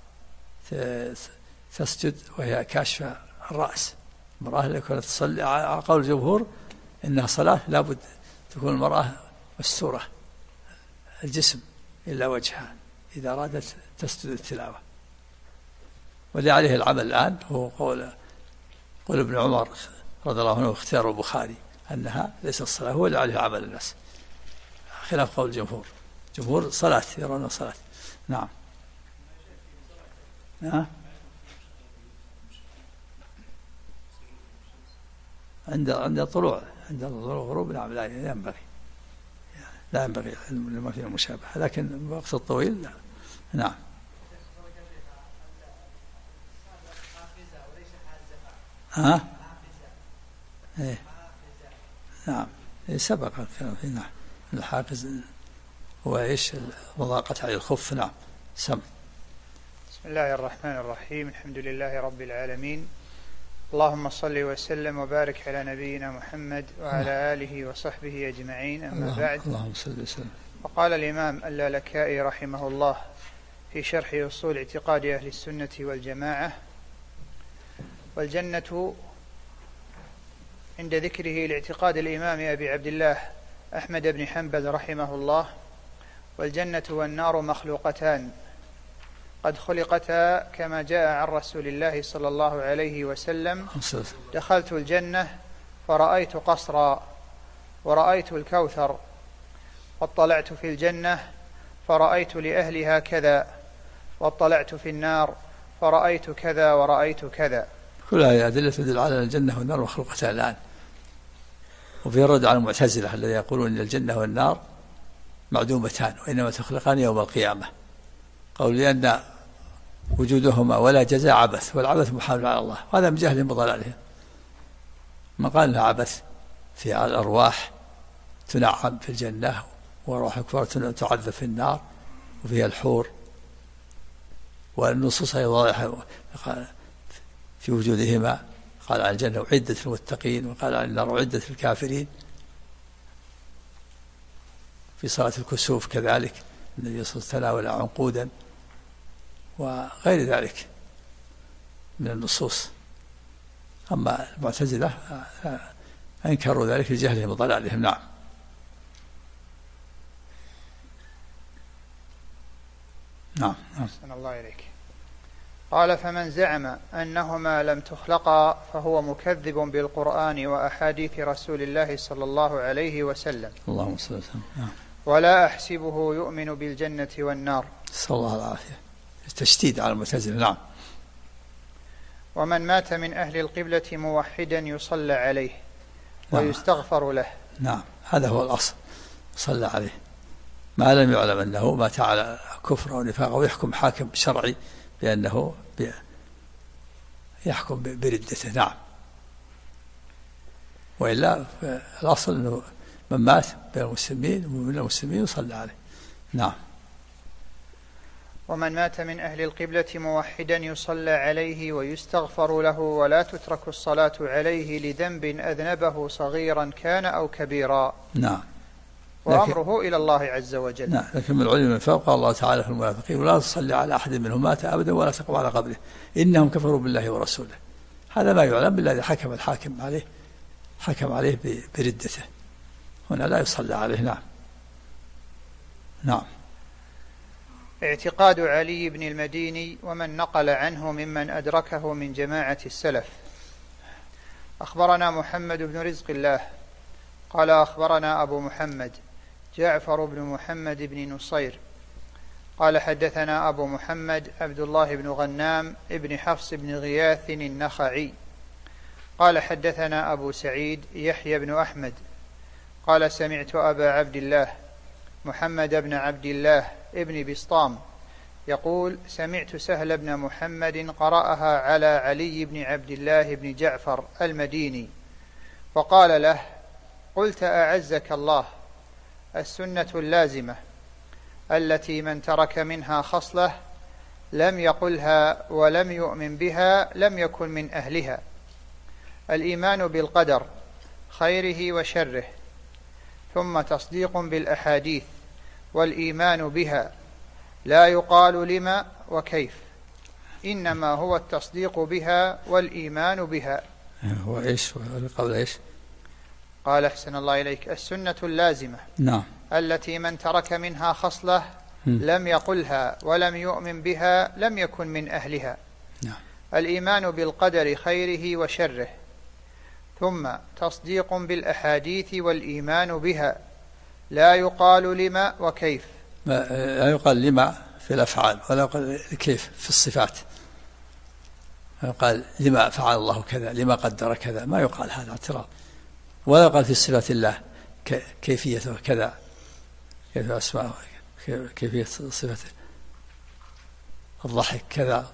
تسجد وهي كاشفة الرأس. المرأة اللي كانت تصلي على قول الجمهور إنها صلاة لابد تكون المرأة مستورة الجسم إلا وجهها إذا أرادت تسجد التلاوة. واللي عليه العمل الآن هو قول ابن عمر رضي الله عنه، اختيار البخاري أنها ليست الصلاة، هو اللي عليه عمل الناس، خلاف قول الجمهور. جمهور صلاة، يرون صلاة. نعم. عند طلوع الغروب. نعم، لا ينبغي لما فيه المشابهة، لكن الوقت الطويل لا. نعم. إيه. نعم. سبق الكلام فيه. نعم. الحافز هو ايش؟ مضاقة على الخف. نعم. بسم الله الرحمن الرحيم. الحمد لله رب العالمين، اللهم صل وسلم وبارك على نبينا محمد وعلى آله وصحبه أجمعين، أما بعد. اللهم صل وسلم. وقال الإمام اللالكائي رحمه الله في شرح أصول اعتقاد أهل السنة والجماعة: والجنة عند ذكره لاعتقاد الإمام أبي عبد الله أحمد بن حنبل رحمه الله: والجنة والنار مخلوقتان قد خلقتا كما جاء عن رسول الله صلى الله عليه وسلم: دخلت الجنة فرأيت قصرا ورأيت الكوثر، واطلعت في الجنة فرأيت لأهلها كذا، واطلعت في النار فرأيت كذا ورأيت كذا. كل هذه أدلة تدل على الجنة والنار مخلوقتان الآن. وفي الرد على المعتزلة الذين يقولون أن الجنة والنار معدومتان وإنما تخلقان يوم القيامة، قالوا لأن وجودهما ولا جزاء عبث، والعبث محال على الله، وهذا من جهلهم وضلالهم. ما قال لها عبث في الأرواح تنعم في الجنة وأرواح الكفار تعذب في النار وفيها الحور، والنصوص أيضا واضحة في وجودهما. قال عن الجنة أعدت للمتقين، وقال عن النار أعدت للكافرين. في صلاة الكسوف كذلك النبي صلى الله عليه وسلم تناول عنقودا وغير ذلك من النصوص. أما المعتزلة أنكروا ذلك لجهلهم وضلالهم. نعم. نعم. أحسن الله إليك. قال: فمن زعم أنهما لم تخلقا فهو مكذب بالقرآن وأحاديث رسول الله صلى الله عليه وسلم. اللهم صل وسلم. نعم. ولا أحسبه يؤمن بالجنة والنار. صلى الله العافية. تشديد على المعتزلة. نعم. ومن مات من أهل القبلة موحدا يصلى عليه ويستغفر له. نعم، هذا هو الأصل، صلى عليه، ما لم يعلم أنه مات على كفر أو نفاق، أو يحكم حاكم شرعي بأنه يحكم بردته. نعم. وإلا الأصل أنه من مات بين المسلمين ومن المسلمين يصلى عليه. نعم. ومن مات من أهل القبلة موحدا يصلى عليه ويستغفر له، ولا تترك الصلاة عليه لذنب أذنبه صغيرا كان أو كبيرا. نعم. وأمره إلى الله عز وجل. نعم. لكن من العلم من فوق قال الله تعالى في المنافقين: ولا تصلي على أحد منهم مات أبدا ولا تقم على قبره إنهم كفروا بالله ورسوله. هذا ما يعلم بالله إذا حكم الحاكم عليه، حكم عليه بردته، هنا لا يصلى عليه. نعم. نعم. اعتقاد علي بن المديني ومن نقل عنه ممن أدركه من جماعة السلف. أخبرنا محمد بن رزق الله قال أخبرنا أبو محمد جعفر بن محمد بن نصير قال حدثنا أبو محمد عبد الله بن غنام ابن حفص بن غياث النخعي قال حدثنا أبو سعيد يحيى بن أحمد قال سمعت أبا عبد الله محمد بن عبد الله ابن بسطام يقول: سمعت سهل بن محمد قرأها على علي بن عبد الله بن جعفر المديني وقال له: قلت أعزك الله: السنة اللازمة التي من ترك منها خصلة لم يقلها ولم يؤمن بها لم يكن من أهلها. الإيمان بالقدر خيره وشره، ثم تصديق بالأحاديث والإيمان بها، لا يقال لما وكيف، إنما هو التصديق بها والإيمان بها. هو إيش قبل إيش؟ قال: أحسن الله إليك: السنة اللازمة. نعم. التي من ترك منها خصلة لم يقلها ولم يؤمن بها لم يكن من أهلها. نعم. الإيمان بالقدر خيره وشره، ثم تصديق بالأحاديث والإيمان بها، لا يقال لما وكيف. لا يقال لما في الأفعال ولا يقال كيف في الصفات. يقال لما فعل الله كذا، لما قدر كذا، ما يقال هذا اعتراض. ولا يقال في صفات الله كيفية كذا، كيف أسماءه، كيفية صفة الضحك كذا،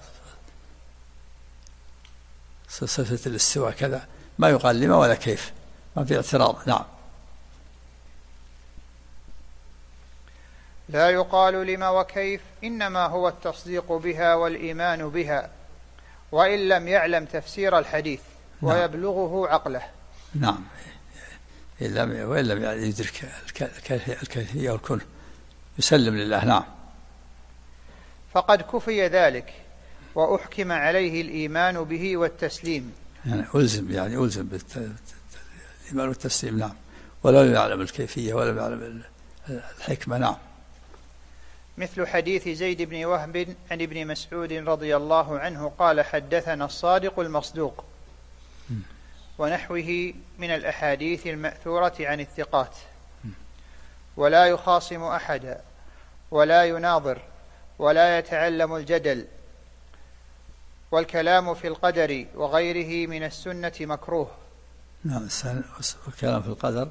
صفة الاستواء كذا، ما يقال لما ولا كيف، ما في اعتراض. نعم. لا يقال لما وكيف، إنما هو التصديق بها والإيمان بها، وإن لم يعلم تفسير الحديث ويبلغه عقله. نعم، وإن لم يدرك الكيفية والكنه يسلم لله. نعم. فقد كفي ذلك وأحكم عليه الإيمان به والتسليم، يعني ألزم بالإيمان والتسليم. نعم، ولم يعلم الكيفية ولم يعلم الحكمة. نعم. مثل حديث زيد بن وهب عن ابن مسعود رضي الله عنه قال: حدثنا الصادق المصدوق، ونحوه من الأحاديث المأثورة عن الثقات. ولا يخاصم أحدا ولا يناظر ولا يتعلم الجدل. والكلام في القدر وغيره من السنة مكروه. نعم، الكلام في القدر.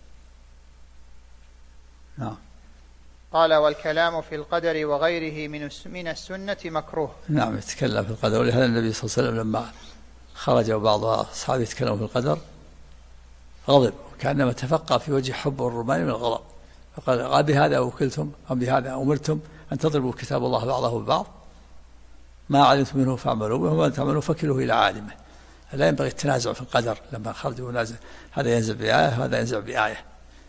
نعم. قال: والكلام في القدر وغيره من السنة مكروه. نعم، يتكلم في القدر. ولهذا النبي صلى الله عليه وسلم لما خرج وبعض أصحابه يتكلموا في القدر غضب، وكأنما تفقع في وجه حب الرمان من الغضب، فقال: بهذا وكلتم أم بهذا أمرتم أن تضربوا كتاب الله بعضه ببعض، ما علمتم منه فاعملوا به وما تعملوا فكلوه إلى عالمه. لا ينبغي التنازع في القدر. لما خرجوا ونازل، هذا ينزل بآية هذا ينزل بآية،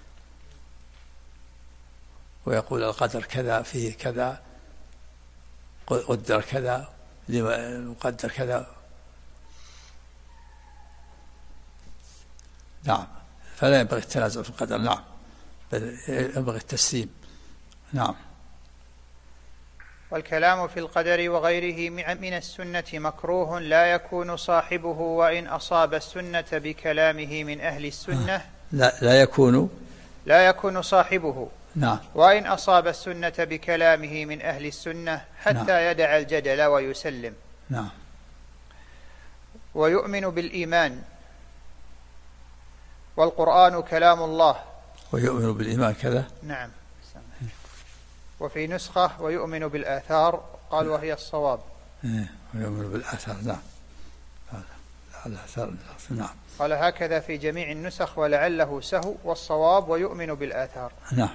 ويقول القدر كذا فيه كذا، قدر كذا، مقدر كذا. نعم، فلا ينبغي التنازع في القدر. نعم، بل ينبغي التسليم. نعم. والكلام في القدر وغيره من السنة مكروه، لا يكون صاحبه وإن أصاب السنة بكلامه من أهل السنة. لا يكون صاحبه. نعم. وإن أصاب السنة بكلامه من أهل السنة حتى يدع الجدل ويسلم. نعم. ويؤمن بالإيمان، والقرآن كلام الله. ويؤمن بالإيمان كذا. نعم. وفي نسخة ويؤمن بالآثار، قال وهي الصواب. ويؤمن بالآثار. نعم. الآثار. نعم. قال هكذا في جميع النسخ ولعله سهو، والصواب ويؤمن بالآثار. نعم،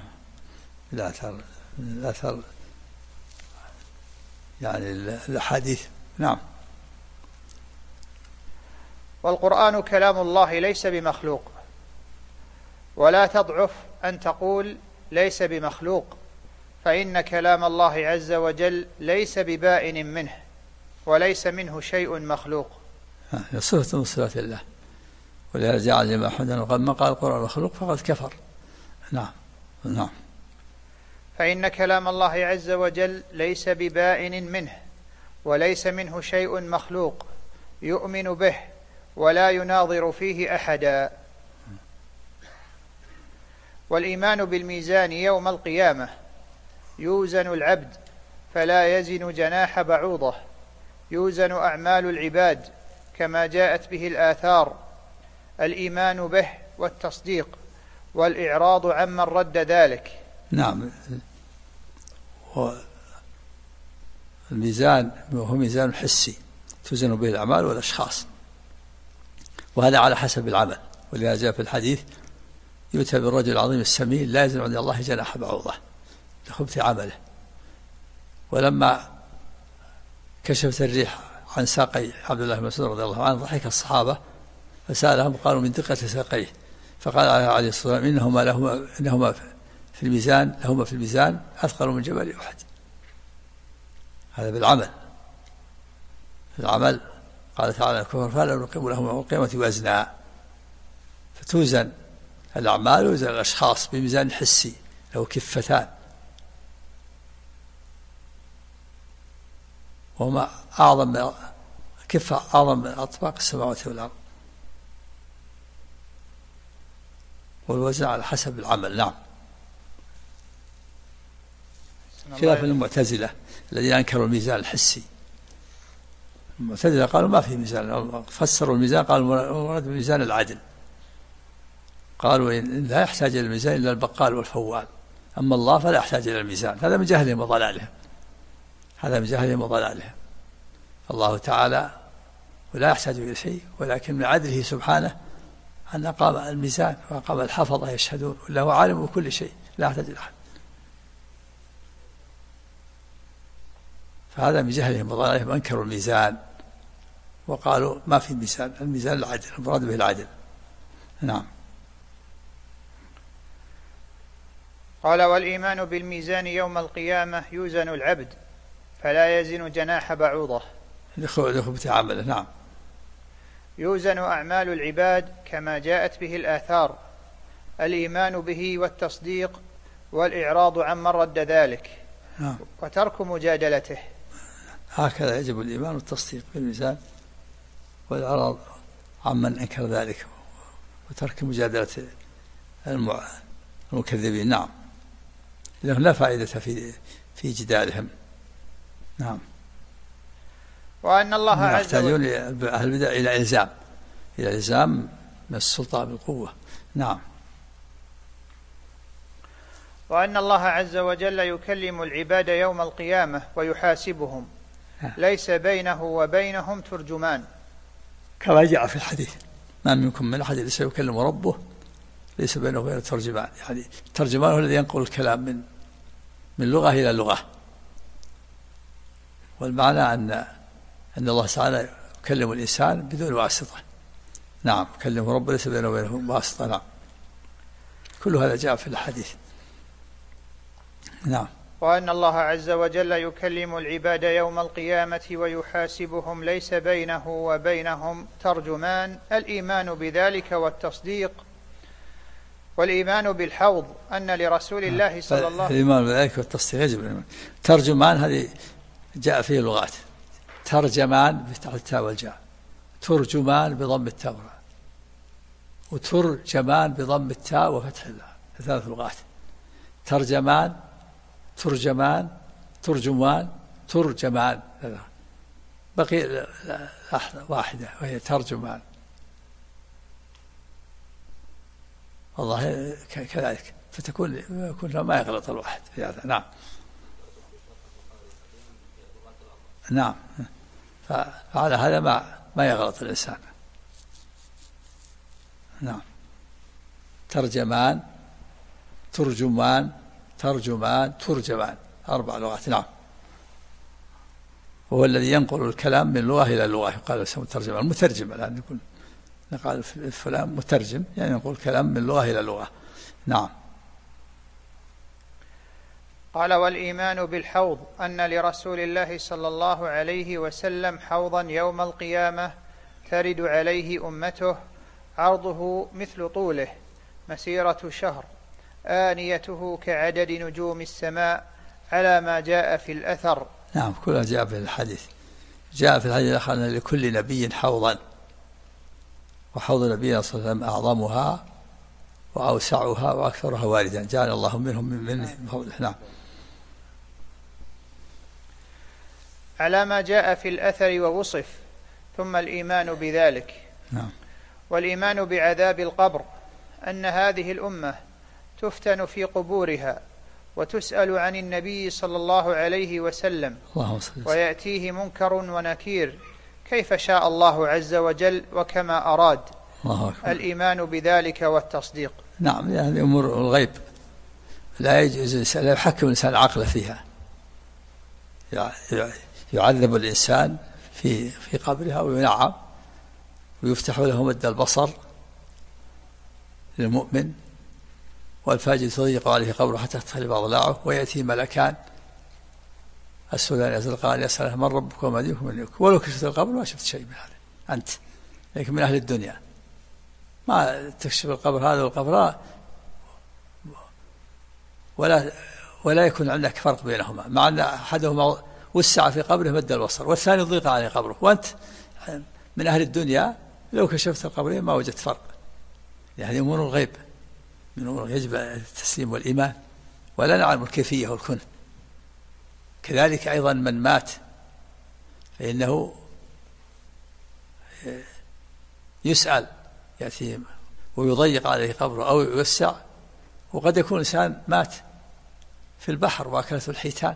الآثار يعني الأحاديث. نعم. والقرآن كلام الله ليس بمخلوق، ولا تضعف أن تقول ليس بمخلوق، فإن كلام الله عز وجل ليس ببائن منه، وليس منه شيء مخلوق. صفة من صفات الله، ولهذا جعل الإمام أحمد قال: من قال القرآن مخلوق فقد كفر. نعم. نعم. فإن كلام الله عز وجل ليس ببائن منه، وليس منه شيء مخلوق يؤمن به ولا يناظر فيه أحدا. والإيمان بالميزان يوم القيامة يوزن العبد فلا يزن جناح بعوضة، يوزن أعمال العباد كما جاءت به الآثار. الإيمان به والتصديق والإعراض عمن رد ذلك. نعم. الميزان هو ميزان حسي توزن به الأعمال والأشخاص، وهذا على حسب العمل. ولهذا جاء في الحديث: يؤتى بالرجل العظيم السمين لا يزن عند الله جناح بعوضة لخبث عمله. ولما كشفت الريح عن ساقي عبد الله بن مسعود رضي الله عنه ضحك الصحابة فسألهم قالوا: من دقة ساقيه. فقال عليه الصلاة والسلام: إنهما في الميزان أثقل من جبل أحد. هذا بالعمل. العمل قال تعالى: الكفر فلا نقيم لهم يوم القيامة وزنا. فتوزن الأعمال ويوزن الأشخاص بميزان حسي له كفتان، وما أعظم كفة أعظم من أطباق السماوات والأرض. والوزن على حسب العمل. نعم. خلاف المعتزلة الذين أنكروا الميزان الحسي. المعتزلة قالوا ما في ميزان، فسروا الميزان قالوا المراد بميزان العدل، قالوا إن لا يحتاج إلى الميزان إلا البقال والفوال، أما الله فلا يحتاج إلى الميزان. هذا من جهلهم وضلالهم. الله تعالى ولا يحتاج إلى شيء، ولكن من عدله سبحانه أن أقام الميزان وأقام الحفظة يشهدون، وله عالم بكل شيء لا يحتاج إلى أحد. فهذا من جهلهم وضلالهم أنكروا الميزان وقالوا ما في ميزان، الميزان العدل، المراد به العدل. نعم. قال: والإيمان بالميزان يوم القيامة يوزن العبد فلا يزن جناح بعوضة. لخبث عمله. نعم. يوزن أعمال العباد كما جاءت به الآثار، الإيمان به والتصديق والإعراض عمن رد ذلك. نعم. وترك مجادلته. هكذا يجب الإيمان والتصديق بالميزان والإعراض عمن أنكر ذلك وترك مجادلة المكذبين. نعم. لهم لا فائدة في جدالهم. نعم. وأن الله عز وجل يحتاجون أهل البدع إلى إلزام من السلطة بالقوة. نعم. وأن الله عز وجل يكلم العباد يوم القيامة ويحاسبهم ليس بينه وبينهم ترجمان، كما جاء في الحديث: ما منكم من أحد ليس يكلم ربه ليس بينه وبينه ترجمان. يعني الترجمان هو الذي ينقل الكلام من لغة إلى لغة، والمعنى أن الله تعالى يكلم الإنسان بدون واسطة. نعم. يكلم ربه ليس بينه وبينه واسطة. نعم. كل هذا جاء في الحديث. نعم. وأن الله عز وجل يكلم العباد يوم القيامة ويحاسبهم ليس بينه وبينهم ترجمان، الإيمان بذلك والتصديق والإيمان بالحوض، أن لرسول الله صلى الله عليه وسلم الإيمان بذلك والتصديق يجب الإيمان. ترجمان هذه جاء فيه لغات: ترجمان بفتح التاء والجاء، ترجمان بضم التاء وترجمان بضم التاء وفتح التاء، ثلاث لغات: ترجمان، ترجمان، ترجمان، ترجمان. بقي واحدة وهي ترجمان. والله كذلك، فتكون ما يغلط الواحد في هذا. نعم. نعم. فعلى هذا ما يغلط الإنسان. نعم. ترجمان، ترجمان، ترجمان، ترجمان، 4 لغات. نعم. وهو الذي ينقل الكلام من لغة إلى لغة، يقال اسمه ترجمان. المترجم الآن يكون قال فلان مترجم، يعني ينقل الكلام من لغة إلى لغة. نعم. قال: والإيمان بالحوض، أن لرسول الله صلى الله عليه وسلم حوضا يوم القيامة ترد عليه أمته، عرضه مثل طوله، مسيرة شهر، آنيته كعدد نجوم السماء، على ما جاء في الأثر. نعم. كلها جاء في الحديث. جاء في الحديث أن لكل نبي حوضا، وحوض النبي صلى الله عليه وسلم أعظمها وأوسعها وأكثرها واردا، جعل الله منهم من حوضه. نعم. على ما جاء في الأثر ووصف. ثم الإيمان بذلك. نعم. والإيمان بعذاب القبر، أن هذه الأمة تفتن في قبورها وتسأل عن النبي صلى الله عليه وسلم، ويأتيه منكر ونكير كيف شاء الله عز وجل وكما أراد. الإيمان بذلك والتصديق. نعم. هذه أمور الغيب لا يجوز، لا يحكم الإنسان عقله فيها. يعذب الإنسان في قبرها وينعم، ويفتح له مد البصر للمؤمن، والفاجر تضيق عليه قبره حتى تختلف أضلاعه، ويأتي ملكان السودان يزرقان يسأله من ربك وما دينك ومن نبيك. ولو كشفت القبر ما شفت شيء من هذا أنت، لكن من أهل الدنيا ما تكشف القبر هذا والقبر، ولا يكون عندك فرق بينهما، مع أن أحدهما وسع في قبره مد البصر والثاني ضيق عليه قبره، وأنت من أهل الدنيا لو كشفت القبرين ما وجدت فرق. يعني أمور الغيب من أمور يجب التسليم والإيمان، ولا نعلم الكيفية والكنه. كذلك أيضا من مات فإنه يسأل، يأتي ويضيق عليه قبره أو يوسع. وقد يكون إنسان مات في البحر وأكلته الحيتان،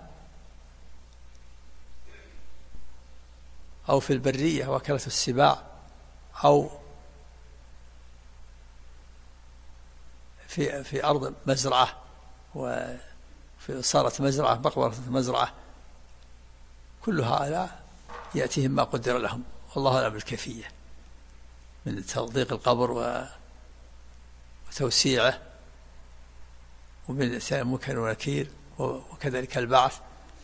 أو في البرية وأكلته السباع، أو في أرض مزرعة صارت مزرعة، مقبرة مزرعة، كل هؤلاء يأتيهم ما قدر لهم، والله أعلم بالكيفية من تضييق القبر وتوسيعه، ومن منكر ونكير، وكذلك البعث.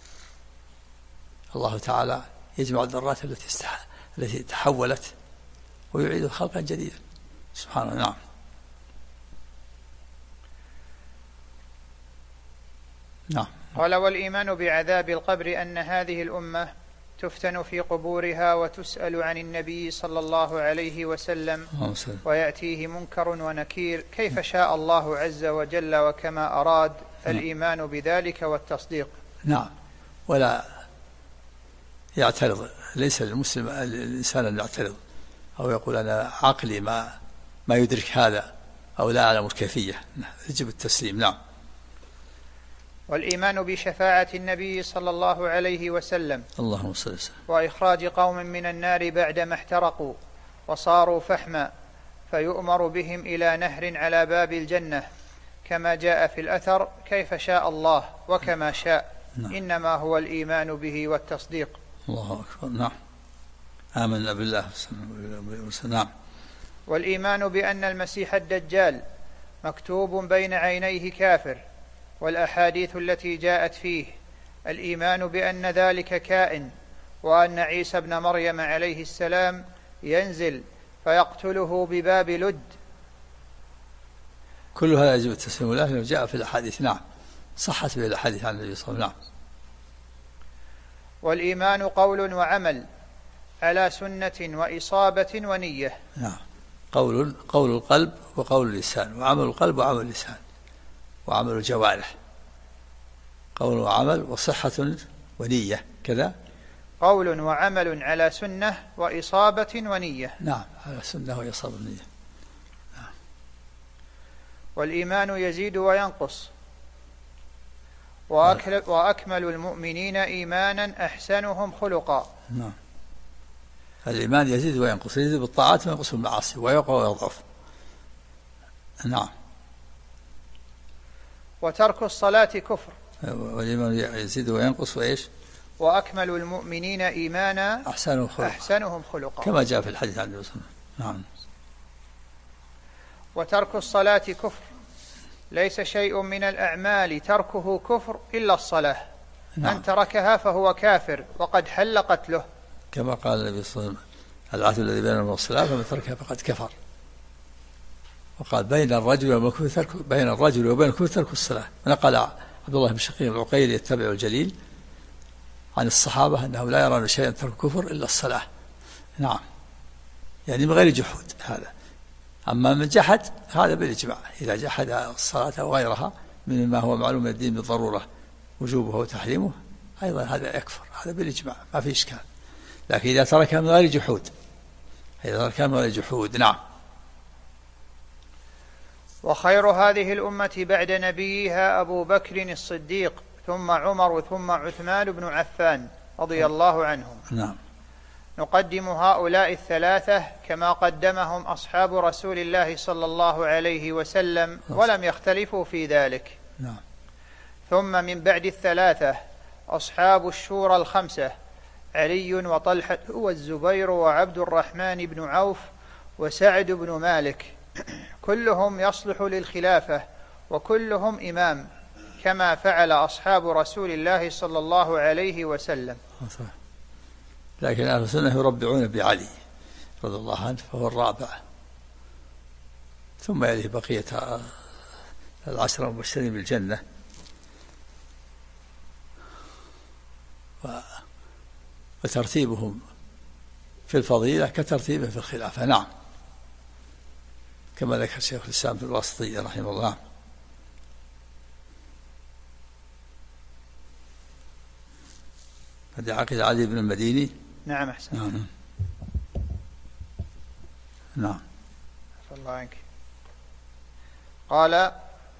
الله تعالى يجمع الذرات التي تحولت ويعيد خلقا جديدا سبحانه. نعم. نعم. قال: والإيمان بعذاب القبر أن هذه الأمة تفتن في قبورها وتسأل عن النبي صلى الله عليه وسلم ويأتيه منكر ونكير كيف شاء الله عز وجل وكما أراد، الإيمان بذلك والتصديق. نعم. ولا يعترض، ليس للمسلم الإنسان أن يعترض أو يقول أنا عقلي ما يدرك هذا أو لا أعلم الكيفية، يجب التسليم. نعم. والإيمان بشفاعة النبي صلى الله عليه وسلم اللهم صل وسلم وإخراج قوم من النار بعدما احترقوا وصاروا فحما فيؤمر بهم إلى نهر على باب الجنة كما جاء في الأثر كيف شاء الله وكما شاء. نعم. إنما هو الإيمان به والتصديق. الله أكبر. نعم. آمنا بالله. نعم. والإيمان بأن المسيح الدجال مكتوب بين عينيه كافر، والأحاديث التي جاءت فيه، الإيمان بأن ذلك كائن، وأن عيسى ابن مريم عليه السلام ينزل فيقتله بباب لد. كل هذا يجب التسليم له لو جاء في الأحاديث. نعم. صحت به الأحاديث عن النبي صلى الله عليه وسلم. نعم. والإيمان قول وعمل على سنة وإصابة ونية. نعم. قول القلب وقول اللسان، وعمل القلب وعمل اللسان، وعمل الجوارح. قول وعمل وصحة ونية كذا. قول وعمل على سنة وإصابة ونية. نعم. على سنة وإصابة ونية. نعم. والإيمان يزيد وينقص، وأكمل المؤمنين إيمانا أحسنهم خلقا. نعم. الإيمان يزيد وينقص، يزيد بالطاعات وينقص بالمعاصي، ويقوى ويضعف. نعم. وترك الصلاة كفر. والإيمان يزيد وينقص وإيش؟ وأكمل المؤمنين إيمانا أحسنهم خلقا كما جاء في الحديث عن النبي صلى الله عليه وسلم. نعم. وترك الصلاة كفر، ليس شيء من الأعمال تركه كفر إلا الصلاة. نعم. من تركها فهو كافر وقد حل قتله، كما قال النبي صلى الله عليه وسلم العهد الذي بيننا والصلاة فمن تركها فقد كفر. وقال بين الرجل وبين الكفر ترك الصلاة. نقل عبد الله بن شقيق العقيلي التابعي الجليل عن الصحابة أنهم لا يرون شيئا ترك كفر إلا الصلاة. نعم. يعني من غير جحود هذا. أما من جحد هذا بالإجماع، إذا جحد الصلاة أو غيرها مما هو معلوم من الدين بالضرورة وجوبه وتحريمه أيضا هذا يكفر، هذا بالإجماع ما في إشكال. لكن إذا تركها من غير جحود، نعم. وخير هذه الأمة بعد نبيها أبو بكر الصديق، ثم عمر، ثم عثمان بن عفان رضي الله عنهم. نعم. نقدم هؤلاء الثلاثة كما قدمهم أصحاب رسول الله صلى الله عليه وسلم ولم يختلفوا في ذلك. نعم. ثم من بعد الثلاثة أصحاب الشورى الخمسة: علي وطلحة والزبير وعبد الرحمن بن عوف وسعد بن مالك، كلهم يصلح للخلافة وكلهم إمام كما فعل أصحاب رسول الله صلى الله عليه وسلم. لكن أهل السنة يربعون بعلي رضي الله عنه فهو الرابع، ثم يليه بقية العشرة المبشرين بالجنة، وترتيبهم في الفضيلة كترتيبه في الخلافة. نعم. كما ذكر شيخ الإسلام في الواسطية رحمه الله. هذه عقيدة علي بن المديني. نعم. أحسن. نعم. نعم. عفى الله عنك. قال: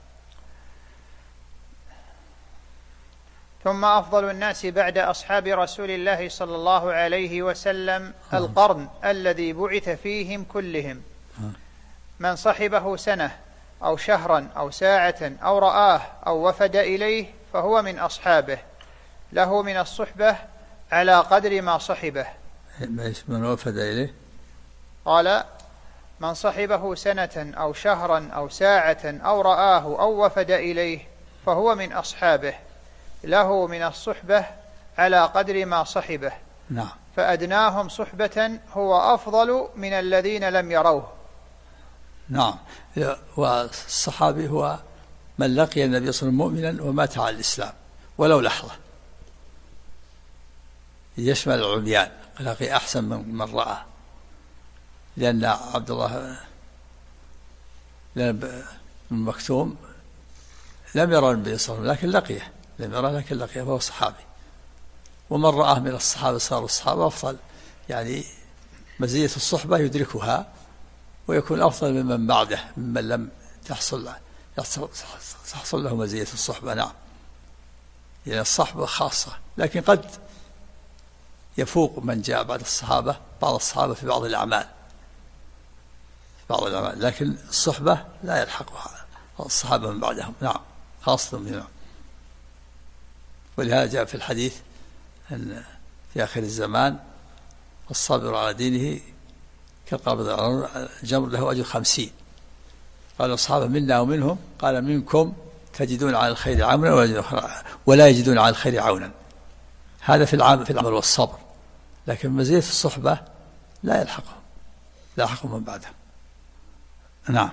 ثم أفضل الناس بعد أصحاب رسول الله صلى الله عليه وسلم القرن الذي بعث فيهم كلهم، من صحبه سنة أو شهرا أو ساعة أو رآه أو وفد إليه فهو من أصحابه، له من الصحبة على قدر ما صحبه. من وفد إليه؟ قال: من صحبه سنة أو شهرا أو ساعة أو رآه أو وفد إليه فهو من أصحابه، له من الصحبة على قدر ما صحبه. نعم. فأدناهم صحبة هو أفضل من الذين لم يروه. نعم. والصحابي هو من لقي النبي صلى الله عليه وسلم مؤمنا ومات على الإسلام ولو لحظة، يشمل العميان، لقي أحسن من رأى، لأن عبد الله بن مكتوم لم يرى النبي صلى الله عليه وسلم لكن لقيه فهو صحابي. ومن رآه من الصحابة صاروا الصحابة أفضل، يعني مزية الصحبة يدركها ويكون أفضل ممن بعده، ممن لم تحصل له مزية الصحبة. نعم. يعني الصحبة خاصة، لكن قد يفوق من جاء بعد الصحابة، بعض الصحابة في بعض الأعمال، لكن الصحبة لا يلحقها الصحابة من بعدهم. نعم، خاصة منهم. ولهذا جاء في الحديث أن في آخر الزمان الصابر على دينه كالقابض على الجمر له أجر 50. قال الصحابة: منا ومنهم؟ قال: منكم تجدون على الخير عونا ولا يجدون على الخير عونا. هذا في العمل والصبر، لكن مزية الصحبة لا يلحقهم من بعده. نعم.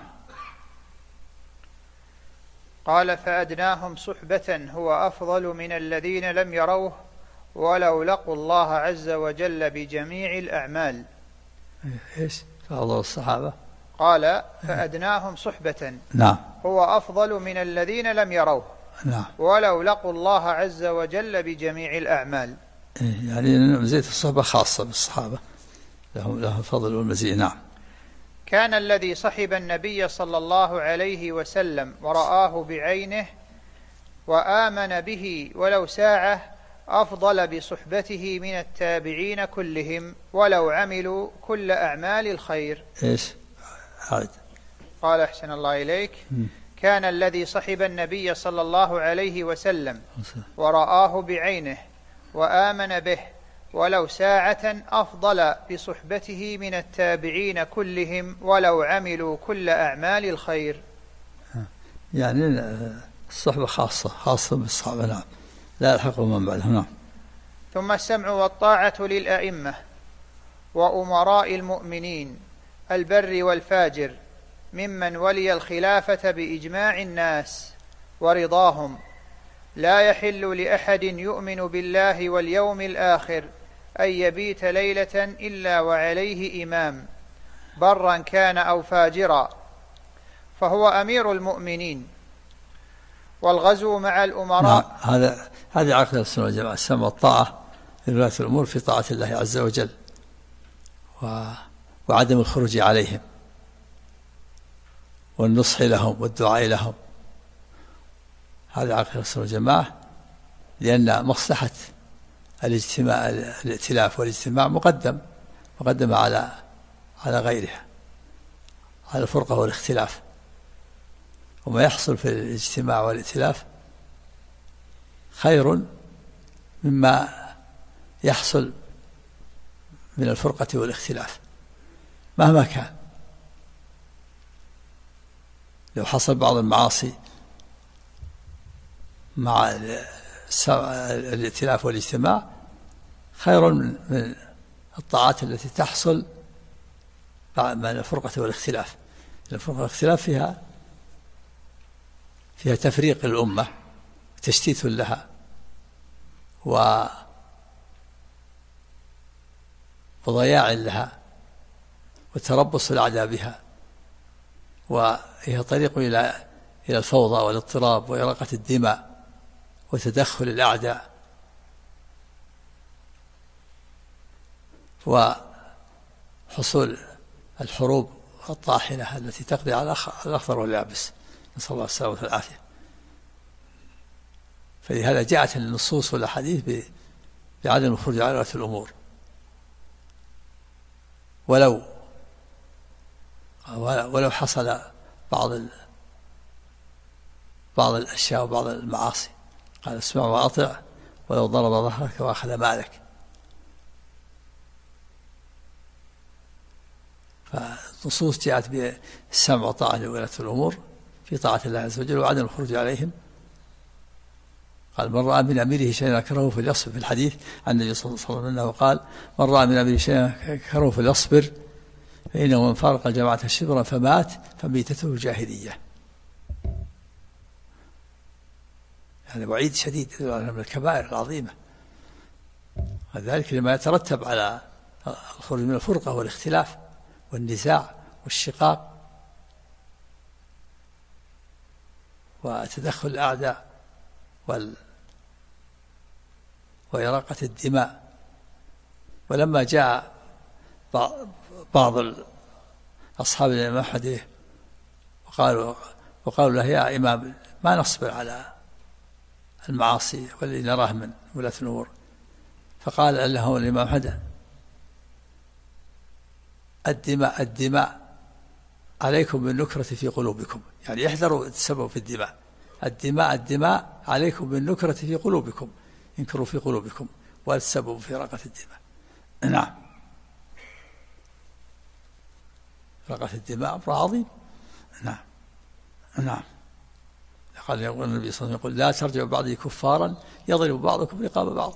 قال: فأدناهم صحبة هو أفضل من الذين لم يروه ولو لقوا الله عز وجل بجميع الأعمال. إيش فأفضل الصحابة؟ قال: فأدناهم صحبة. نعم. هو أفضل من الذين لم يروه. نعم. ولو لقوا الله عز وجل بجميع الأعمال. يعني مزية الصحبة خاصة بالصحابة، له فضل والمزية. نعم. كان الذي صحب النبي صلى الله عليه وسلم ورآه بعينه وآمن به ولو ساعة أفضل بصحبته من التابعين كلهم ولو عملوا كل أعمال الخير. إيش هذا؟ قال: أحسن الله إليك. كان الذي صحب النبي صلى الله عليه وسلم ورآه بعينه وآمن به ولو ساعة أفضل بصحبته من التابعين كلهم ولو عملوا كل أعمال الخير. يعني الصحبة خاصة بالصحابة. نعم، لا يلحقهم من بعدهم. نعم. ثم السمع والطاعة للأئمة وأمراء المؤمنين البر والفاجر ممن ولي الخلافة بإجماع الناس ورضاهم. لا يحل لأحد يؤمن بالله واليوم الآخر أن يبيت ليلة إلا وعليه إمام برا كان أو فاجرا، فهو أمير المؤمنين. والغزو مع الأمراء. نعم. هذه عقيدة السنة والجماعة، السمع والطاعة لولاة الأمور في طاعة الله عز وجل وعدم الخروج عليهم والنصح لهم والدعاء لهم. هذه عقيدة السنة والجماعة، لأن مصلحة الائتلاف والاجتماع مقدمة على غيرها، على الفرقة والاختلاف. وما يحصل في الاجتماع والائتلاف خير مما يحصل من الفرقة والاختلاف مهما كان. لو حصل بعض المعاصي مع الائتلاف والاجتماع خير من الطاعات التي تحصل من الفرقة والاختلاف. الفرقة والاختلاف فيها تفريق الأمة، تشتيت لها، وضياع لها، وتربص الأعداء بها، وهي طريق إلى الفوضى والاضطراب وإراقة الدماء وتدخل الأعداء وحصول الحروب الطاحنة التي تقضي على الأخضر واليابس، نسأل الله السلامة والعافية. فلهذا جاءت النصوص والأحاديث بعدم الخروج على ولاة الأمور، ولو حصل بعض الأشياء وبعض المعاصي. قال: اسمع وأطع ولو ضرب ظهرك وأخذ مالك. فالنصوص جاءت بالسمع والطاعة لولاة الأمور في طاعة الله عز وجل وعدم الخروج عليهم. قال من رأى من أميره شيئا يكرهه فليصبر، في الحديث عن النبي صلى الله عليه وسلم أنه قال من رأى من أميره شيئا يكرهه فليصبر فإنه من فارق الجماعة شبرا فمات فميتته جاهلية. هذا وعيد شديد من الكبائر العظيمة، وذلك لما يترتب على الخروج من الفرقة والاختلاف والنزاع والشقاق وتدخل الأعداء وإراقة الدماء. ولما جاء بعض أصحاب الإمام أحمد وقالوا له يا إمام ما نصبر على المعاصي والذي نراه من ولاة الأمور، فقال له الإمام أحمد الدماء عليكم بالنكرة في قلوبكم، يعني احذروا التسبب في الدماء. الدماء عليكم بالنكرة في قلوبكم، انكروا في قلوبكم والسبب في راقة الدماء. نعم، راقة الدماء أمر عظيم. نعم. قال يقول النبي صلى الله عليه وسلم يقول لا ترجعوا بعضي كفارا يضرب بعضكم رقاب بعض.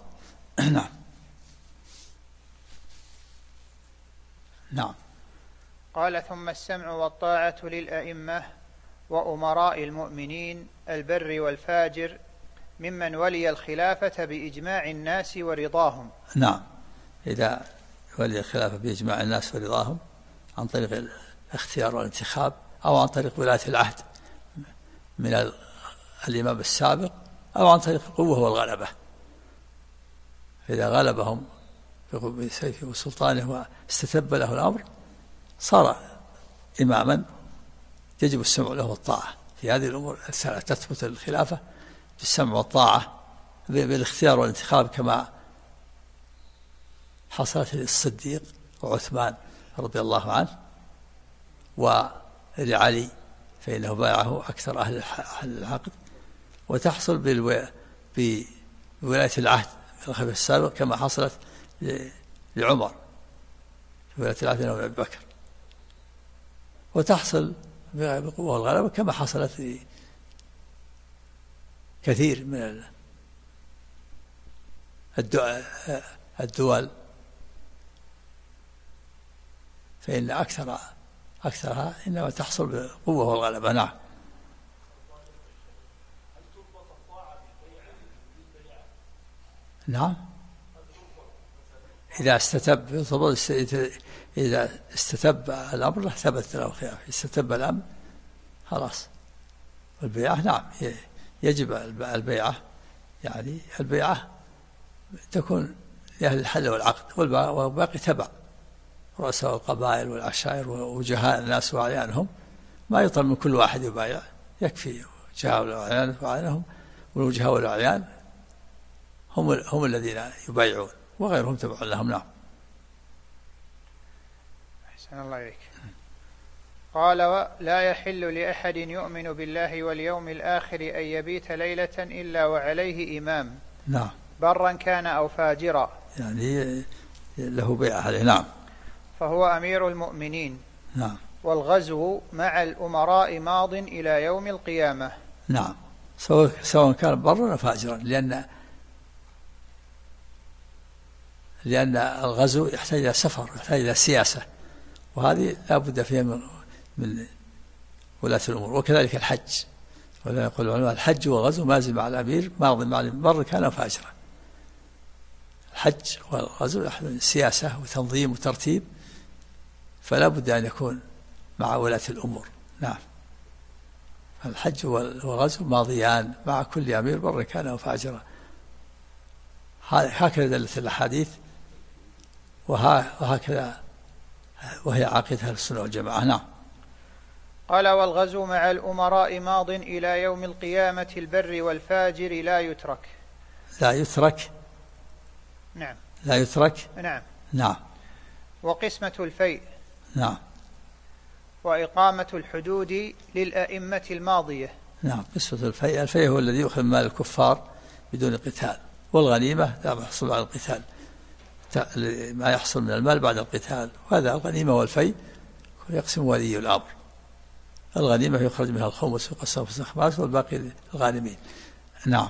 نعم. قال ثم السمع والطاعة للأئمة وأمراء المؤمنين البر والفاجر ممن ولي الخلافة بإجماع الناس ورضاهم. نعم، إذا ولي الخلافة بإجماع الناس ورضاهم عن طريق الاختيار والانتخاب أو عن طريق ولاية العهد من الإمام السابق أو عن طريق القوة والغلبة. إذا غلبهم بسيفه وسلطانه واستتب له الأمر صار إماما يجب السمع له والطاعة. في هذه الأمور تثبت الخلافة بالسمع والطاعة بالاختيار والانتخاب كما حصلت للصديق وعثمان رضي الله عنه ولعلي فإنه بايعه أكثر أهل العقد، وتحصل بولاية العهد من الخليفة السابق كما حصلت لعمر في ولاية العهد من أبي بكر، وتحصل بالقوة والغلبة كما حصلت في كثير من الدول، فإن أكثرها إنما تحصل بالقوة والغلبة. نعم. نعم، إذا استتب الأمر ثبت له الخلاف. استتب الأمر خلاص. والبيعة نعم يجب البيعة، يعني البيعة تكون لأهل الحل والعقد والباقي تبع رؤساء القبائل والعشائر ووجهاء الناس وأعيانهم. ما يطلب من كل واحد يبايع، يكفي وجهاء والأعيان وأعيانهم، والوجهاء والأعيان هم الذين يبايعون وغيرهم تبع لهم. نعم. أحسن الله إليك. قال لا يحل لأحد يؤمن بالله واليوم الآخر أن يبيت ليلة إلا وعليه إمام. نعم. برا كان أو فاجرا، يعني له بيعة عليه. نعم. فهو أمير المؤمنين. نعم. والغزو مع الأمراء ماض إلى يوم القيامة. نعم، سواء كان برا أو فاجرا، لأن الغزو يحتاج إلى سفر، يحتاج إلى سياسة، وهذه لا بد فيها من ولاة الأمور. وكذلك الحج، ولا يقول العلماء الحج والغزو مازل مع الأمير ماض مع البر كان فاجرا. الحج والغزو يحتاج سياسة وتنظيم وترتيب، فلا بد أن يكون مع ولاة الأمور. نعم. الحج والغزو ماضيان مع كل أمير بر كان فاجرا. هكذا دلت الأحاديث، وهكذا وهي عقيدة أهل السنة والجماعة. نعم. قال والغزو مع الأمراء ماض إلى يوم القيامة البر والفاجر لا يترك. لا يترك. نعم. لا يترك. نعم. نعم. وقسمة الفيء. نعم. وإقامة الحدود للأئمة الماضية. نعم. قسمة الفيء هو الذي يؤخذ مال الكفار بدون قتال، والغنيمة لا يحصل بعد القتال، ما يحصل من المال بعد القتال، وهذا الغنيمة والفيء يقسم ولي الأمر. الغنيمة يخرج منها الخمس ويقسم في الخماس والباقي للغانمين. نعم.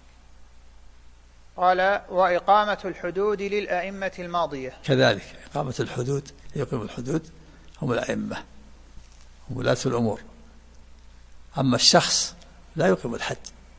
قال: وإقامة الحدود للأئمة الماضية. كذلك إقامة الحدود، يقيم الحدود هم الأئمة، هم ولاة الأمور. أما الشخص لا يقيم الحد،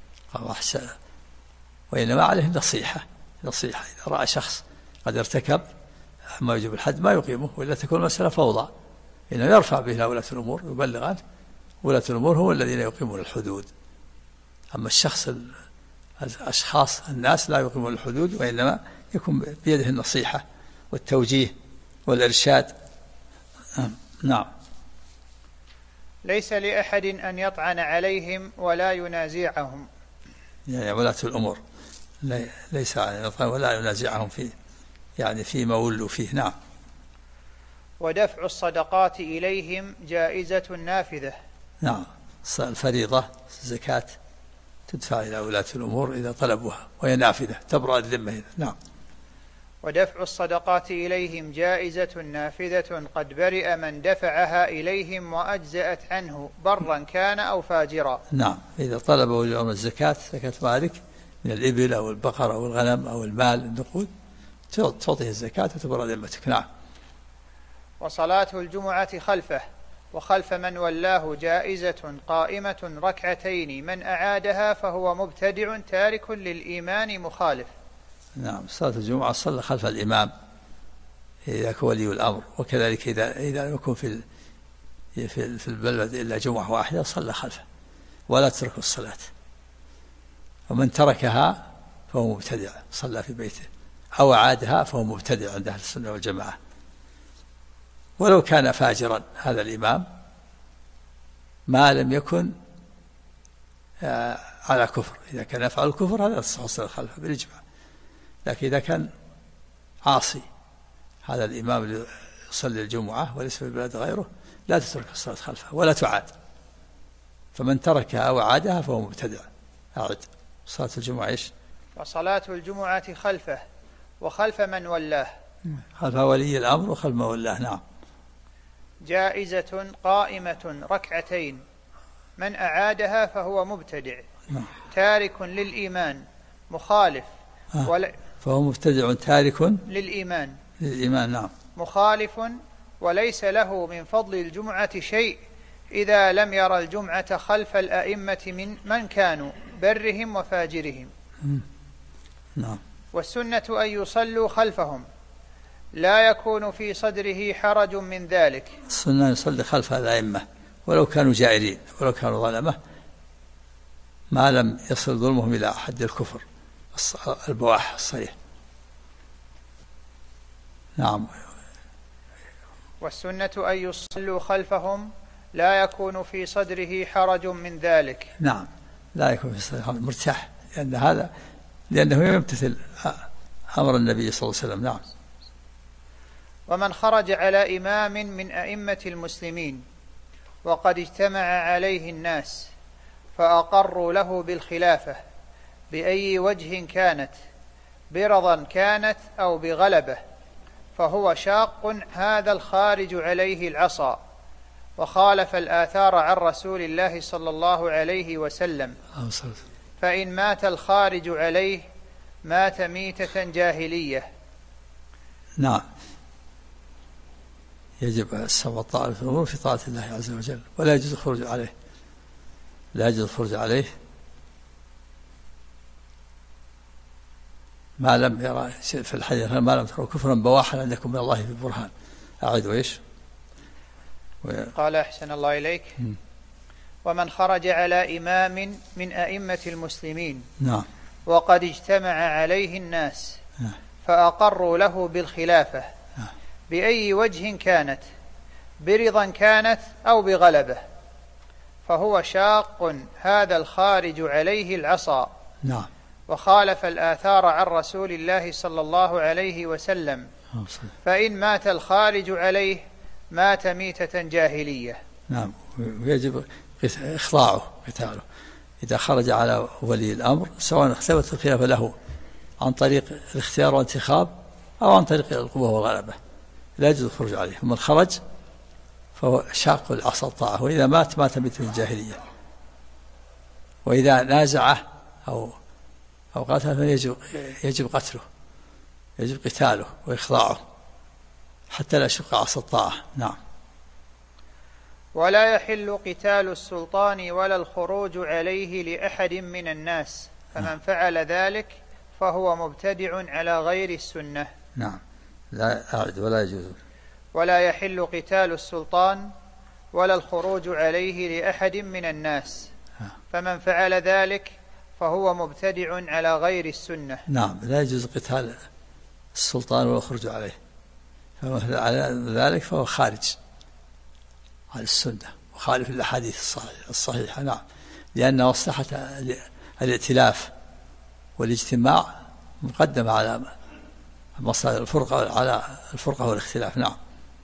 وإنما عليه النصيحة. إذا رأى شخص قد ارتكب ما يجب الحد ما يقيمه، وإلا تكون المسألة فوضى. إنه يرفع به إلى ولاة الأمور، يبلغ عنه. ولاة الأمور هم الذين يقيمون الحدود. أما الشخص، الأشخاص الناس لا يقيمون الحدود، وإنما يكون بيده النصيحة والتوجيه والإرشاد. نعم. ليس لأحد أن يطعن عليهم ولا ينازعهم. يعني ولاة الأمور ليس أن يطعن ولا ينازعهم فيه، يعني فيما ولوا فيه. نعم. ودفع الصدقات إليهم جائزة نافذة. نعم. الفريضة الزكاة تدفع إلى ولاة الأمور إذا طلبوها، وهي نافذة تبرأ الذمة. نعم. ودفع الصدقات إليهم جائزة نافذة قد برئ من دفعها إليهم وأجزأت عنه برا كان أو فاجرا. نعم. إذا طلبوا ولي الأمر الزكاة، زكاة مالك من الإبل أو البقر أو الغنم أو المال النقود، تعطيه الزكاة وتبرأ ذمتك. نعم. وصلاة الجمعة خلفه وخلف من ولاه جائزة قائمة ركعتين، من أعادها فهو مبتدع تارك للإيمان مخالف. نعم. صلاة الجمعة صلى خلف الإمام إذا كان ولي الأمر، وكذلك إذا لم يكن في البلد إلا جمعة واحدة صلى خلفه ولا تترك الصلاة. ومن تركها فهو مبتدع، صلى في بيته أو أعادها فهو مبتدع عند أهل السنة والجماعة، ولو كان فاجرا هذا الإمام، ما لم يكن على كفر. إذا كان يفعل الكفر هذا يصلي خلفه بالإجماع. لكن إذا كان عاصي هذا الإمام اللي يصلي الجمعة وليس في البلاد غيره، لا تترك الصلاة خلفه ولا تعاد. فمن تركها أو عادها فهو مبتدع. أعد صلاة الجمعة إيش؟ وصلاة الجمعة خلفه وخلف من ولاه، خلف ولي الأمر وخلف من ولاه. نعم. جائزة قائمة ركعتين، من أعادها فهو مبتدع تارك للإيمان مخالف. فهو مبتدع تارك للإيمان. نعم. مخالف وليس له من فضل الجمعة شيء إذا لم يرى الجمعة خلف الأئمة من كانوا برهم وفاجرهم. نعم. والسنة أن يصلوا خلفهم، لا يكون في صدره حرج من ذلك. السنة يصلي خلف الأئمة ولو كانوا جائرين ولو كانوا ظلمة، ما لم يصل ظلمهم إلى حد الكفر البواح الصريح. نعم. والسنة أن يصلوا خلفهم، لا يكون في صدره حرج من ذلك. نعم. لا يكون في صدره مرتاح، لأنه يمتثل أمر النبي صلى الله عليه وسلم. نعم. ومن خرج على إمام من أئمة المسلمين وقد اجتمع عليه الناس فأقروا له بالخلافة بأي وجه كانت، برضا كانت أو بغلبة، فهو شاق هذا الخارج عليه العصا، وخالف الآثار عن رسول الله صلى الله عليه وسلم. فإن مات الخارج عليه مات ميتة جاهلية. نعم. يجب السمع والطاعة في الأمور في طاعة الله عز وجل، ولا يجوز الخروج عليه. لا يجوز الخروج عليه ما لم يرى في الحديث: ما لم تروا كفرا بواحا عندكم من الله ببرهان. أعد وإيش؟ قال: أحسن الله إليك. ومن خرج على إمام من أئمة المسلمين نعم. وقد اجتمع عليه الناس فأقروا له بالخلافة بأي وجه كانت، برضا كانت أو بغلبة، فهو شاق هذا الخارج عليه العصا. نعم. وخالف الآثار عن رسول الله صلى الله عليه وسلم. فإن مات الخارج عليه مات ميتة جاهلية. نعم. ويجب إخضاعه قتاله إذا خرج على ولي الأمر، سواء اختبت الخلافة له عن طريق الاختيار والانتخاب أو عن طريق القوة والغلبة، لا يجوز الخروج عليه. ومن خرج فهو شاق العصا الطاعة، وإذا مات مثل الجاهلية، وإذا نازعه أو قتله يجب قتله، يجب قتاله وإخضاعه حتى لا يشق عصا الطاعة. نعم. ولا يحل قتال السلطان ولا الخروج عليه لأحد من الناس، فمن فعل ذلك فهو مبتدع على غير السنة. نعم. لا أعد ولا يجوز. ولا يحل قتال السلطان ولا الخروج عليه لأحد من الناس، فمن فعل ذلك فهو مبتدع على غير السنة. نعم، لا يجوز قتال السلطان ولا الخروج عليه، فمن على ذلك فهو خارج عن السنة وخالف الأحاديث الصحيحة. نعم، لأن مصلحة الائتلاف والاجتماع مقدمة على مصلحة الفرقة والاختلاف. نعم.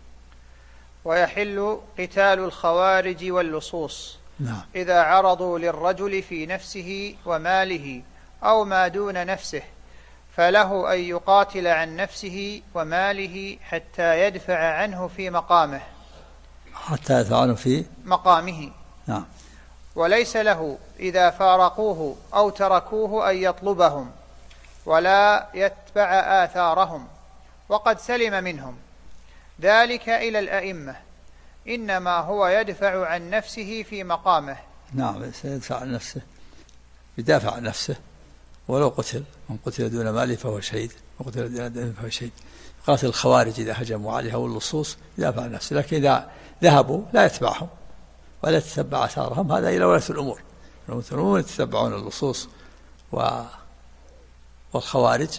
ويحل قتال الخوارج واللصوص. نعم. إذا عرضوا للرجل في نفسه وماله أو ما دون نفسه، فله أن يقاتل عن نفسه وماله حتى يدفع عنه في مقامه. حتى يدفع عنه في مقامه. نعم. وليس له إذا فارقوه أو تركوه أن يطلبهم ولا يتبع آثارهم وقد سلم منهم، ذلك إلى الأئمة، إنما هو يدفع عن نفسه في مقامه. نعم، سيدفع عن نفسه، يدافع عن نفسه ولو قتل، من قتل دون ماله فهو شهيد، وقتل دون دمه فهو شهيد. قاتل الخوارج إذا هجموا عليها واللصوص يدافع عن نفسه، لكن إذا ذهبوا لا يتبعهم ولا يتتبع آثارهم، هذا إلى ولاة الأمور. ولاة الأمور يتتبعون اللصوص والخوارج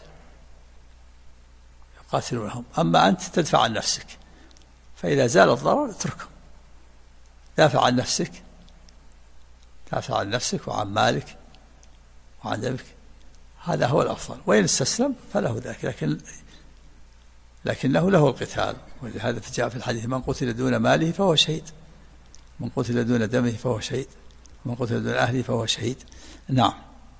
يقاتلونهم. أما أنت تدفع عن نفسك، فإذا زال الضرر اتركه، دافع عن نفسك، دافع عن نفسك وعن مالك وعن دمك، هذا هو الأفضل. وإن استسلم فله ذلك، لكنه له القتال. ولهذا جاء في الحديث: من قتل دون ماله فهو شهيد، من قتل دون دمه فهو شهيد، من قتل دون أهله فهو شهيد. نعم.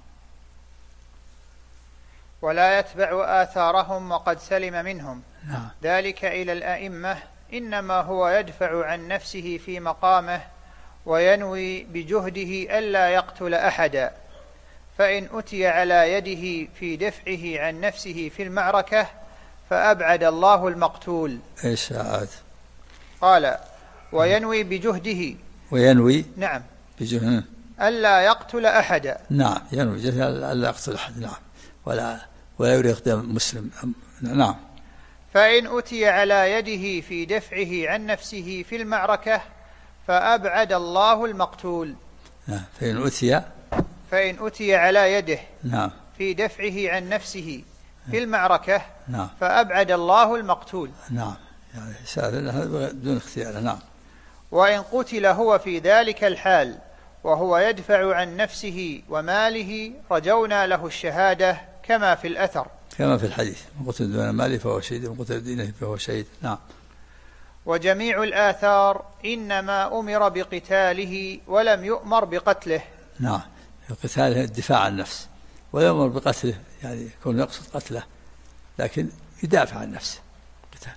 ولا يتبع آثارهم وقد سلم منهم. نعم. ذلك إلى الأئمة، إنما هو يدفع عن نفسه في مقامه وينوي بجهده ألا يقتل أحدا، فإن أتي على يده في دفعه عن نفسه في المعركة فأبعد الله المقتول. إيش عاد؟ قال: وينوي بجهده. وينوي نعم بجهده ألا يقتل أحدا. نعم، ينوي جهده ألا يقتل أحد. نعم. ولا يريد دم مسلم. نعم. فإن أتي على يده في دفعه عن نفسه في المعركة فأبعد الله المقتول. نعم. فإن أتي على يده نعم في دفعه عن نفسه في المعركة نعم فأبعد الله المقتول. نعم، يعني سهل بدون اختيار. نعم. وإن قتل هو في ذلك الحال وهو يدفع عن نفسه وماله رجونا له الشهادة كما في الأثر، كما في الحديث: من قتل دون ماله فهو شهيد، من قتل دينه فهو شهيد. نعم. وجميع الآثار إنما أمر بقتاله ولم يؤمر بقتله. نعم، قتاله الدفاع عن النفس، ولا يؤمر بقتله، يعني يكون يقصد قتله لكن يدافع عن نفسه قتال.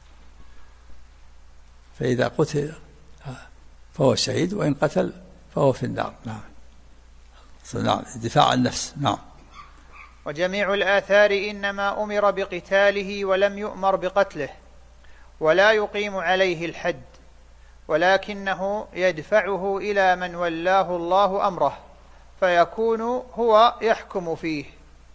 فإذا قتل فهو شهيد، وإن قتل فهو في النار. نعم. نعم، الدفاع عن النفس. نعم. وجميع الآثار إنما أمر بقتاله ولم يؤمر بقتله، ولا يقيم عليه الحد، ولكنه يدفعه إلى من ولاه الله أمره فيكون هو يحكم فيه.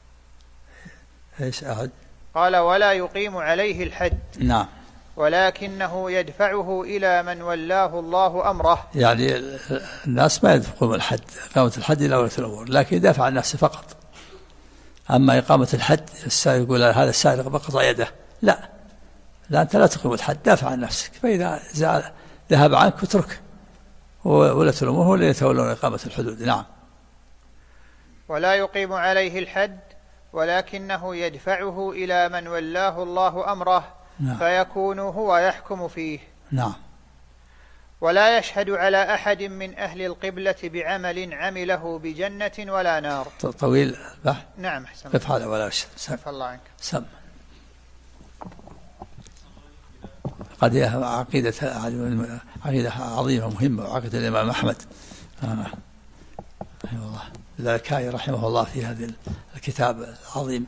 ايش أعد؟ قال: ولا يقيم عليه الحد. نعم. ولكنه يدفعه إلى من ولاه الله أمره. يعني الناس ما يدفعون الحد، إقامة الحد إلى ولاة الأمور، لكن يدافع عن نفسه فقط. أما إقامة الحد، السائل يقول هذا السارق بقطع يده، لا، أنت لا تقيم الحد، دافع عن نفسك، فإذا ذهب عنك اتركه، ولاة الأمور هو اللي يتولون إقامة الحدود. نعم. ولا يقيم عليه الحد، ولكنه يدفعه إلى من ولاه الله أمره. نعم. فيكون هو يحكم فيه. نعم. ولا يشهد على أحد من أهل القبلة بعمل عمله بجنة ولا نار. طويل بحث. نعم، حسن. قف هذا ولا أشهد. عفى الله عنك. سم. عقيدة عظيمة مهمة، وعقيدة الإمام أحمد رحمه الله، الذكائي رحمه الله في هذا الكتاب العظيم،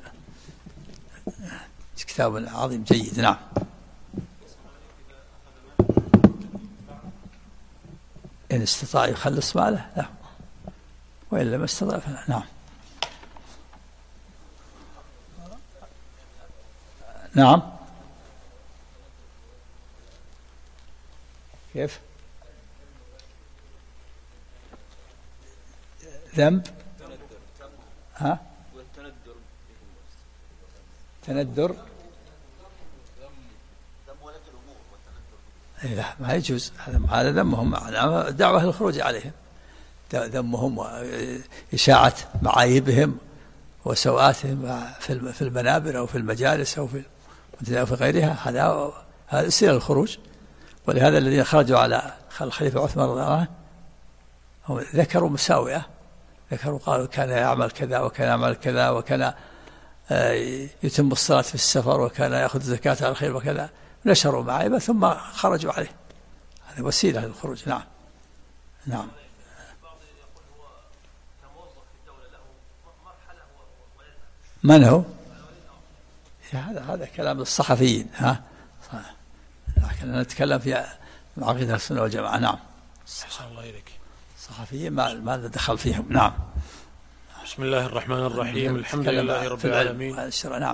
كتاب عظيم جيد. نعم. إن استطاع يخلص ماله لا، وإلا ما استطاع فلا. نعم. نعم. كيف؟ ذنب؟ ها؟ تندر؟ لا ما يجوز، هذا ذمهم، دعوة للخروج عليهم، ذمهم وإشاعة معايبهم وسوءاتهم في المنابر أو في المجالس أو في غيرها، هذا سير الخروج. ولهذا الذين خرجوا على الخليفة عثمان رضي الله عنه هم ذكروا مساوئة، قالوا كان يعمل كذا وكان يعمل كذا، وكان يتم الصلاة في السفر، وكان يأخذ زكاة على الخير وكذا، نشروا معايبة ثم خرجوا عليه. هذا وسيلة للخروج. نعم. نعم. من هو؟ هذا كلام الصحفيين، ها، لكن نتكلم في عقيدة السنة والجماعة. نعم. أحسن الله إليك. الصحفيين ما دخل فيهم. نعم. بسم الله الرحمن الرحيم. الحمد لله رب العالمين. نعم.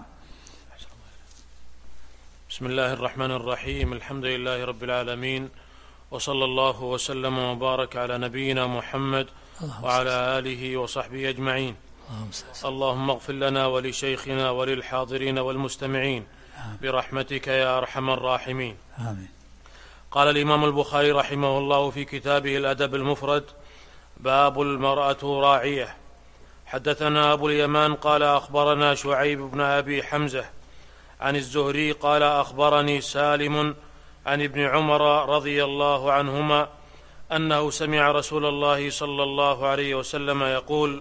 بسم الله الرحمن الرحيم. الحمد لله رب العالمين، وصلى الله وسلم وبارك على نبينا محمد وعلى آله وصحبه أجمعين. اللهم اغفر لنا ولشيخنا وللحاضرين والمستمعين برحمتك يا أرحم الراحمين. آمين. قال الإمام البخاري رحمه الله في كتابه الأدب المفرد: باب المرأة راعية. حدثنا أبو اليمان قال أخبرنا شعيب بن أبي حمزة عن الزهري قال أخبرني سالم عن ابن عمر رضي الله عنهما أنه سمع رسول الله صلى الله عليه وسلم يقول: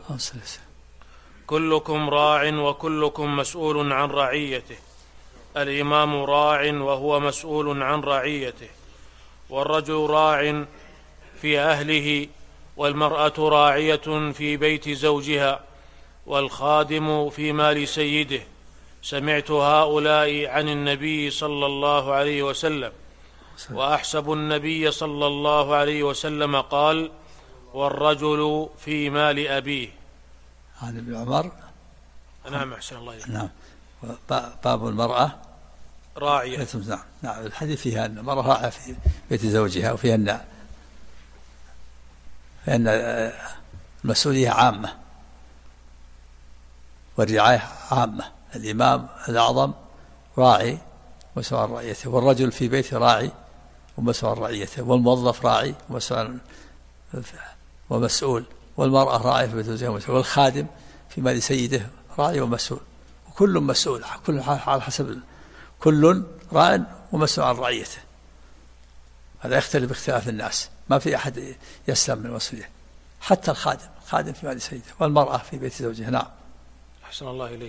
كلكم راع وكلكم مسؤول عن رعيته، الإمام راع وهو مسؤول عن رعيته، والرجل راع في أهله، والمرأة راعية في بيت زوجها، والخادم في مال سيده. سمعت هؤلاء عن النبي صلى الله عليه وسلم، وأحسب النبي صلى الله عليه وسلم قال: والرجل في مال أبيه. عن ابن عمر. نعم. أحسن الله إليك. نعم. باب المرأة راعية. نعم. الحديث فيها أن المرأة راعية في بيت زوجها، وفيها أن المسؤولية عامة والرعاية عامة. الإمام الأعظم راعي ومسؤول عن رعيته، والرجل في بيته راعي ومسؤول عن رعيته، والموظف راعي ومسؤول، والمرأة راعية في بيت زوجها، والخادم في مال سيده راعي ومسؤول، وكل مسؤول، كل على حسب، كل راع ومسؤول عن رعيته. هذا يختلف باختلاف الناس، ما في أحد يسلم من المسؤولية، حتى الخادم في مال سيده، والمرأة في بيت زوجها. نعم. أحسن الله إليك.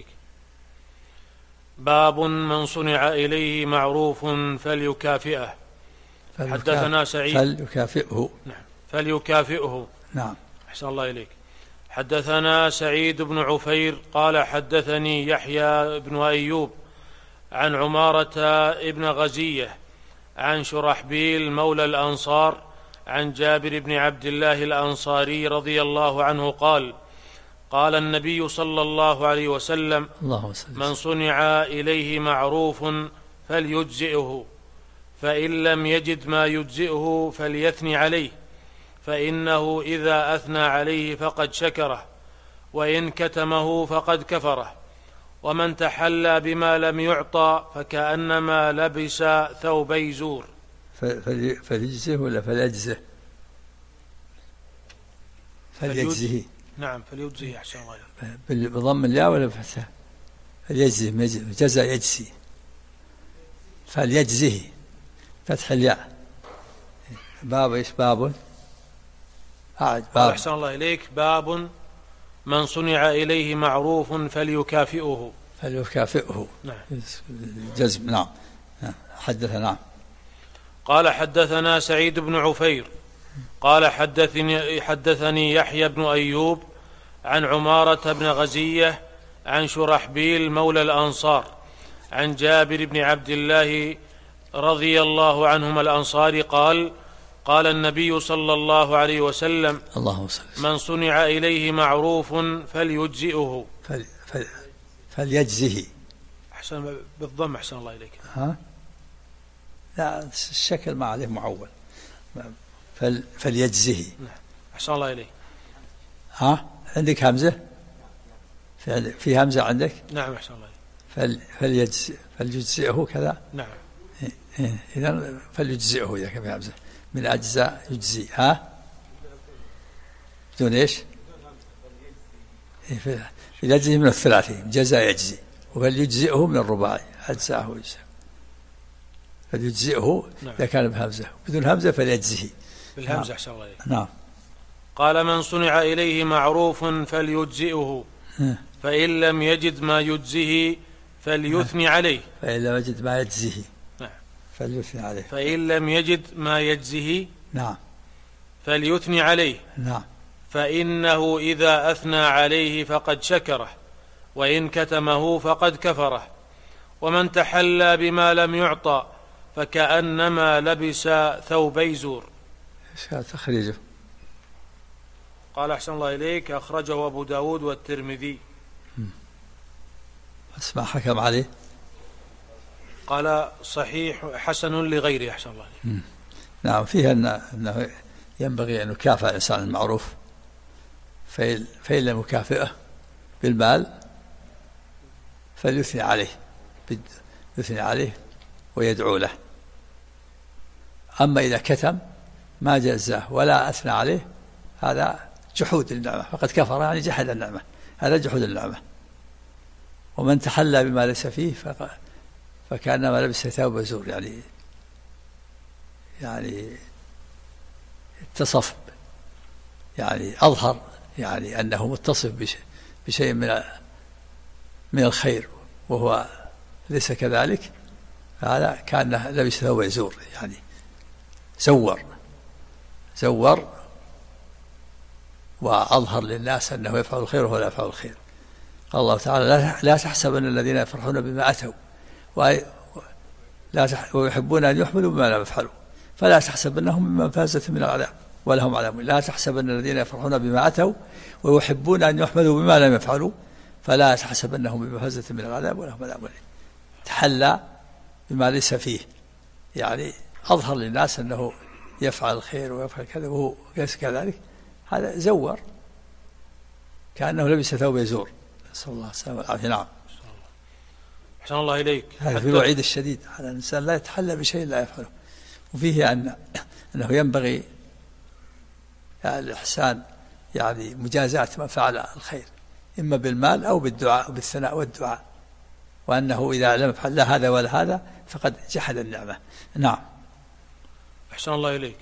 باب من صنع إليه معروف فليكافئه. حدثنا سعيد. فليكافئه. نعم. فليكافئه. نعم. أحسن الله إليك. حدثنا سعيد بن عفير قال حدثني يحيى بن أيوب عن عمارة ابن غزية عن شرحبيل مولى الأنصار عن جابر بن عبد الله الأنصاري رضي الله عنه قال: قال النبي صلى الله عليه وسلم: من صنع إليه معروف فليجزئه، فإن لم يجد ما يجزئه فليثني عليه، فإنه إذا أثنى عليه فقد شكره، وإن كتمه فقد كفره، ومن تحلى بما لم يعطى فكأنما لبس ثوبي زور. فليجزه ولا فليجزه؟ فليجزه. نعم. فليجزه. أحسن الله. بضم الياء ولا بفتحها؟ فليجزه، جزا يجزي، فليجزه فتح الياء. باب ايش؟ باب أحسن الله إليك. باب من صنع إليه معروف فليكافئه. فليكافئه. نعم. جزم. نعم. حدث. نعم. قال حدثنا سعيد بن عفير قال حدثني يحيى بن أيوب عن عمارة بن غزية عن شرحبيل مولى الأنصار عن جابر بن عبد الله رضي الله عنهما الأنصاري قال قال النبي صلى الله عليه وسلم من صنع إليه معروف فليجزئه فليجزه. أحسن بالضم، أحسن الله إليك. لا الشكل ما عليه معول. فليجزه. أحسن الله إليك. عندك همزة؟ في همزة عندك؟ نعم أحسن الله إليك. فليجزئه كذا. نعم. إذن فليجزئه إذا كان في همزة من أجزاء يجزي. بدون إيش؟ فليجزئه من الثلاثي جزاء يجزي، وفليجزئه من الرباعي أجزاءه يجزي. فليجزئه إذا كان بهمزة، بدون همزة فليجزه بالهمزة. أحسن الله إليك. نعم. قال من صنع إليه معروف فليجزئه فإن لم يجد ما يجزيه فليثني عليه. فإن لم يجد ما يجزيه. نعم. فليثني عليه. فإن لم يجد ما يجزيه. نعم. فليثني عليه. نعم. فإنه إذا أثنى عليه فقد شكره، وإن كتمه فقد كفره. ومن تحلى بما لم يعطى فكأنما لبس ثوبي زور. تخريجه. قال أحسن الله إليك أخرجه أبو داود والترمذي. اسمع حكم عليه. قال صحيح حسن لغيره. أحسن الله إليك. نعم. فيها أنه ينبغي أن يكافئ الإنسان المعروف، فإن لم يكافئه بالمال فليثني عليه ويدعو له. أما إذا كتم ما جزاه ولا أثنى عليه هذا جحود النعمة، فقد كفر يعني جحد النعمة، هذا جحود النعمة. ومن تحلى بما ليس فيه فكأنما لبس ثوب زور، يعني اتصف، يعني أظهر يعني أنه متصف بشيء من الخير وهو ليس كذلك، هذا كأنه لبس ثوب زور، يعني زور وأظهر للناس أنه يفعل الخير وهو لا يفعل الخير. قال الله تعالى لا تحسبن الذين يفرحون بما أتوا ويحبون أن يحملوا بما لم يفعلوا فلا تحسبنهم بمفازة من العذاب ولهم عذاب. لا تحسبن الذين يفرحون بما أتوا ويحبون أن يحملوا بما لم يفعلوا فلا تحسبنهم بمفازة من العذاب ولهم عذاب. تحلى بما ليس فيه، يعني أظهر للناس أنه يفعل الخير ويفعل كذا وهو ليس كذلك، هذا زور كأنه لبس ثوب يزور، نسأل الله السلامة والعافية. نعم. أحسن الله إليك. هذا في الوعيد الشديد على الإنسان لا يتحلى بشيء لا يفعله. وفيه أنه ينبغي الإحسان، يعني مجازاة من فعل الخير إما بالمال أو بالدعاء بالثناء والدعاء، وأنه إذا لم يفعل لا هذا ولا هذا فقد جحد النعمة. نعم. أحسن الله إليك.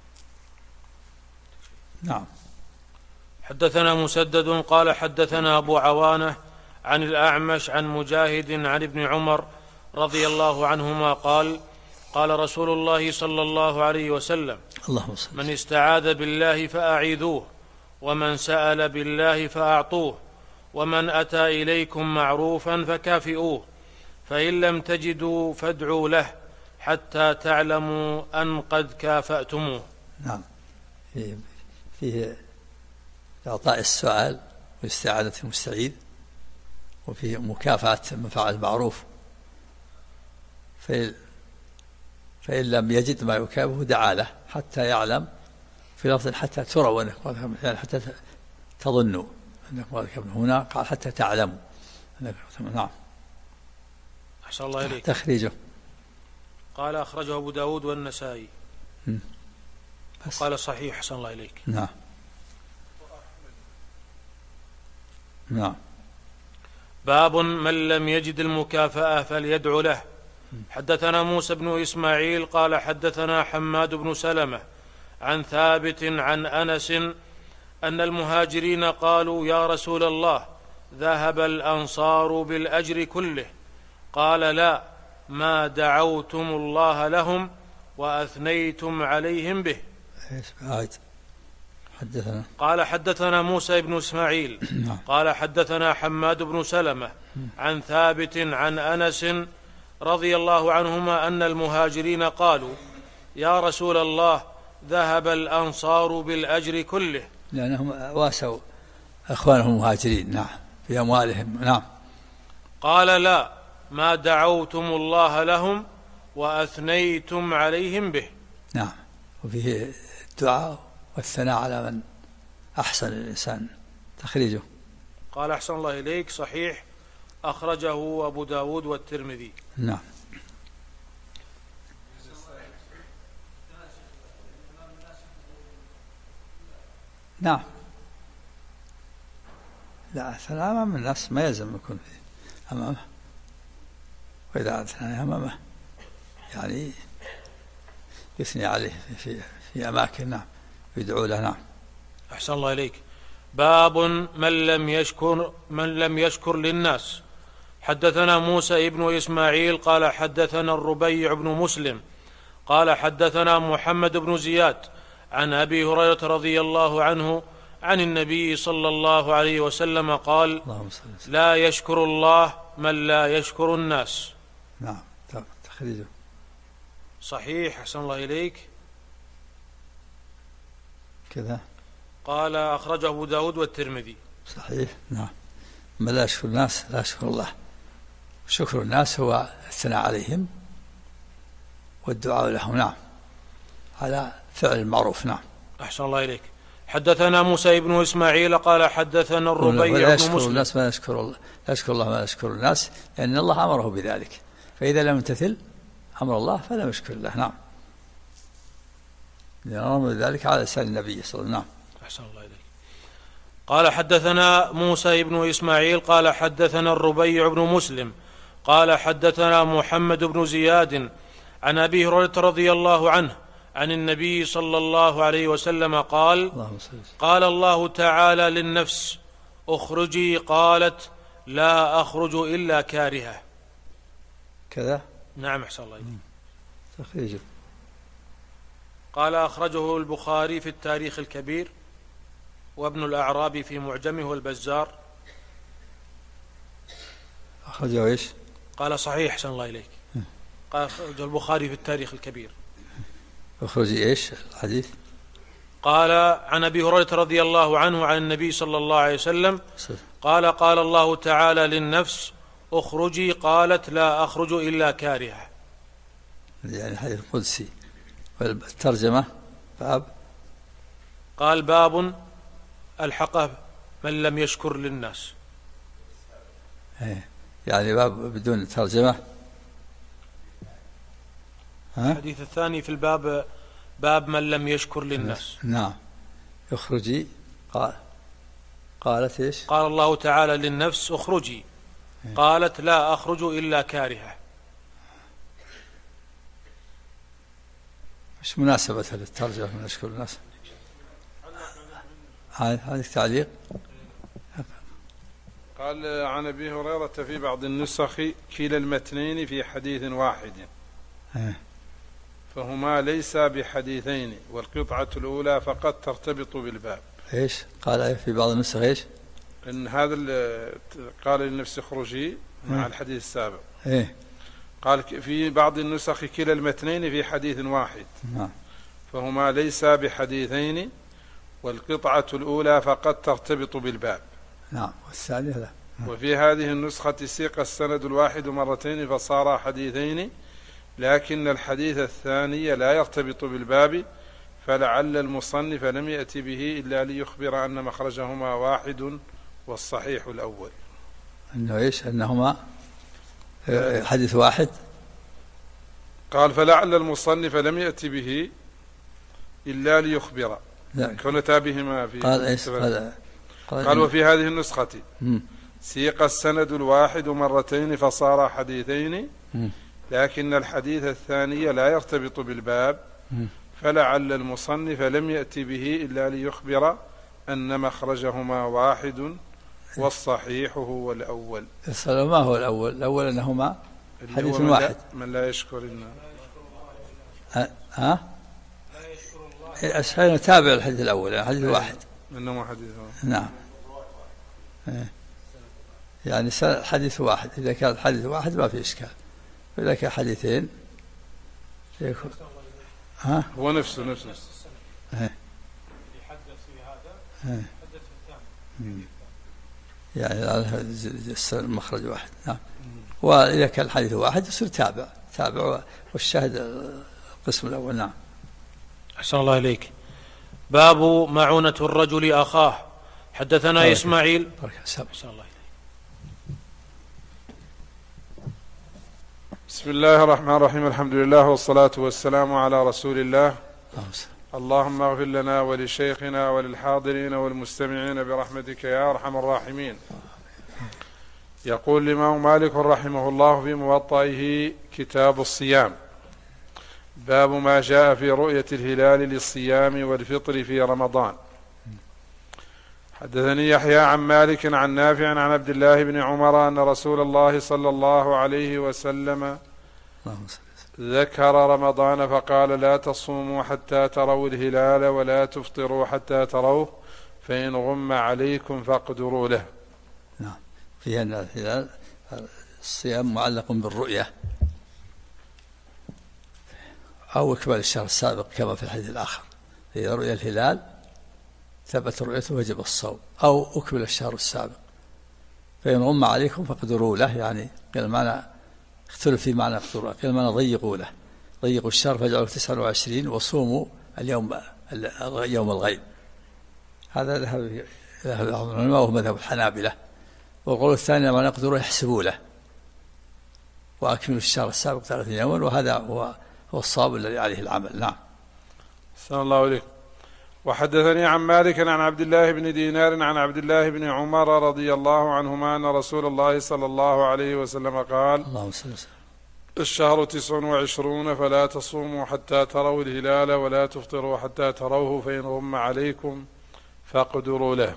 نعم. حدثنا مسدد قال حدثنا أبو عوانة عن الأعمش عن مجاهد عن ابن عمر رضي الله عنهما قال قال رسول الله صلى الله عليه وسلم من استعاذ بالله فأعيذوه، ومن سأل بالله فأعطوه، ومن أتى إليكم معروفا فكافئوه، فإن لم تجدوا فادعوا له حتى تعلموا أن قد كافأتموه. نعم. فيه إعطاء السؤال واستعادة المستعيذ، وفيه مكافأة من فعل المعروف، فإن لم يجد ما يكافئه دعا له حتى يعلم، في لفظ حتى تروا يعني حتى تظنوا أنكم هنا قال حتى تعلموا. نعم. أحسن الله إليك. تخريجه. قال أخرجه أبو داود والنسائي. قال صحيح. أحسن الله إليك. نعم. نعم. باب من لم يجد المكافأة فليدعو له. حدثنا موسى بن إسماعيل قال حدثنا حماد بن سلمة عن ثابت عن أنس أن المهاجرين قالوا يا رسول الله ذهب الأنصار بالأجر كله، قال لا، ما دعوتم الله لهم وأثنيتم عليهم به. إيش بعد؟ حدثنا قال حدثنا موسى بن إسماعيل قال حدثنا حماد بن سلمة عن ثابت عن أنس رضي الله عنهما أن المهاجرين قالوا يا رسول الله ذهب الأنصار بالأجر كله، لأنهم واسوا أخوانهم المهاجرين نعم في أموالهم. نعم. قال لا، ما دعوتم الله لهم وأثنيتم عليهم به. نعم، وفيه الدعاء والثناء على من أحسن الإنسان. تخريجه قال أحسن الله إليك صحيح، أخرجه أبو داود والترمذي. نعم. نعم، لا ثناء أمام الناس ما يلزم يكون أمامه، وإذا ثناء أمامه يعني يثني عليه في أماكن. نعم، يدعو له. نعم. أحسن الله إليك. باب من لم يشكر للناس. حدثنا موسى ابن إسماعيل قال حدثنا الربيع بن مسلم قال حدثنا محمد بن زياد عن أبي هريرة رضي الله عنه عن النبي صلى الله عليه وسلم قال لا يشكر الله من لا يشكر الناس. نعم. تخريجه صحيح. أحسن الله إليك. كذا قال أخرجه أبو داود والترمذي. صحيح. نعم، من لا يشكر الناس لا يشكر الله. شكر الناس هو الثناء عليهم والدعاء لهم. نعم، على فعل المعروف. نعم. أحسن الله إليك. حدثنا موسى بن إسماعيل قال حدثنا الربيع بن مسلم. الناس ما يشكر الله، لا يشكر الله ما يشكر الناس، لأن الله أمره بذلك، فإذا لم يمتثل أمر الله فلا يشكر الله. نعم، لأن أمر ذلك على لسان النبي صلى الله عليه وسلم. نعم. أحسن الله إليك. قال حدثنا موسى بن إسماعيل قال حدثنا الربيع بن مسلم قال حدثنا محمد بن زياد عن أبي هريرة رضي الله عنه عن النبي صلى الله عليه وسلم قال قال الله تعالى للنفس اخرجي، قالت لا أخرج إلا كارهة. كذا. نعم. أحسن الله إليك. تخريجه قال أخرجه البخاري في التاريخ الكبير وابن الأعرابي في معجمه والبزار. أخرجه إيش؟ قال صحيح. أحسن الله إليك. قال أخرجه البخاري في التاريخ الكبير. أخرجي إيش الحديث؟ قال عن أبي هريرة رضي الله عنه عن النبي صلى الله عليه وسلم قال قال الله تعالى للنفس اخرجي، قالت لا أخرج إلا كارهة. يعني حديث قدسي. والترجمة باب قال باب الحق من لم يشكر للناس. يعني باب بدون ترجمة. الحديث الثاني في الباب باب من لم يشكر للناس. نعم. اخرجي قالت ايش؟ قال الله تعالى للنفس اخرجي، قالت لا أخرج إلا كارهة. ايش مناسبة للترجمة من أشكر الناس؟ هذا تعليق. قال عن أبي هريرة في بعض النسخ كلا المتنين في حديث واحد فهما ليس بحديثين، والقطعة الأولى فقد ترتبط بالباب. ايش قال في بعض النسخ؟ ايش ان هذا قال للنفس اخرجي مع الحديث السابق. قال في بعض النسخ كلا المتنين في حديث واحد فهما ليس بحديثين، والقطعة الأولى فقد ترتبط بالباب. نعم. والثانية لا. وفي هذه النسخة سيق السند الواحد مرتين فصار حديثين، لكن الحديث الثاني لا يرتبط بالباب، فلعل المصنف لم يأتي به إلا ليخبر أن مخرجهما واحد والصحيح الأول. أنه إيش؟ أنهما حديث واحد. قال فلعل المصنف لم يأتي به إلا ليخبر كون تابهما في. قال إيش؟ قال وفي هذه النسخة سيق السند الواحد مرتين فصار حديثين، لكن الحديث الثاني لا يرتبط بالباب، فلعل المصنف لم يأتي به إلا ليخبر أن مخرجهما واحد والصحيح هو الأول. ما هو الأول؟ الأول أنهما حديث واحد. من لا يشكر الناس. ها أسفل تابع الحديث الأول، الحديث واحد إنما حديث. نعم. يعني حديث واحد، إذا كان الحديث واحد ما في إشكال، وإذا كان حديثين يكون هو نفسه يحدث في هذا يحدث في الثاني، يعني المخرج واحد. نعم. وإذا كان الحديث واحد يصير تابع والشاهد القسم الأول. نعم. أحسن الله إليك. باب معونة الرجل أخاه. حدثنا إسماعيل. أحسن الله إليك. بسم الله الرحمن الرحيم، الحمد لله والصلاة والسلام على رسول الله. اللهم اغفر لنا ولشيخنا وللحاضرين والمستمعين برحمتك يا أرحم الراحمين. يقول الإمام مالك رحمه الله في موطئه كتاب الصيام: باب ما جاء في رؤية الهلال للصيام والفطر في رمضان. حدثني يحيى عن مالك عن نافع عن عبد الله بن عمر أن رسول الله صلى الله عليه وسلم ذكر رمضان فقال: لا تصوموا حتى تروا الهلال ولا تفطروا حتى تروه، فإن غم عليكم فاقدروا له. نعم. في أن الهلال الصيام معلق بالرؤية أو إكمال الشهر السابق كما في الحديث الآخر، إذا رؤيا الهلال ثبت رؤيته وجب الصوم، أو أكمل الشهر السابق، فإن غم عليكم فاقدروا له. يعني قال معنى اختلف في معنى اقدروا، قال معنى ضيقوا له، ضيقوا الشهر فاجعلوا 29 وصوموا يوم الغيب. هذا ذهب العلماء وهو مذهب الحنابلة. والقول الثاني معنى اقدروا يحسبوا له وأكملوا الشهر السابق 30 يوما، وهذا هو الصواب الذي عليه العمل. نعم. صلى الله عليه. وحدثني عن مالك عن عبد الله بن دينار عن عبد الله بن عمر رضي الله عنهما أن رسول الله صلى الله عليه وسلم قال: الشهر 29 فلا تصوموا حتى تروا الهلال ولا تفطروا حتى تروه، فإن غم عليكم فاقدروا له.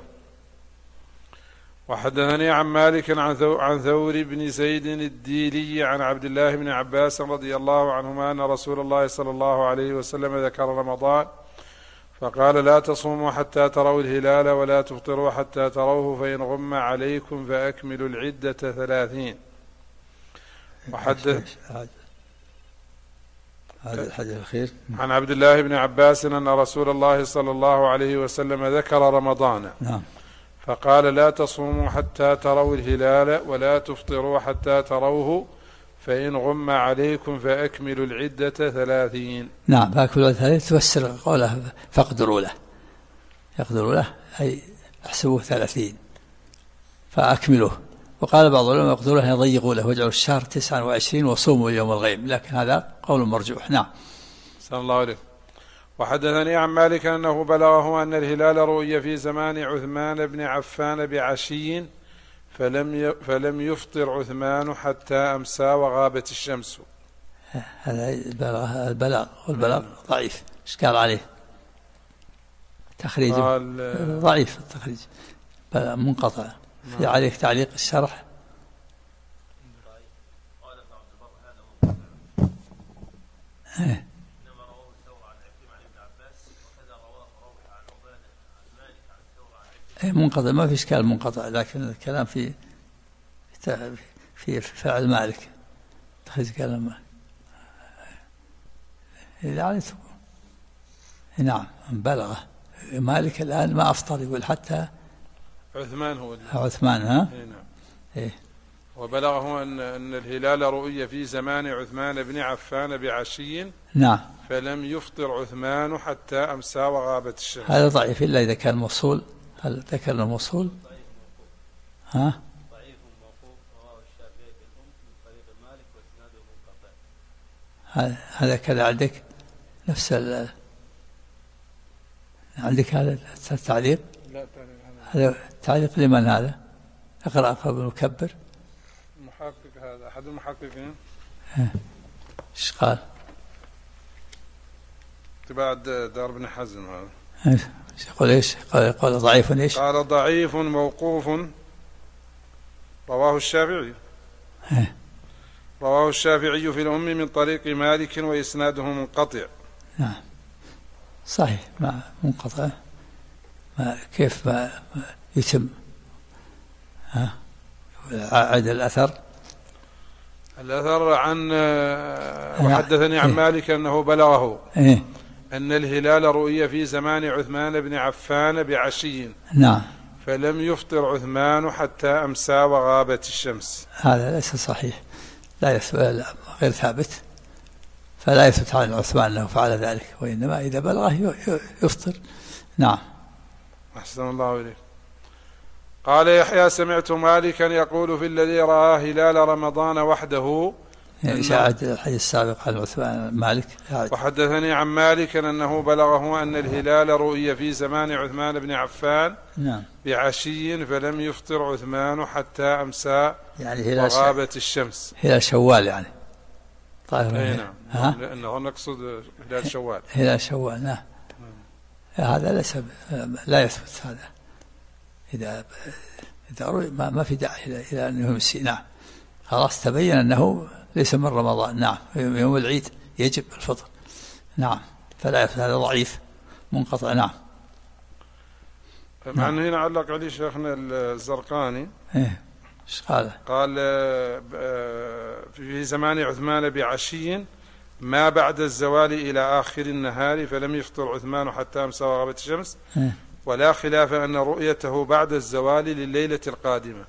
وحدثني عن مالك عن ثور بن زيد الديلي عن عبد الله بن عباس رضي الله عنهما أن رسول الله صلى الله عليه وسلم ذكر رمضان فقال: لا تصوموا حتى تروا الهلال ولا تفطروا حتى تروه، فإن غم عليكم فأكملوا العدة 30. وحدث هذا الحديث الأخير عن عبد الله بن عباس أن رسول الله صلى الله عليه وسلم ذكر رمضان. نعم. فقال: لا تصوموا حتى تروا الهلال ولا تفطروا حتى تروه، فإن غم عليكم فأكملوا العدة 30. نعم. فأكملوا العدة 30 تفسر قوله فاقدروا له، يقدروا له أي احسبوه 30 فأكملوه. وقال بعض العلماء يقدروا له يضيقوا له واجعلوا الشهر 29 وصوموا يوم الغيب، لكن هذا قول مرجوح. نعم. صلى الله عليه. وحدثني عن مالك أنه بلغه أن الهلال رؤي في زمان عثمان بن عفان بعشي فلم يفطر عثمان حتى أمسى وغابت الشمس. هذا البلاغ والبلاغ ضعيف، إشكال عليه تخريجه ضعيف، التخريج منقطع. في عليك تعليق الشرح. منقطع، ما في إشكال منقطع، لكن الكلام في فعل مالك، تخرج كلام مالك إذا عليته. نعم. بلغه مالك الآن ما أفطر، يقول حتى عثمان هو عثمان. ها؟ نعم. إيه. وبلغه أن الهلال رؤي في زمان عثمان بن عفان بعشي. نعم. فلم يفطر عثمان حتى أمسى وغابت الشمس. هذا ضعيف إلا إذا كان موصول. هل ذكرنا موصول؟ ها؟ ضعيف موقوف رواه الشافعي بالأم من طريق مالك وإسناده منقطع. هذا كذا عندك نفس عندك هذا التعليق؟ لا، هذا تعليق لمن هذا؟ اقرأ قبل المكبر. المحقق هذا أحد المحققين. ايش قال؟ تبع دار ابن حزم هذا. يقول ايش؟ قال ضعيف ايش؟ قال ضعيف موقوف رواه الشافعي. رواه الشافعي في الأم من طريق مالك وإسناده منقطع. نعم صحيح، ما منقطع، ما كيف ما يتم؟ عاد الأثر عن وحدثني عن مالك أنه بلغه أن الهلال رؤي في زمان عثمان بن عفان بعشي، نعم، فلم يفطر عثمان حتى أمسى وغابت الشمس. هذا ليس صحيح، لا غير ثابت، فلا يثبت عن عثمان أنه فعل ذلك، وإنما إذا بلغه يفطر. نعم. أحسن الله إليك. قال يحيى سمعت مالكا يقول في الذي رأى هلال رمضان وحده، شاهد الحديث السابق عن عثمان مالك. وحدثني عن مالك أنه بلغه أن الهلال رؤي في زمان عثمان بن عفان نعم بعشي، فلم يفطر عثمان حتى أمسى يعني وغابت الشمس. هلال شوال يعني طيب. نعم، لأنه نقصد هلال شوال. هلال شوال، نعم. هذا ليس، لا يثبت هذا. إذا رؤي ما في داعي إلى أنه يمسي. نعم، خلاص تبين أنه ليس من رمضان. نعم، يوم العيد يجب الفطر. نعم، فلا يثبت، هذا ضعيف منقطع. نعم. مع أنه هنا علق عليه شيخنا الزرقاني. ايش قال؟ قال في زمان عثمان بعشي ما بعد الزوال إلى آخر النهار، فلم يفطر عثمان حتى أمسى وغابت الشمس، ولا خلاف أن رؤيته بعد الزوال لليلة القادمة،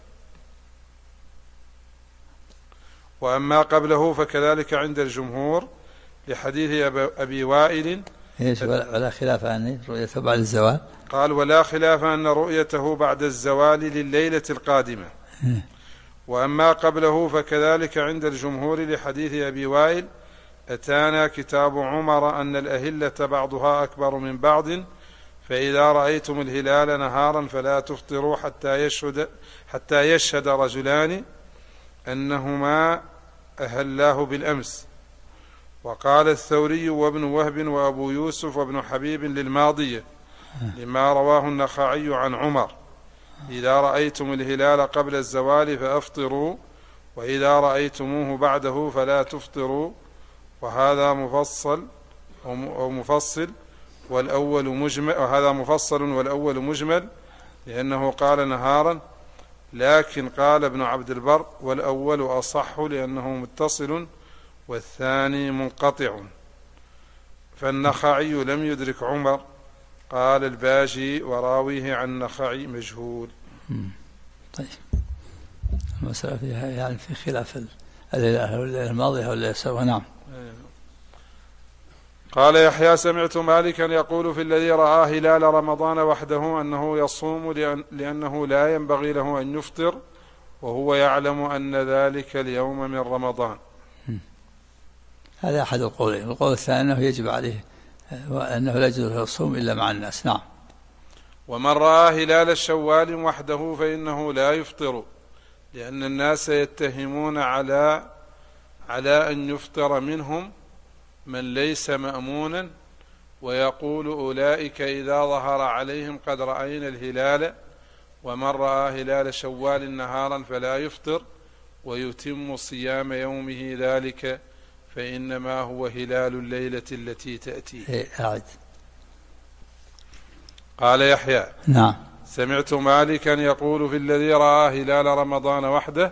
وأما قبله فكذلك عند الجمهور لحديث أبي وائل. ولا خلاف أن رؤيته بعد الزوال. قال ولا خلاف أن رؤيته بعد الزوال لليلة القادمة، وأما قبله فكذلك عند الجمهور لحديث أبي وائل أتانا كتاب عمر أن الأهلة بعضها أكبر من بعض، فإذا رأيتم الهلال نهارا فلا تفطروا حتى يشهد رجلان أنهما أهلاه بالأمس. وقال الثوري وابن وهب وأبو يوسف وابن حبيب للماضية لما رواه النخعي عن عمر إذا رأيتم الهلال قبل الزوال فأفطروا، وإذا رأيتموه بعده فلا تفطروا، وهذا مفصل أو مفصل والأول مجمل، وهذا مفصل والأول مجمل لأنه قال نهارا، لكن قال ابن عبد البر والأول أصح لأنه متصل والثاني منقطع، فالنخعي لم يدرك عمر. قال الباجي وراويه عن النخعي مجهول. طيب، المسألة فيها يعني في خلاف الليلة الماضية والليلة السابقة. نعم. قال يحيى سمعت مالكا يقول في الذي رأى هلال رمضان وحده أنه يصوم لأنه لا ينبغي له أن يفطر وهو يعلم أن ذلك اليوم من رمضان. هذا أحد القولين. القول الثاني أنه يجب عليه وأنه لا يجوز له الصوم إلا مع الناس. نعم. ومن رأى هلال الشوال وحده فإنه لا يفطر لأن الناس يتهمون على أن يفطر منهم من ليس مأمونا، ويقول أولئك إذا ظهر عليهم قد رأينا الهلال، ومن رأى هلال شوال نهارا فلا يفطر ويتم صيام يومه ذلك فإنما هو هلال الليلة التي تأتي. قال يحيى نعم سمعت مالكا يقول في الذي رأى هلال رمضان وحده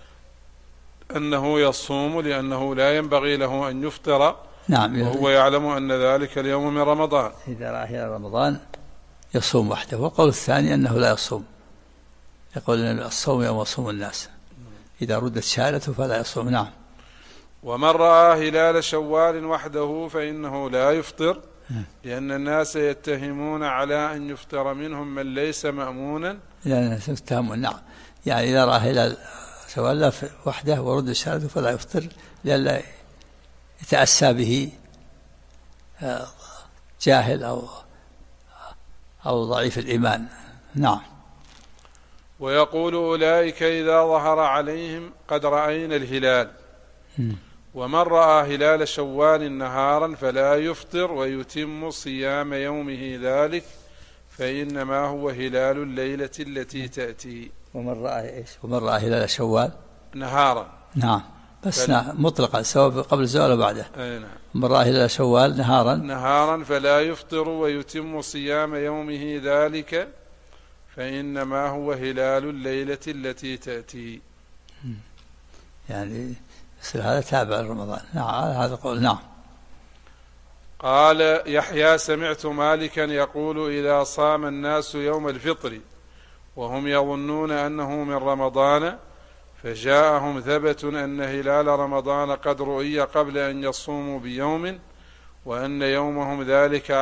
أنه يصوم لأنه لا ينبغي له أن يفطر. نعم. وهو يعلم أن ذلك اليوم من رمضان. إذا رأى هلال رمضان يصوم وحده. والقول الثاني أنه لا يصوم، يقول أن الصوم يوم يصوم الناس، إذا ردت شهادته فلا يصوم. نعم. ومن رأى هلال شوال وحده فإنه لا يفطر لأن الناس يتهمون على أن يفطر منهم من ليس مأمونا. يعني يتهمون. نعم، يعني إذا رأى هلال شوال وحده ورد شهادته فلا يفطر لأن يتأسى به جاهل أو ضعيف الإيمان. نعم. ويقول أولئك إذا ظهر عليهم قد رأينا الهلال، ومن رأى هلال شوال نهارا فلا يفطر ويتم صيام يومه ذلك فإنما هو هلال الليلة التي تأتي. ومن رأى إيش؟ ومن رأى هلال شوال نهارا. نعم بس مطلقا سواء قبل الزوال وبعده. نعم. من راه هلال شوال نهارا فلا يفطر ويتم صيام يومه ذلك فإنما هو هلال الليلة التي تأتي. يعني يصير هذا تابع رمضان. نعم هذا قول. نعم. قال يحيى سمعت مالكا يقول إذا صام الناس يوم الفطر وهم يظنون أنه من رمضان فجاءهم ثبت أن هلال رمضان قد رؤي قبل أن يصوموا بيوم وأن يومهم ذلك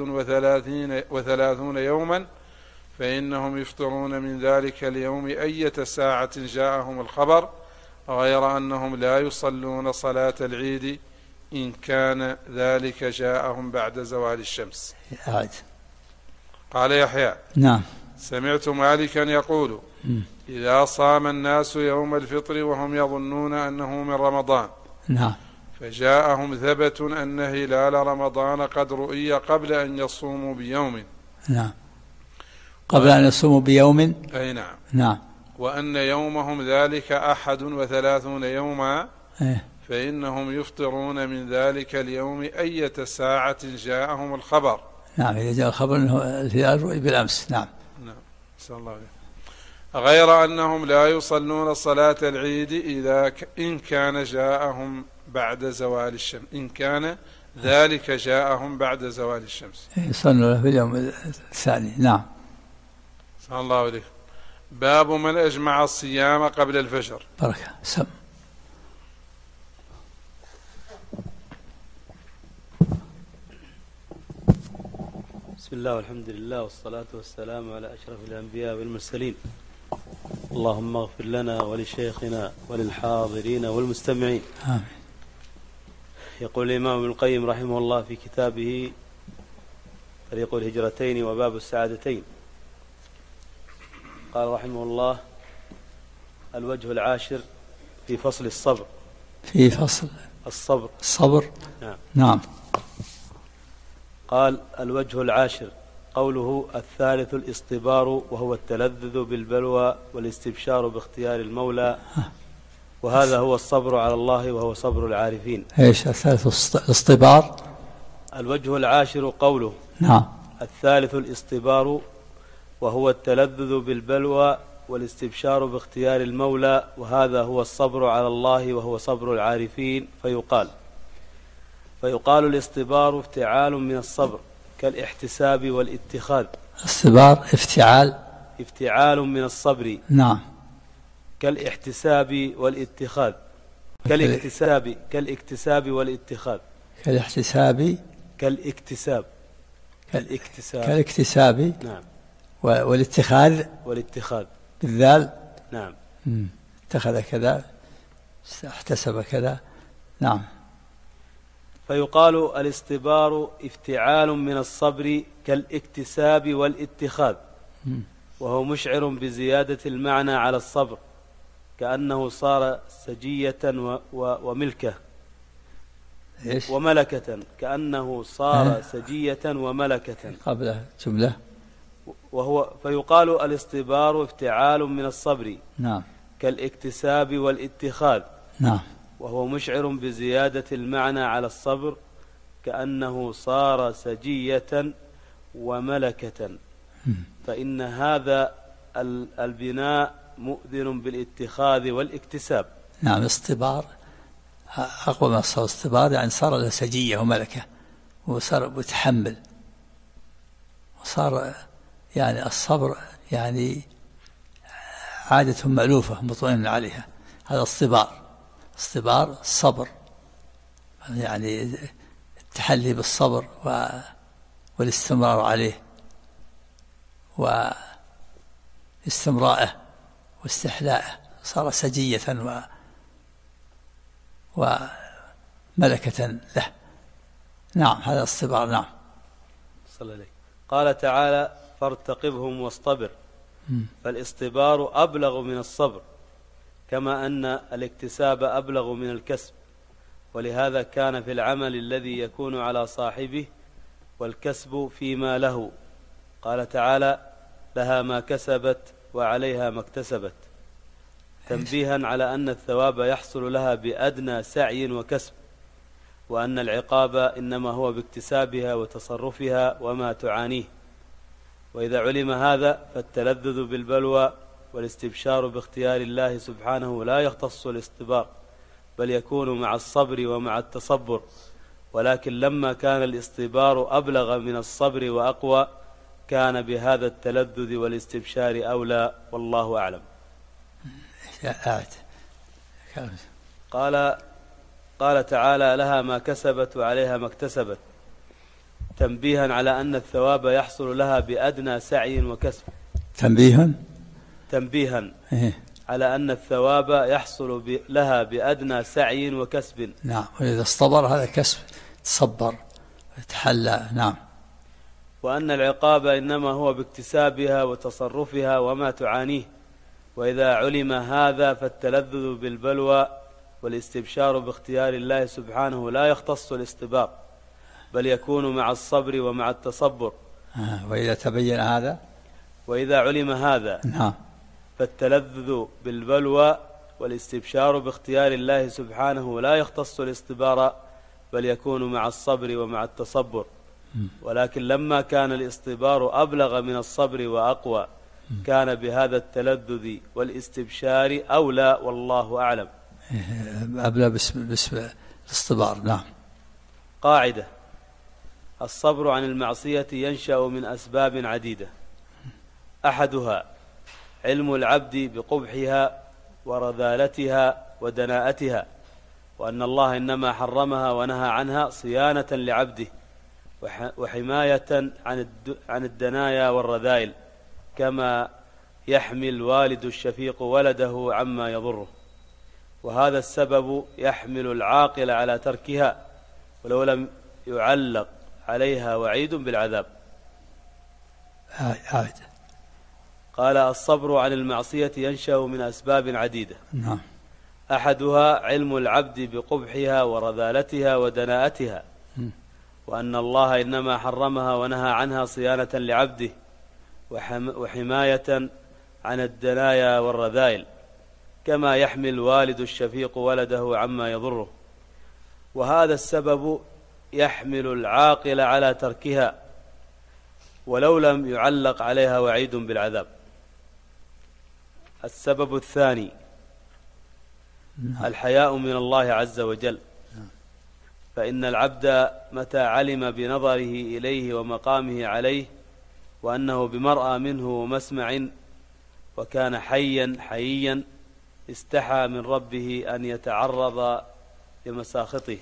31 يوما فإنهم يفطرون من ذلك اليوم أية ساعة جاءهم الخبر غير أنهم لا يصلون صلاة العيد إن كان ذلك جاءهم بعد زوال الشمس. قال يحيى نعم سمعت مالكا يقول إذا صام الناس يوم الفطر وهم يظنون أنه من رمضان نعم فجاءهم ثبت أن هلال رمضان قد رؤي قبل أن يصوموا بيوم. نعم قبل أن يصوموا بيوم. أي نعم. نعم. وأن يومهم ذلك 31 يوما فإنهم يفطرون من ذلك اليوم أية ساعة جاءهم الخبر. نعم إذا جاء الخبر أنه الهلال رؤي بالأمس. نعم. نعم صلى الله عليه. غير أنهم لا يصلون صلاة العيد إن كان جاءهم بعد زوال الشمس إن كان ذلك جاءهم بعد زوال الشمس يصلون في اليوم الثاني. نعم. صلى الله عليه. باب من أجمع الصيام قبل الفجر. بركة سم. بسم الله والحمد لله والصلاة والسلام على أشرف الأنبياء والمرسلين. اللهم اغفر لنا ولشيخنا وللحاضرين والمستمعين. آمين. يقول الإمام ابن القيم رحمه الله في كتابه طريق الهجرتين وباب السعادتين قال رحمه الله الوجه العاشر في فصل الصبر. في فصل الصبر. نعم. نعم. قال الوجه العاشر قوله الثالث الاصطبار وهو التلذذ بالبلوى والاستبشار باختيار المولى وهذا هو الصبر على الله وهو صبر العارفين. ايش الثالث الاصطبار؟ الوجه العاشر قوله نعم الثالث الاصطبار وهو التلذذ بالبلوى والاستبشار باختيار المولى وهذا هو الصبر على الله وهو صبر العارفين. فيقال الاصطبار افتعال من الصبر كالاحتساب والاتخاذ. اصطبار افتعال من الصبر. نعم. كالاحتساب والاتخاذ. كالاكتساب والاتخاذ. كالاكتساب. نعم. والاتخاذ بالذال. نعم. اتخذ كذا احتسب كذا. نعم. فيقال الاصطبار افتعال من الصبر كالاكتساب والاتخاذ وهو مشعر بزيادة المعنى على الصبر كأنه صار سجية وملكة وملكة كأنه صار سجية وملكة قبل جملة. فيقال الاصطبار افتعال من الصبر. نعم. كالاكتساب والاتخاذ. نعم. وهو مشعر بزيادة المعنى على الصبر كأنه صار سجية وملكة فإن هذا البناء مؤذن بالاتخاذ والاكتساب. نعم. الاصطبار أقوى من الصبر. الاصطبار يعني صار له سجية وملكة وصار متحمل وصار يعني الصبر يعني عادة مألوفة مطمئن عليها. هذا اصطبار الصبر يعني التحلي بالصبر والاستمرار عليه واستمرائه واستحلاءه صار سجية وملكة له. نعم. هذا اصطبار. نعم. صلى الله. قال تعالى فارتقبهم واصطبر. فالاصطبار أبلغ من الصبر كما أن الاكتساب أبلغ من الكسب ولهذا كان في العمل الذي يكون على صاحبه والكسب فيما له. قال تعالى لها ما كسبت وعليها ما اكتسبت. تنبيها على أن الثواب يحصل لها بأدنى سعي وكسب، وأن العقاب إنما هو باكتسابها وتصرفها وما تعانيه. وإذا علم هذا فالتلذذ بالبلوى والاستبشار باختيار الله سبحانه لا يختص الاصطبار، بل يكون مع الصبر ومع التصبر، ولكن لما كان الاصطبار أبلغ من الصبر وأقوى كان بهذا التلذذ والاستبشار أولى، والله أعلم. قال تعالى: لها ما كسبت وعليها ما اكتسبت، تنبيها على أن الثواب يحصل لها بأدنى سعي وكسب. تنبيها على أن الثواب يحصل لها بأدنى سعي وكسب. نعم، وإذا اصطبر هذا كسب، تصبر وتحلى. نعم. وأن العقاب إنما هو باكتسابها وتصرفها وما تعانيه. وإذا علم هذا فالتلذذ بالبلوى والاستبشار باختيار الله سبحانه لا يختص الاصطبار، بل يكون مع الصبر ومع التصبر. وإذا تبين هذا، وإذا علم هذا، نعم، فالتلذذ بالبلوى والاستبشار باختيار الله سبحانه لا يختص الاصطبار، بل يكون مع الصبر ومع التصبر. ولكن لما كان الاصطبار أبلغ من الصبر وأقوى كان بهذا التلذذ والاستبشار أولى، والله أعلم. أبلغ باسم الاصطبار. نعم. قاعدة: الصبر عن المعصية ينشأ من أسباب عديدة، أحدها علم العبد بقبحها ورذالتها ودناءتها، وأن الله إنما حرمها ونهى عنها صيانة لعبده وحماية عن الدنايا والرذائل، كما يحمي الوالد الشفيق ولده عما يضره. وهذا السبب يحمل العاقل على تركها ولو لم يعلق عليها وعيد بالعذاب. قال: الصبر عن المعصية ينشأ من أسباب عديدة، نعم، أحدها علم العبد بقبحها ورذالتها ودناءتها، وأن الله إنما حرمها ونهى عنها صيانة لعبده وحماية عن الدنايا والرذائل، كما يحمي الوالد الشفيق ولده عما يضره. وهذا السبب يحمل العاقل على تركها ولو لم يعلق عليها وعيد بالعذاب. السبب الثاني الحياء من الله عز وجل، فإن العبد متى علم بنظره إليه ومقامه عليه وأنه بمرأى منه ومسمع وكان حيا استحى من ربه أن يتعرض لمساخطه.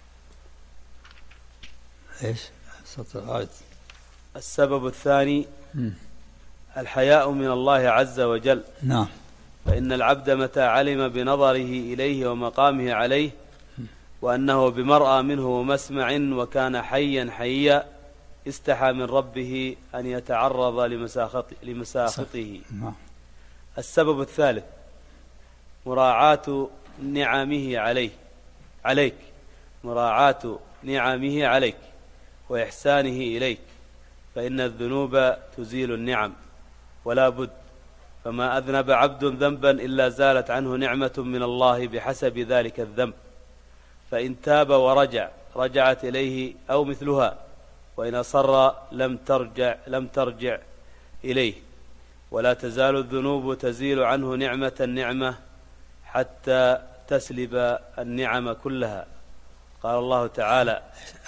السبب الثاني الحياء من الله عز وجل، نعم، فإن العبد متى علم بنظره إليه ومقامه عليه وأنه بمرأى منه ومسمع وكان حيا استحى من ربه أن يتعرض لمساخطه. السبب الثالث مراعاة نعمه عليك، مراعاة نعمه عليك وإحسانه إليك، فإن الذنوب تزيل النعم ولا بد، فما أذنب عبد ذنبا إلا زالت عنه نعمة من الله بحسب ذلك الذنب، فإن تاب ورجع رجعت إليه أو مثلها، وإن أصر لم ترجع إليه. ولا تزال الذنوب تزيل عنه نعمة حتى تسلب النعم كلها. قال الله تعالى: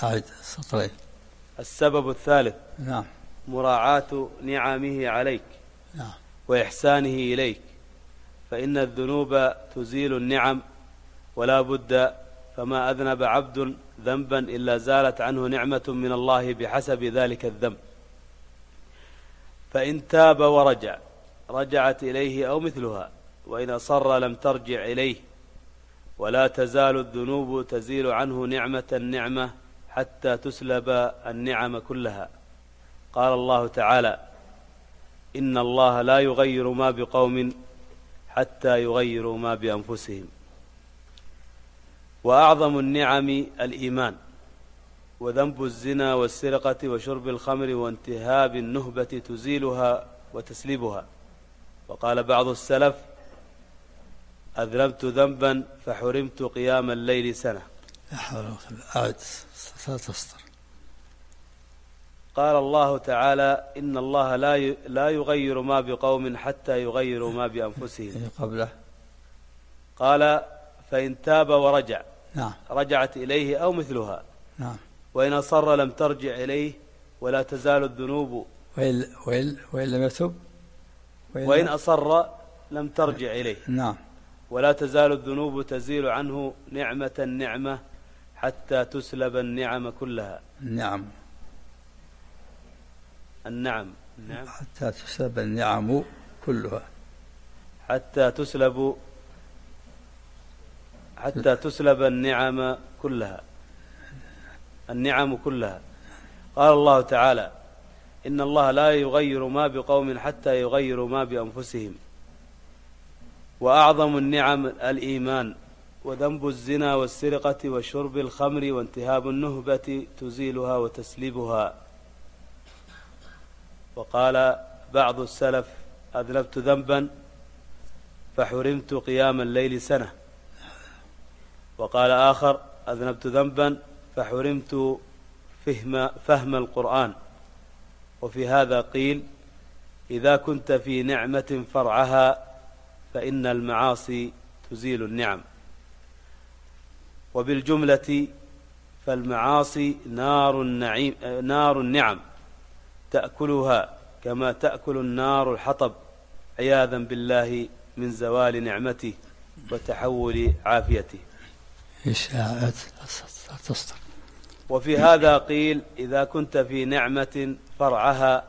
السبب الثالث نعم مراعاة نعمه عليك نعم وإحسانه إليك، فإن الذنوب تزيل النعم ولا بد، فما أذنب عبد ذنبا إلا زالت عنه نعمة من الله بحسب ذلك الذنب، فإن تاب ورجع رجعت إليه أو مثلها، وإن أصر لم ترجع إليه. ولا تزال الذنوب تزيل عنه نعمة حتى تسلب النعم كلها. قال الله تعالى: إن الله لا يغير ما بقوم حتى يغيروا ما بأنفسهم. وأعظم النعم الإيمان، وذنب الزنا والسرقة وشرب الخمر وانتهاب النهبة تزيلها وتسلبها. وقال بعض السلف: أذنبت ذنبا فحرمت قيام الليل سنة. لا حول ولا قوة إلا بالله. قال الله تعالى إن الله لا يغير ما بقوم حتى يغيروا ما بأنفسهم. قبله قال فإن تاب ورجع نعم رجعت إليه أو مثلها. نعم. وإن أصر لم ترجع إليه ولا تزال الذنوب. وإن لم يتب وإن أصر لم ترجع إليه. نعم. ولا تزال الذنوب تزيل عنه نعمة حتى تسلب النعم كلها. النعم حتى تسلب النعم كلها. حتى تسلب النعم كلها. قال الله تعالى إن الله لا يغير ما بقوم حتى يغيروا ما بأنفسهم. وأعظم النعم الإيمان. وذنب الزنا والسرقة وشرب الخمر وانتهاب النهبة تزيلها وتسلبها. وقال بعض السلف أذنبت ذنبا فحرمت قيام الليل سنة. وقال آخر أذنبت ذنبا فحرمت فهم القرآن. وفي هذا قيل إذا كنت في نعمة فرعها فإن المعاصي تزيل النعم. وبالجملة فالمعاصي نار النعم تأكلها كما تأكل النار الحطب عياذا بالله من زوال نعمته وتحول عافيته. وفي هذا قيل إذا كنت في نعمة فرعها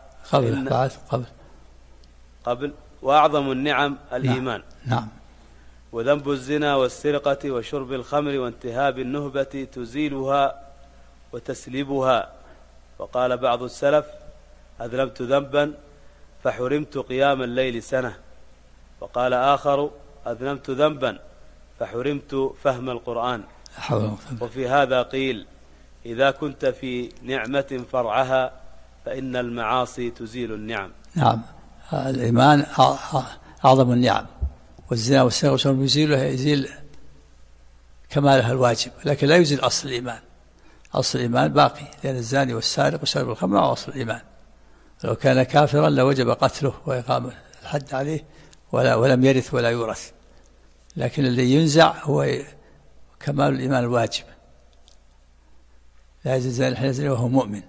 قبل وأعظم النعم الإيمان. نعم. وذنب الزنا والسرقة وشرب الخمر وانتهاب النهبة تزيلها وتسلبها. وقال بعض السلف أذنبت ذنبا فحرمت قيام الليل سنة. وقال آخر أذنبت ذنبا فحرمت فهم القرآن. وفي هذا قيل إذا كنت في نعمة فرعها فإن المعاصي تزيل النعم. نعم. الإيمان أعظم النعم. والزنا والسرقة والشرب يزيل كمالها الواجب لكن لا يزيل أصل الإيمان. أصل الإيمان باقي لأن الزاني والسارق وشرب الخمر هو أصل الإيمان. لو كان كافرا لوجب قتله وإقامة الحد عليه ولم يرث ولا يورث. لكن الذي ينزع هو كمال الإيمان الواجب. لا يزال الزاني حين يزني وهو مؤمن.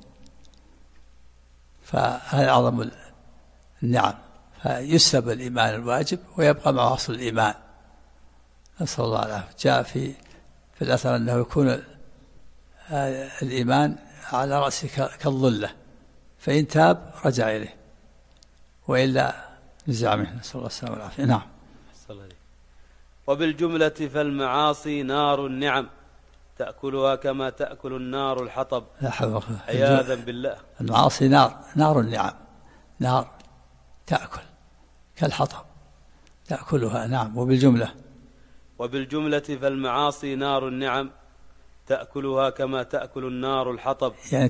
فهذا أعظم النعم. فيسلب الإيمان الواجب ويبقى مع أصل الإيمان. نسأل الله العافية. جاء في الأثر أنه يكون الإيمان على رأسه كالظلة فإن تاب رجع إليه وإلا نزع منه. نسأل الله السلامة والعافية. نعم. وبالجملة فالمعاصي نار النعم تأكلها كما تأكل النار الحطب عياذا بالله. المعاصي نار النعم. نار تأكل كالحطب تأكلها. نعم. وبالجملة فالمعاصي نار النعم تأكلها كما تأكل النار الحطب يعني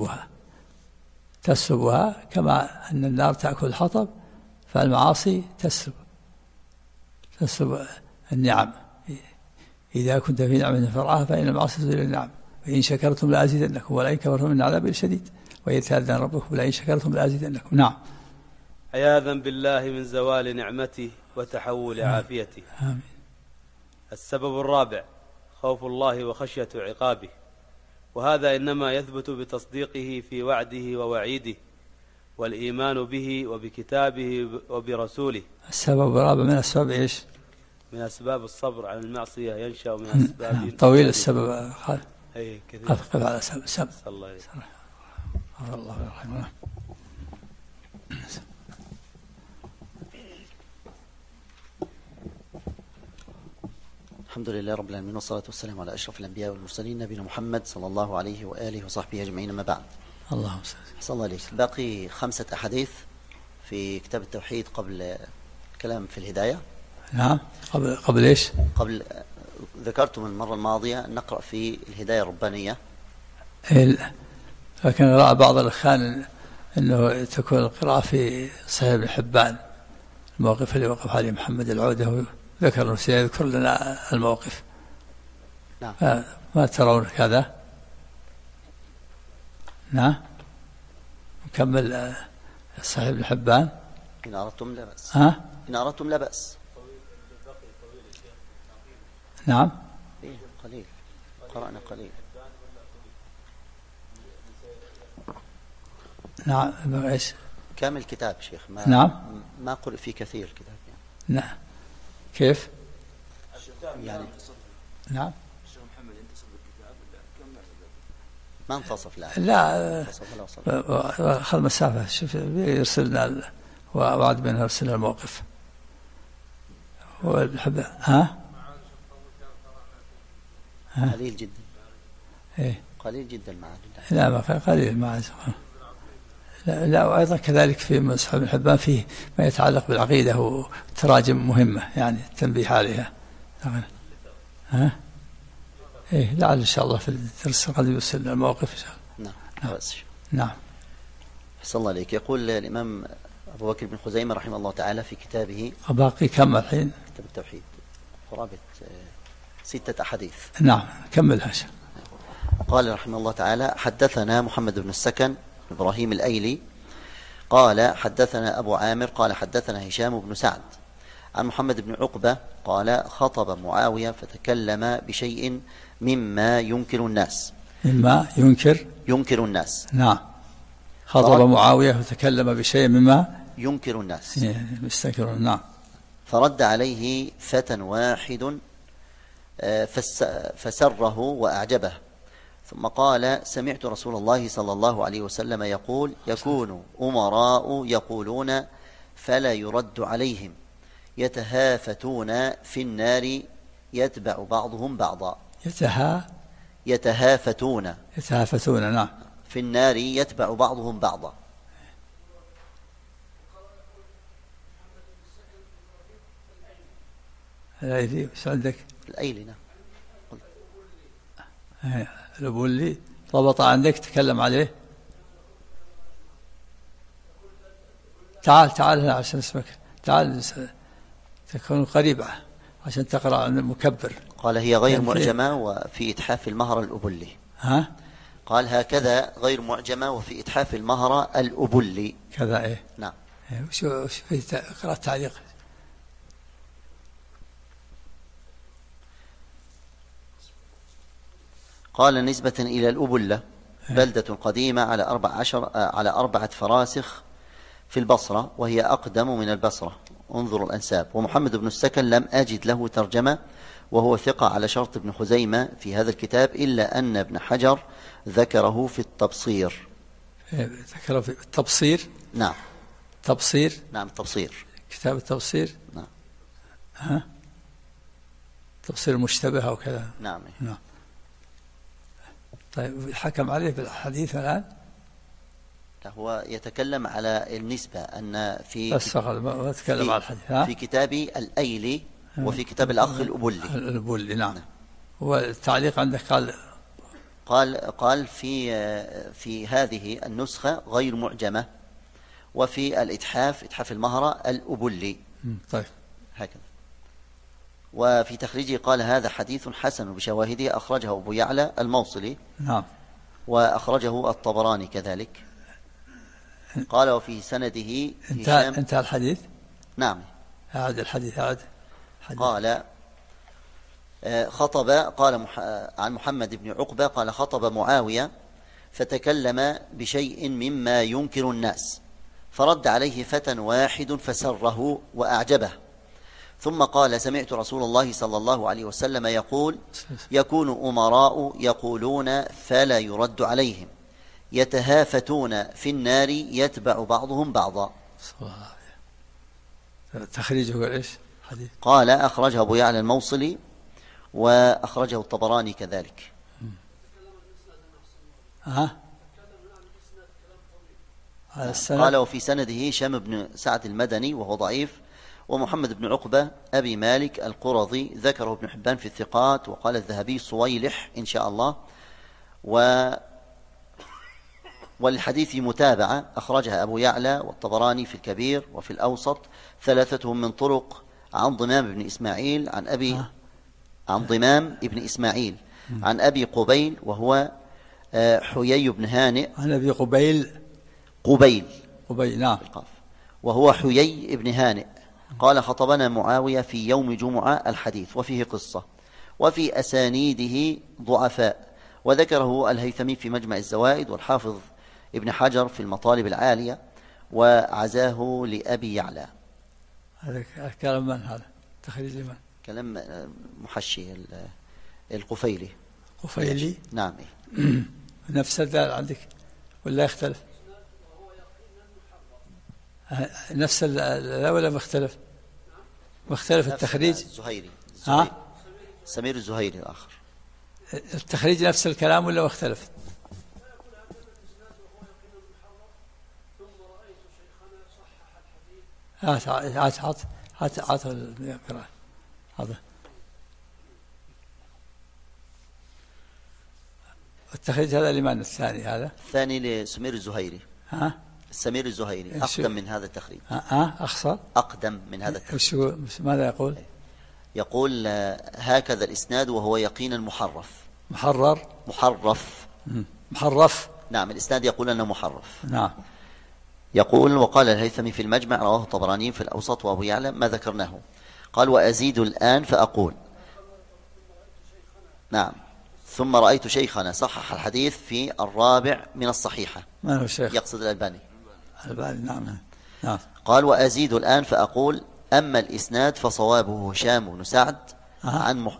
تسلبها كما أن النار تأكل الحطب فالمعاصي تسلب النعم. إذا كنت في نعمة فرعها فإن المعاصي تزيل النعم. وإن شكرتم لأزيدنكم ولئن كفرتم من عذاب شديد وإذ تأذن ربكم لئن شكرتم لأزيدنكم. نعم. عياذا بالله من زوال نعمته وتحول عافيته. آمين. السبب الرابع خوف الله وخشية عقابه. وهذا إنما يثبت بتصديقه في وعده ووعيده والإيمان به وبكتابه وبرسوله. السبب الرابع من أسباب إيش؟ من أسباب الصبر على المعصية ينشأ من أسباب طويل السبب. قف على سبب. صلى الله عليه وسلم. الله يرحمه. الحمد لله رب العالمين والصلاة والسلام على أشرف الأنبياء والمرسلين نبينا محمد صلى الله عليه وآله وصحبه أجمعين. أما بعد. اللهم صلى الله عليه. باقي 5 أحاديث في كتاب التوحيد قبل الكلام في الهداية. نعم. قبل إيش؟ قبل ذكرتم المرة الماضية نقرأ في الهداية الربانية. لكن رأى بعض الأخوان أنه تكون القراءة في صحيح ابن حبان الموقف اللي وقف عليه محمد العودة ذكر أنه سيذكر لنا الموقف. نعم. ما ترون كذا؟ نعم. نكمل صحيح ابن حبان. إن أردتم لا بأس. إن أردتم لا بأس. نعم. إيه قليل، قرأنا قليل. نعم. إيش؟ كامل كتاب شيخ. نعم. ما قرأ فيه كثير كتاب يعني. نعم. كيف؟ يعني. نعم. ما انتصف. لا أخذ مسافة. شوف يرسلنا وبعد بينها يرسلنا الموقف. هو الحب. قليل جدا. إيه. قليل جدا معه. لا ما قليل معه. لا وأيضا كذلك في مصحف ابن حبان فيه ما يتعلق بالعقيدة وتراجم مهمة يعني التنبيه عليها. إيه لعل إن شاء الله في الدرس القادم يرسلنا الموقف إن شاء الله. نعم. نعم. أحسن الله عليك. يقول الإمام أبو بكر بن خزيمة رحمه الله تعالى في كتابه. باقي كم الحين؟ كتاب التوحيد قرابة 6 أحاديث. نعم كملها. قال رحمه الله تعالى: حدثنا محمد بن السكن إبراهيم الأيلي قال حدثنا أبو عامر قال حدثنا هشام بن سعد عن محمد بن عقبة قال خطب معاوية فتكلم بشيء مما ينكر الناس. مما ينكر الناس. نعم. خطب معاوية فتكلم بشيء مما ينكر الناس. يستنكرون. نعم. فرد عليه فتى واحد فسره وأعجبه، ثم قال: سمعت رسول الله صلى الله عليه وسلم يقول: يكون أمراء يقولون فلا يرد عليهم، يتهافتون في النار يتبع بعضهم بعضا. يتهافتون نعم. في النار يتبع بعضهم بعضا. الأيلي وش عندك؟ الأيلي. نعم. الأبولي ضبط عندك تكلم عليه. تعال هنا عشان اسمك. تعال تكون قريبة عشان تقرأ عن المكبر. قال: هي غير معجمة وفي إتحاف المهر الأبلي. قال: هكذا غير معجمة وفي إتحاف المهر الأبلي. كذا إيه. نعم. وش في اقرأ التعليق. قال: نسبة إلى الأبلة بلدة قديمة على 4 فراسخ في البصرة، وهي أقدم من البصرة. انظروا الأنساب. ومحمد بن السكن لم أجد له ترجمة، وهو ثقة على شرط ابن خزيمة في هذا الكتاب، إلا أن ابن حجر ذكره في التبصير. ذكره في التبصير. نعم. تبصير. نعم التبصير. كتاب التبصير. نعم. تبصير مشتبه أو كذا. نعم. طيب حكم عليه بالحديث الآن؟ هو يتكلم على النسبة أن في بس ما أتكلم على الحديث. في كتاب الأيلي وفي كتاب الأخ الأبلي. نعم. والتعليق عندك قال في هذه النسخة غير معجمة، وفي إتحاف المهرة الأبلي. طيب. هكذا. وفي تخريجه قال: هذا حديث حسن بشواهده، أخرجه أبو يعلى الموصلي. نعم. وأخرجه الطبراني كذلك. قال: وفي سنده انتهى الحديث. نعم. أعد الحديث. قال: قال عن محمد بن عقبة قال: خطب معاوية فتكلم بشيء مما ينكر الناس، فرد عليه فتى واحد فسره وأعجبه، ثم قال: سمعت رسول الله صلى الله عليه وسلم يقول: يكون أمراء يقولون فلا يرد عليهم، يتهافتون في النار يتبع بعضهم بعضا. تخريجه إيش؟ قال: أخرجه أبو يعلى الموصلي، وأخرجه الطبراني كذلك. قال: وفي سنده هشام بن سعد المدني وهو ضعيف، ومحمد بن عقبة أبي مالك القرظي ذكره ابن حبان في الثقات، وقال الذهبي صويلح إن شاء الله. والحديث متابعة أخرجها أبو يعلى والطبراني في الكبير وفي الأوسط، 3 من طرق عن ضمام بن إسماعيل عن ضمام بن إسماعيل عن أبي قبيل وهو حيي بن هانئ. عن أبي قبيل نعم، وهو حيي بن هانئ قال خطبنا معاوية في يوم جمعة الحديث وفيه قصة وفي أسانيده ضعفاء، وذكره الهيثمي في مجمع الزوائد والحافظ ابن حجر في المطالب العالية وعزاه لأبي يعلى. هذا كلام من هذا؟ تخريج من؟ كلام محشي القفيلي. نعم. نفس الدال عندك ولا يختلف؟ نفس لا ولا مختلف؟ مختلف التخريج. الزهيري. سمير الزهيري الآخر. التخريج نفس الكلام ولا مختلف؟ هات القراءة هذا التخريج هذا لمن الثاني؟ هذا الثاني لسمير الزهيري. السمير الزهيري أقدم من هذا التخريج. أخصر أقدم من هذا التخريج. ماذا يقول؟ يقول هكذا الإسناد وهو يقينا محرف. نعم، الإسناد يقول أنه محرف. نعم. يقول وقال الهيثمي في المجمع رواه الطبراني في الأوسط وأبو يعلى ما ذكرناه. قال وأزيد الآن فأقول نعم ثم رأيت شيخنا صحح الحديث في الرابع من الصحيحة. من هو الشيخ؟ يقصد الألباني. نعم. قال وأزيد الآن فأقول أما الإسناد فصوابه هشام بن سعد عن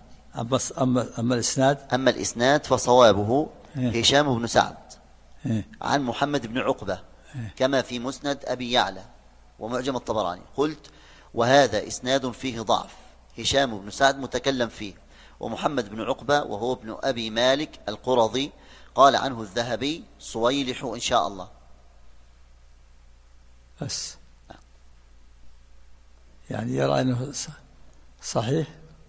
أما الإسناد فصوابه هشام بن سعد عن محمد بن عقبة كما في مسند أبي يعلى ومعجم الطبراني. قلت وهذا إسناد فيه ضعف، هشام بن سعد متكلم فيه، ومحمد بن عقبة وهو ابن أبي مالك القرظي قال عنه الذهبي صويلح إن شاء الله. بس يعني يرى أنه صحيح؟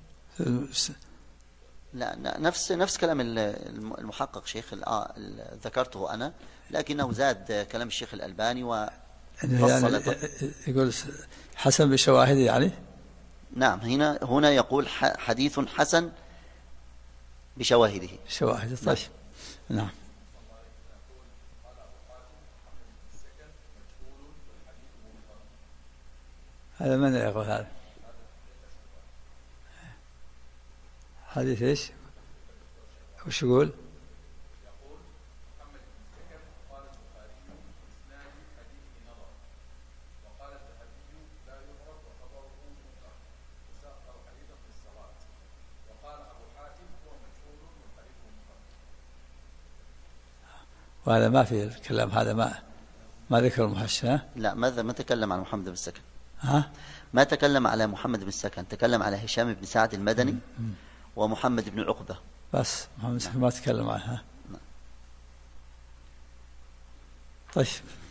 لا، نفس كلام المحقق شيخ ذكرته أنا، لكنه زاد كلام الشيخ الألباني وفصل. يعني يقول حسن بشواهد يعني. نعم، هنا يقول حديث حسن بشواهده. طيب. نعم. هذا من يقول هذا؟ حديث ايش؟ وش يقول؟ وهذا ما في الكلام، هذا ما ذكر المحشي. لا، ما تكلم عن محمد بن السكن. ما تكلم على محمد بن السكن، تكلم على هشام بن سعد المدني ومحمد بن عقبة بس. محمد بن السكن ما تكلم عنها. طيب.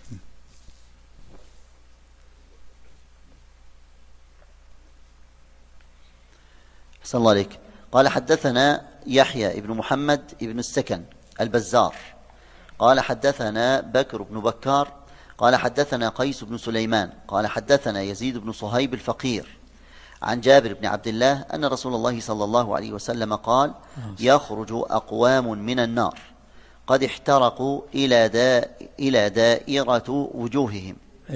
أحسن الله عليك. قال حدثنا يحيى بن محمد بن السكن البزار قال حدثنا بكر بن بكار قال حدثنا قيس بن سليمان قال حدثنا يزيد بن صهيب الفقير عن جابر بن عبد الله أن رسول الله صلى الله عليه وسلم قال يخرج أقوام من النار قد احترقوا إلا دائرة وجوههم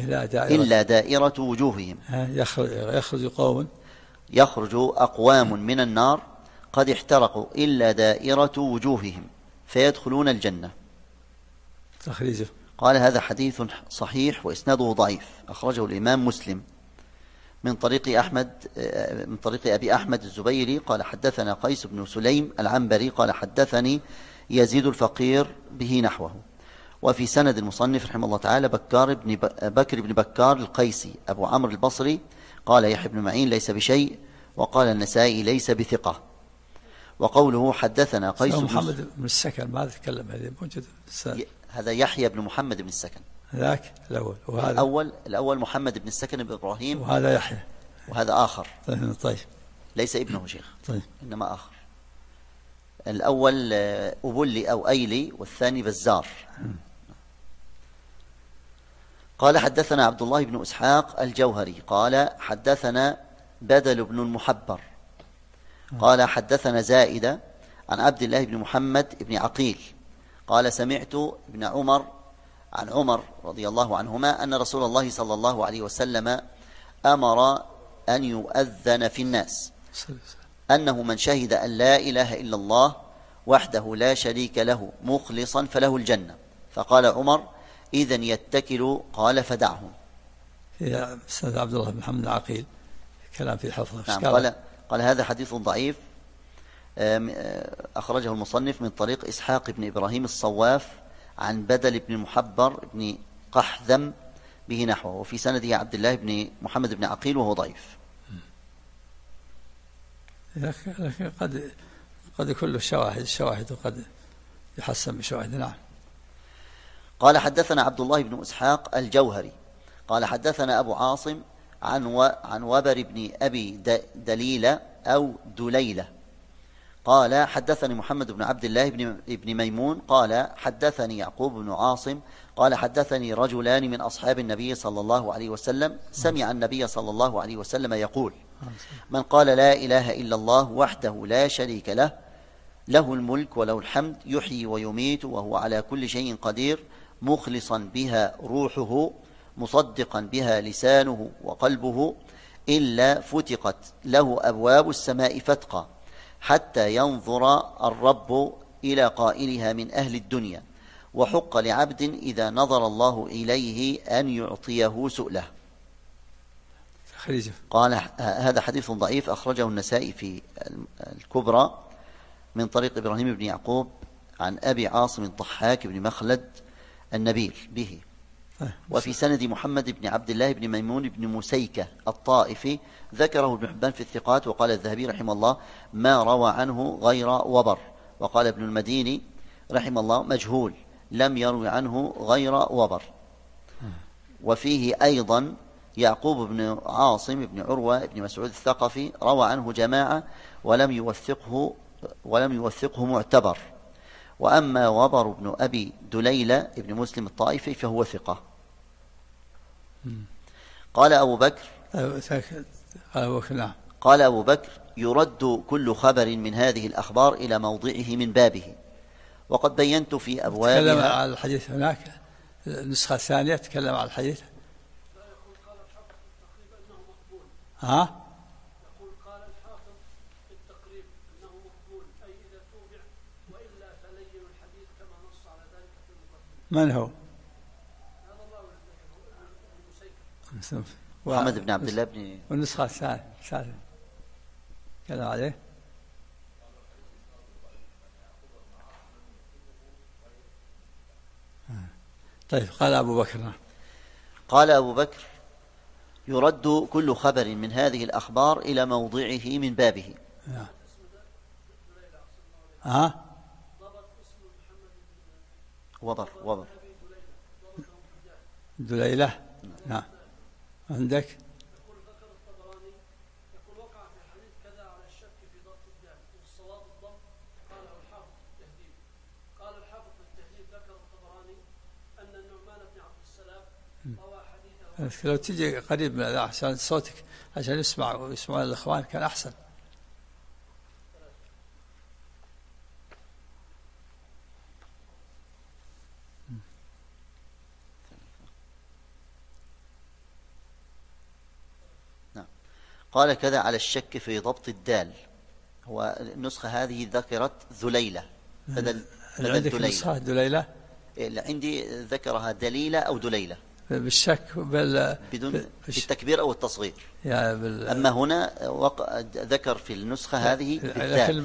يخرج أقوام من النار قد احترقوا إلا دائرة وجوههم فيدخلون الجنة. تخريجه. قال هذا حديث صحيح وإسناده ضعيف، أخرجه الإمام مسلم من طريق أبي أحمد الزبيري قال حدثنا قيس بن سليم العنبري قال حدثني يزيد الفقير به نحوه. وفي سند المصنف رحمه الله تعالى بكر بن بكار القيسي أبو عمرو البصري قال يحيى بن معين ليس بشيء، وقال النسائي ليس بثقة. وقوله حدثنا قيس محمد بن السكن ما تكلم هذه موجود. هذا يحيى بن محمد بن السكن ذاك الأول، وهذا الأول محمد بن السكن بن إبراهيم، وهذا يحيى، وهذا آخر. طيب. ليس ابنه شيخ. طيب. إنما آخر. الأول أبلي أو أيلي والثاني بزار. قال حدثنا عبد الله بن إسحاق الجوهري قال حدثنا بدل بن المحبر قال حدثنا زائدة عن عبد الله بن محمد بن عقيل قال سمعت ابن عمر عن عمر رضي الله عنهما أن رسول الله صلى الله عليه وسلم أمر أن يؤذن في الناس أنه من شهد أن لا إله إلا الله وحده لا شريك له مخلصا فله الجنة. فقال عمر إذن يتكل قال فدعهم. في سند عبد الله بن محمد العقيل كلام في حفظه. نعم. قال هذا حديث ضعيف أخرجه المصنف من طريق إسحاق بن إبراهيم الصواف عن بدل بن المحبر بن قحذم به نحوه، وفي سنده عبد الله بن محمد بن عقيل وهو ضعيف. لكن قد كل الشواهد وقد يحسن بشواهد. نعم. قال حدثنا عبد الله بن إسحاق الجوهري قال حدثنا أبو عاصم عن وبر بن أبي دليلة أو دليلة قال حدثني محمد بن عبد الله بن ميمون قال حدثني يعقوب بن عاصم قال حدثني رجلان من أصحاب النبي صلى الله عليه وسلم سمع النبي صلى الله عليه وسلم يقول من قال لا إله إلا الله وحده لا شريك له له الملك وله الحمد يحيي ويميت وهو على كل شيء قدير مخلصا بها روحه مصدقا بها لسانه وقلبه إلا فتقت له أبواب السماء فتقا حتى ينظر الرب إلى قائلها من أهل الدنيا وحق لعبد إذا نظر الله إليه أن يعطيه سؤله. قال هذا حديث ضعيف أخرجه النسائي في الكبرى من طريق إبراهيم بن يعقوب عن أبي عاصم الضحاك بن مخلد النبيل به، وفي سند محمد بن عبد الله بن ميمون بن مسيكة الطائفي ذكره ابن حبان في الثقات، وقال الذهبي رحمه الله ما روى عنه غير وبر، وقال ابن المديني رحمه الله مجهول لم يروي عنه غير وبر. وفيه أيضا يعقوب بن عاصم بن عروة بن مسعود الثقفي روى عنه جماعة ولم يوثقه معتبر، وأما وبر بن أبي دليلة ابن مسلم الطائفي فهو ثقة. قال أبو بكر يرد كل خبر من هذه الأخبار إلى موضعه من بابه، وقد بينت في أبوابها. تكلم على الحديث هناك النسخة الثانية تكلم على الحديث. ها؟ يقول قال الحافظ في التقريب أنه مقبول أي إذا توبع وإلا فلين الحديث كما نص على ذلك في المقدمة. من هو؟ هذا الراوي المسيكر محمد بن عبد الله بن. والنسخة الثالثة كلام عليه. طيب قال أبو بكر يرد كل خبر من هذه الأخبار إلى موضعه من بابه. وبر دليلة. نعم. عندك يقول ذكر الطبراني يقول وقع في حديث كذا على الشك في ضبط الدال والصواب الضبط قاله الحافظ في التهذيب. قال الحافظ في التهذيب ذكر الطبراني أن النعمان بن عبد السلام روى حديثه. لو تجي قريب من عشان صوتك عشان يسمعوا الإخوان كان أحسن. قال كذا على الشك في ضبط الدال. هو النسخة هذه ذكرت ذليلة بدل دليلة. عندي ذكرها دليلة أو دليلة بالشك بدون بالتكبير أو التصغير. أما هنا ذكر في النسخة هذه لكن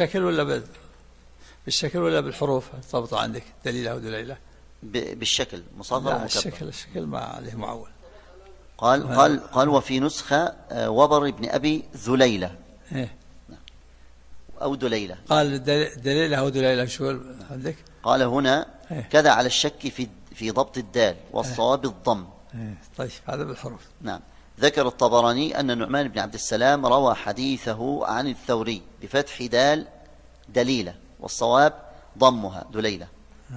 بالشكل ولا بالحروف ضبط عندك دليلة أو دليلة؟ بالشكل مصغر ومكبر. الشكل ما عليه معول. قال وفي نسخة وبر بن أبي ذليلة أو دليلة. قال دليلة أو دليلة شو عندك؟ قال هنا كذا على الشك في ضبط الدال والصواب الضم. طيب هذا بالحروف. نعم. ذكر الطبراني أن النعمان بن عبد السلام روى حديثه عن الثوري بفتح دال دليلة والصواب ضمها دليلة.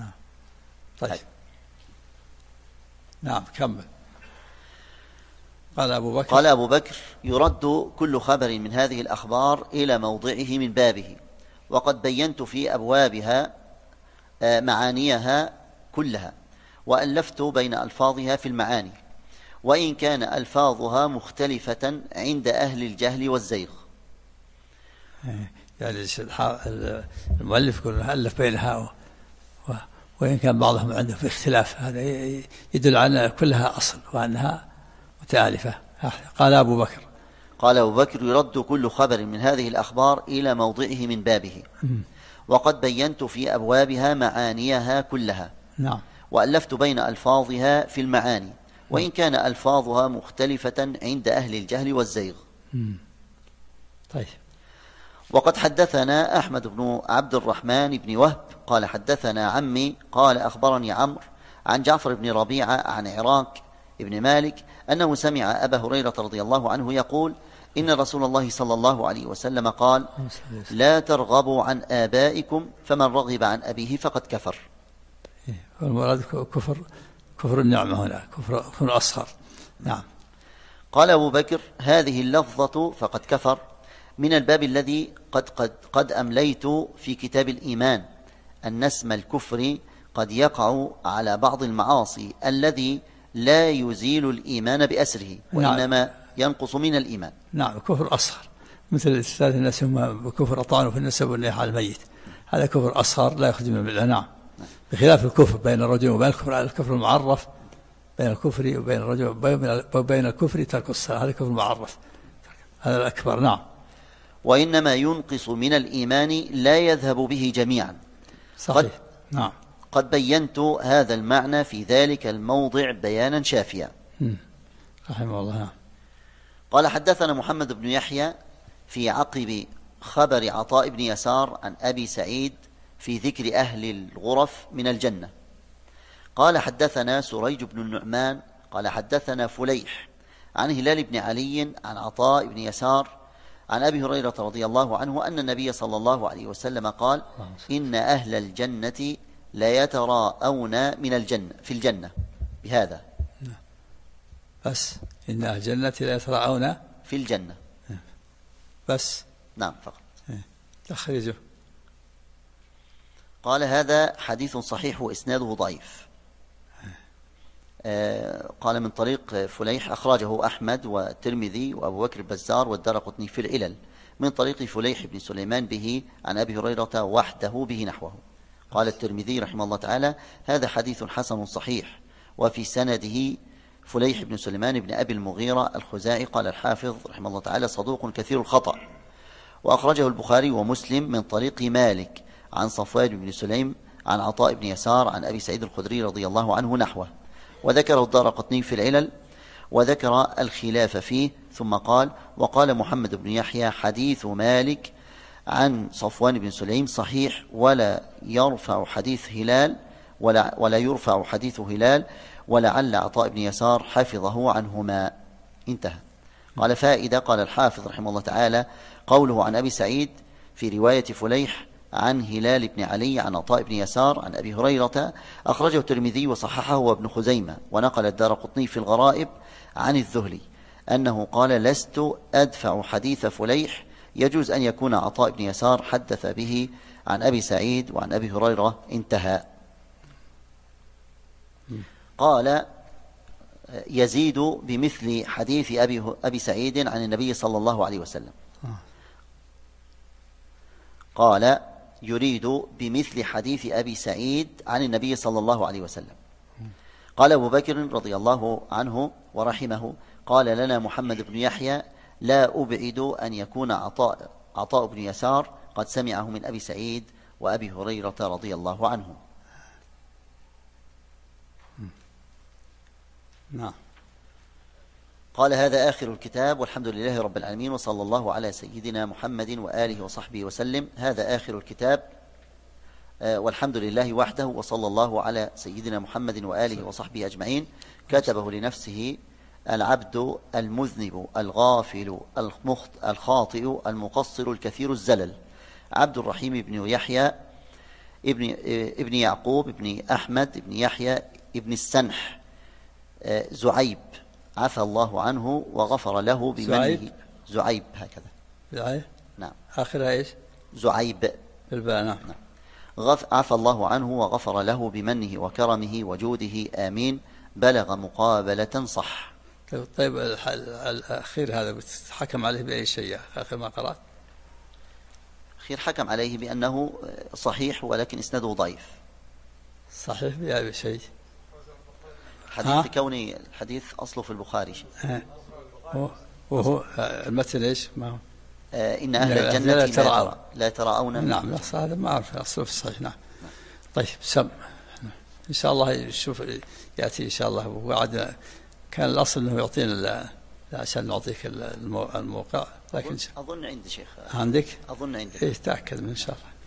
طيب. نعم كمل. قال أبو بكر يرد كل خبر من هذه الأخبار إلى موضعه من بابه، وقد بينت في أبوابها معانيها كلها، وألفت بين ألفاظها في المعاني، وإن كان ألفاظها مختلفة عند أهل الجهل والزيغ. يعني المؤلف يقول ألف بينها وإن كان بعضهم عنده في اختلاف، هذا يدل على كلها أصل وأنها متآلفة. قال أبو بكر يرد كل خبر من هذه الأخبار إلى موضعه من بابه، وقد بينت في أبوابها معانيها كلها. نعم. وألفت بين ألفاظها في المعاني، وإن كان ألفاظها مختلفة عند أهل الجهل والزيغ. طيب. وقد حدثنا أحمد بن عبد الرحمن بن وهب قال حدثنا عمي قال أخبرني عمرو عن جعفر بن ربيعة عن عراك بن مالك أنه سمع أبا هريرة رضي الله عنه يقول إن رسول الله صلى الله عليه وسلم قال لا ترغبوا عن آبائكم فمن رغب عن أبيه فقد كفر. والمراد كفر النعمة هنا، كفر أصغر. نعم. قال أبو بكر هذه اللفظة فقد كفر من الباب الذي قد أمليت في كتاب الإيمان أن اسم الكفر قد يقع على بعض المعاصي الذي لا يزيل الإيمان بأسره، وإنما ينقص من الإيمان. نعم، كفر أصغر، مثل الإستاذ الناس هم كفر الطعن في النسب والنياحة على الميت، هذا كفر أصغر لا يخرج من الملة. نعم. بخلاف الكفر بين الرجل وبين الكفر المعرف، بين الكفر وبين الرجل وبين الكفر ترك الصلاة، هذا كفر معرف، هذا الأكبر. نعم. وإنما ينقص من الإيمان لا يذهب به جميعا. صحيح. نعم. قد بينت هذا المعنى في ذلك الموضع بيانا شافيا. رحمه الله. قال حدثنا محمد بن يحيى في عقب خبر عطاء بن يسار عن أبي سعيد في ذكر أهل الغرف من الجنة. قال حدثنا سريج بن النعمان قال حدثنا فليح عن هلال بن علي عن عطاء بن يسار عن أبي هريرة رضي الله عنه أن النبي صلى الله عليه وسلم قال إن أهل الجنة لا يتراءون من الجنة في الجنة بهذا بس. إن أهل الجنة لا يتراءون في الجنة بس. نعم فقط. تخرجه. قال هذا حديث صحيح وإسناده ضعيف. قال من طريق فليح أخرجه أحمد والترمذي وأبو بكر البزار والدارقطني في العلل من طريق فليح بن سليمان به عن أبي هريرة وحده به نحوه. قال الترمذي رحمه الله تعالى هذا حديث حسن صحيح، وفي سنده فليح بن سليمان بن أبي المغيرة الخزاعي. قال الحافظ رحمه الله تعالى صدوق كثير الخطأ. وأخرجه البخاري ومسلم من طريق مالك عن صفوان بن سليم عن عطاء بن يسار عن أبي سعيد الخدري رضي الله عنه نحوه، وذكره الدارقطني في العلل وذكر الخلاف فيه، ثم قال وقال محمد بن يحيى حديث مالك عن صفوان بن سليم صحيح ولا يرفع حديث هلال ولعل عطاء بن يسار حفظه عنهما. انتهى. قال فائدة. قال الحافظ رحمه الله تعالى قوله عن أبي سعيد في رواية فليح عن هلال بن علي عن عطاء بن يسار عن أبي هريرة أخرجه الترمذي وصححه وابن خزيمة، ونقل الدارقطني في الغرائب عن الذهلي أنه قال لست أدفع حديث فليح، يجوز أن يكون عطاء بن يسار حدث به عن أبي سعيد وعن أبي هريرة. انتهى. قال يزيد بمثل حديث أبي سعيد عن النبي صلى الله عليه وسلم. قال يريد بمثل حديث أبي سعيد عن النبي صلى الله عليه وسلم. قال أبو بكر رضي الله عنه ورحمه قال لنا محمد بن يحيى لا أبعد أن يكون عطاء بن يسار قد سمعه من أبي سعيد وأبي هريرة رضي الله عنه. نعم. قال هذا آخر الكتاب والحمد لله رب العالمين وصلى الله على سيدنا محمد وآله وصحبه وسلم. هذا آخر الكتاب والحمد لله وحده وصلى الله على سيدنا محمد وآله وصحبه أجمعين. كتبه لنفسه العبد المذنب الغافل الخاطئ المقصر الكثير الزلل عبد الرحيم بن يحيى ابن يعقوب ابن أحمد ابن يحيى ابن السنح زعيب عفى الله عنه وغفر له بمنه. زعيب هكذا. زعيب. نعم. آخرها إيش؟ زعيب بالباء. نعم. عفى الله عنه وغفر له بمنه وكرمه وجوده آمين. بلغ مقابلة صح. طيب الأخير هذا حكم عليه بأي شيء آخر ما قرأت؟ أخير حكم عليه بأنه صحيح ولكن إسناده ضعيف. صحيح بأي شيء؟ حديث كوني الحديث أصله في البخاري. وهو المتن إيش؟ ما هو؟ إن أهل الجنة لا تراءون. نعم. لا هذا ما أعرف أصله في الصحيح. نعم. طيب سم إن شاء الله يشوف يأتي إن شاء الله. وعد كان الأصل أنه يعطينا عشان نعطيك الموقع، لكن أظن عندي شيخ. عندك؟ أظن عندي. إيه تأكد من إن شاء الله.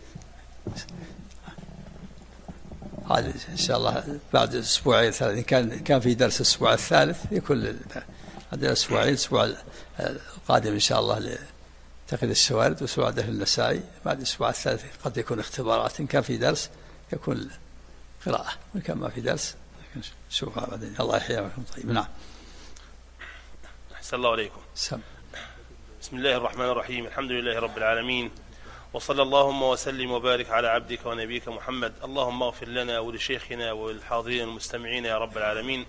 هذا إن شاء الله بعد أسبوعين ثلاثة كان في درس الأسبوع الثالث يكون عندنا أسبوعين. الأسبوع القادم إن شاء الله لتقييد الشوارد، وأسبوع دهر النسائي. بعد الأسبوع الثالث قد يكون اختبارات. إن كان في درس يكون قراءة، وإن كان ما في درس شوفها بعدين. الله يحييكم. طيب. نعم. أحسن الله عليكم. بسم الله الرحمن الرحيم. الحمد لله رب العالمين، وصلى اللهم وسلم وبارك على عبدك ونبيك محمد. اللهم اغفر لنا ولشيخنا وللحاضرين المستمعين يا رب العالمين.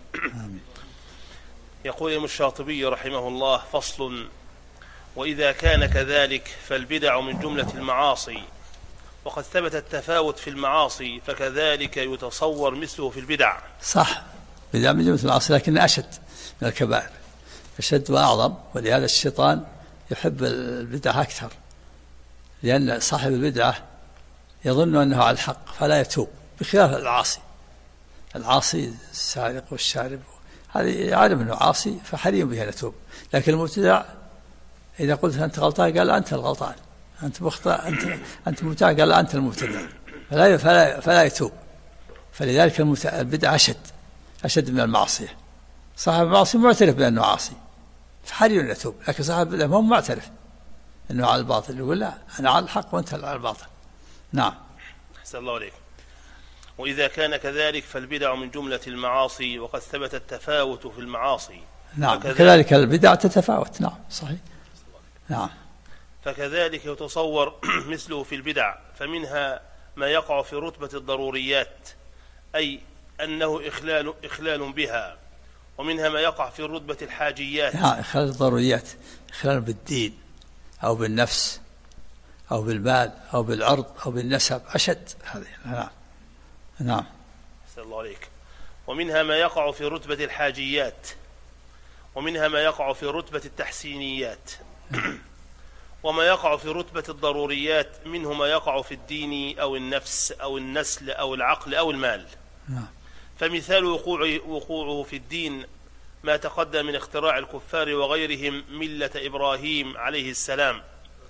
يقول الإمام الشاطبي رحمه الله: فصل: وإذا كان كذلك فالبدع من جملة المعاصي، وقد ثبت التفاوت في المعاصي، فكذلك يتصور مثله في البدع. صح، بدع من جملة المعاصي لكن أشد من الكبائر، أشد وأعظم. ولهذا الشيطان يحب البدع أكثر، لأن صاحب البدعة يظن أنه على الحق فلا يتوب، بخلاف العاصي السارق والشارب هذا يعلم أنه عاصي فحري به أن يتوب. لكن المبتدع إذا قلت أنت غلطان قال أنت الغلطان، أنت مخطئ، أنت مبتدع قال أنت المبتدع، فلا يتوب. فلذلك البدعة أشد من المعصية. صاحب المعصية معترف بأنه عاصي فحري أن يتوب، لكن صاحب البدعة هو معترف أنه على الباطل، يقول لا أنا على الحق وأنت على الباطل. نعم. أحسن الله عليكم. وإذا كان كذلك فالبدع من جملة المعاصي، وقد ثبت التفاوت في المعاصي. نعم. كذلك البدع تتفاوت. نعم صحيح. نعم. فكذلك يتصور مثله في البدع، فمنها ما يقع في رتبة الضروريات، أي أنه إخلال بها، ومنها ما يقع في رتبة الحاجيات. إخلال الضروريات، إخلال بالدين أو بالنفس أو بالمال أو بالعرض أو بالنسب أشد هذه. نعم. أحسن الله عليك. ومنها ما يقع في رتبة الحاجيات، ومنها ما يقع في رتبة التحسينيات. وما يقع في رتبة الضروريات منه ما يقع في الدين أو النفس أو النسل أو العقل أو المال. فمثال وقوعه في الدين ما تقدم من اختراع الكفار وغيرهم ملة إبراهيم عليه السلام.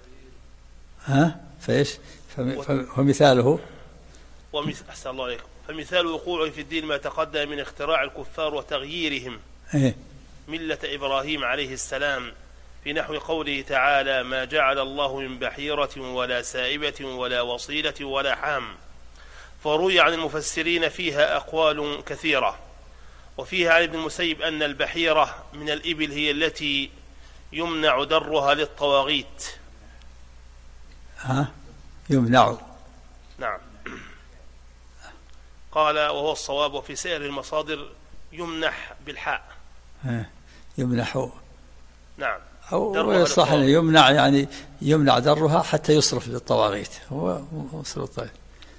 فإيش؟ فمثاله أحسن الله عليكم. فمثال وقوعه في الدين ما تقدم من اختراع الكفار وتغييرهم ملة إبراهيم عليه السلام، في نحو قوله تعالى: ما جعل الله من بحيرة ولا سائبة ولا وصيلة ولا حام. فروي عن المفسرين فيها أقوال كثيرة، وفيها عن ابن المسيب أن البحيرة من الإبل هي التي يمنع درها للطواغيت. يمنع. نعم. قال وهو الصواب، وفي سائر المصادر يمنح بالحاء. يمنح. نعم. أو صح يمنع، يعني يمنع درها حتى يصرف للطواغيت، هو مصرف الطواغيت.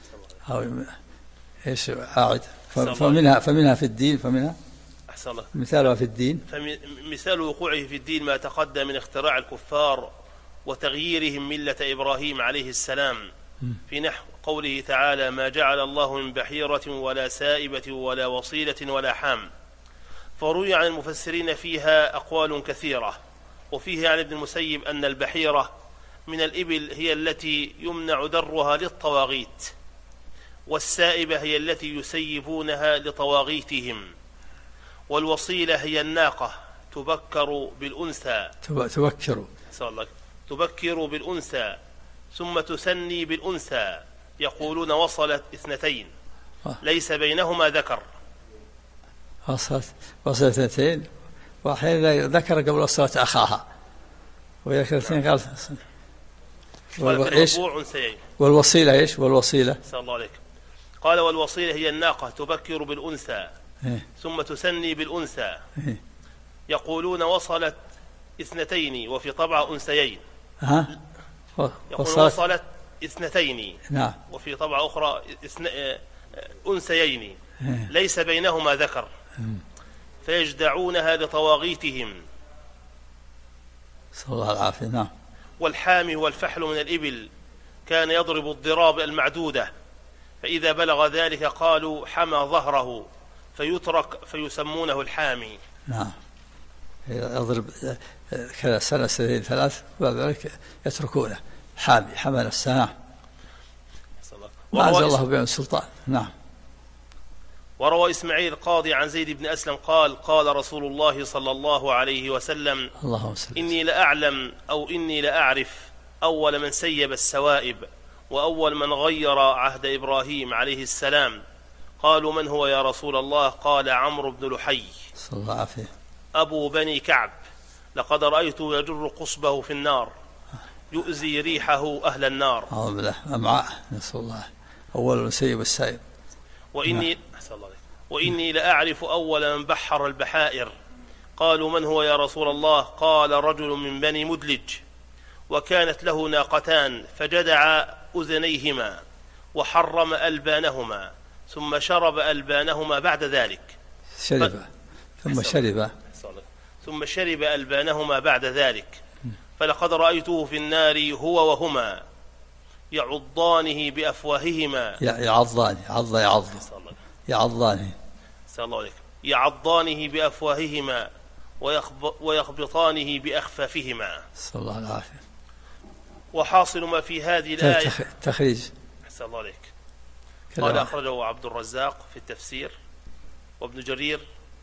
ايش أعد؟ فمنها في الدين، فمنها مثالها في الدين. فمثال وقوعه في الدين ما تقدم من اختراع الكفار وتغييرهم ملة إبراهيم عليه السلام، في نحو قوله تعالى: ما جعل الله من بحيرة ولا سائبة ولا وصيلة ولا حام. فروي عن المفسرين فيها أقوال كثيرة، وفيه عن ابن المسيب أن البحيرة من الإبل هي التي يمنع درها للطواغيت، والسائبة هي التي يسيبونها لطواغيتهم، والوصيلة هي الناقة تبكر بالأنثى تبكر بالأنثى ثم تثني بالأنثى، يقولون وصلت اثنتين ليس بينهما ذكر. وصلت اثنتين وأحيانا ذكر قبل الصلاة أخاها، وذكر الاثنين قال إيش؟ أنثيين. والوصيلة إيش؟ والوصيلة صلى الله عليك. قال والوصيلة هي الناقة تبكر بالأنثى ثم تسني بالأنثى. يقولون وصلت اثنتين وفي طبع أنثيين. وصلت اثنتين نعم، وفي طبع أخرى أنثيين ليس بينهما ذكر فيجدعونها لطواغيتهم. صلى الله العافية. نعم. والحامي والفحل من الإبل كان يضرب الضراب المعدودة، فإذا بلغ ذلك قالوا حمى ظهره فيترك فيسمونه الحامي. نعم، يضرب كذا سنة سنتين ثلاث وبعد ذلك يتركونه حامي، حمى نفسه. ما أنزل الله بهم سلطان. نعم. وروى إسماعيل القاضي عن زيد بن أسلم قال قال رسول الله صلى الله عليه وسلم إني لأعلم أو إني لأعرف أول من سيب السوائب وأول من غير عهد إبراهيم عليه السلام. قالوا من هو يا رسول الله؟ قال عمرو بن لحي صلى الله عليه أبو بني كعب، لقد رأيته يجر قصبه في النار يؤذي ريحه أهل النار. أعوذ بالله، أمعاء، نسأل الله. أول من سيب السائب. وإني لأعرف أول من بحر البحائر. قالوا من هو يا رسول الله؟ قال رجل من بني مدلج وكانت له ناقتان فجدع أذنيهما وحرم ألبانهما ثم شرب ألبانهما بعد ذلك. ثم شرب ألبانهما بعد ذلك. فلقد رأيته في النار هو وهما يعضانه بأفواههما. يعضانه بأفواههما ويخبطانه بأخفافهما. صلى الله العافية. وحاصل ما في هذه الآية تخريج. صلى الله عليك. قال أخرجه عبد الرزاق في التفسير وابن جرير،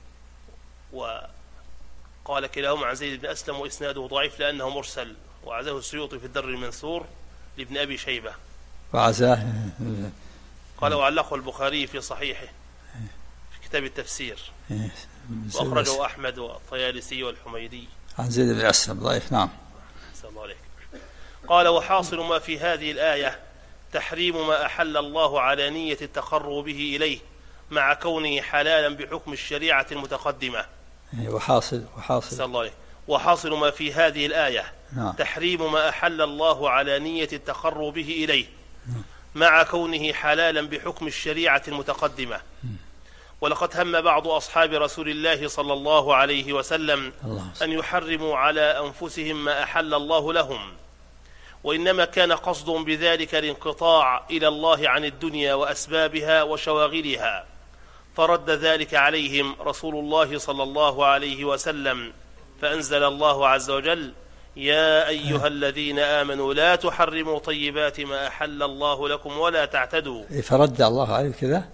وقال كلاهما عن زيد بن أسلم وإسناده ضعيف لأنه مرسل، وعزاه السيوطي في الدر المنثور لابن أبي شيبة وعزاه. قال وعلقه البخاري في صحيحه في كتاب التفسير، وأخرجه أحمد والطيالسي والحميدي عن زيد بن أسلم ضعيف. نعم. صلى الله عليك. قال وحاصل ما في هذه الآية تحريم ما أحل الله على نية التقرب به إليه مع كونه حلالا بحكم الشريعة المتقدمة. وحاصل صلى الله عليك. وحاصل ما في هذه الآية تحريم ما أحل الله على نية التقرب به إليه مع كونه حلالا بحكم الشريعة المتقدمة. ولقد هم بعض أصحاب رسول الله صلى الله عليه وسلم أن يحرموا على أنفسهم ما أحل الله لهم، وإنما كان قصدهم بذلك الانقطاع إلى الله عن الدنيا وأسبابها وشواغلها، فرد ذلك عليهم رسول الله صلى الله عليه وسلم، فأنزل الله عز وجل يا أيها الذين آمنوا لا تحرموا طيبات ما أحل الله لكم ولا تعتدوا. فرد الله عليه كذا.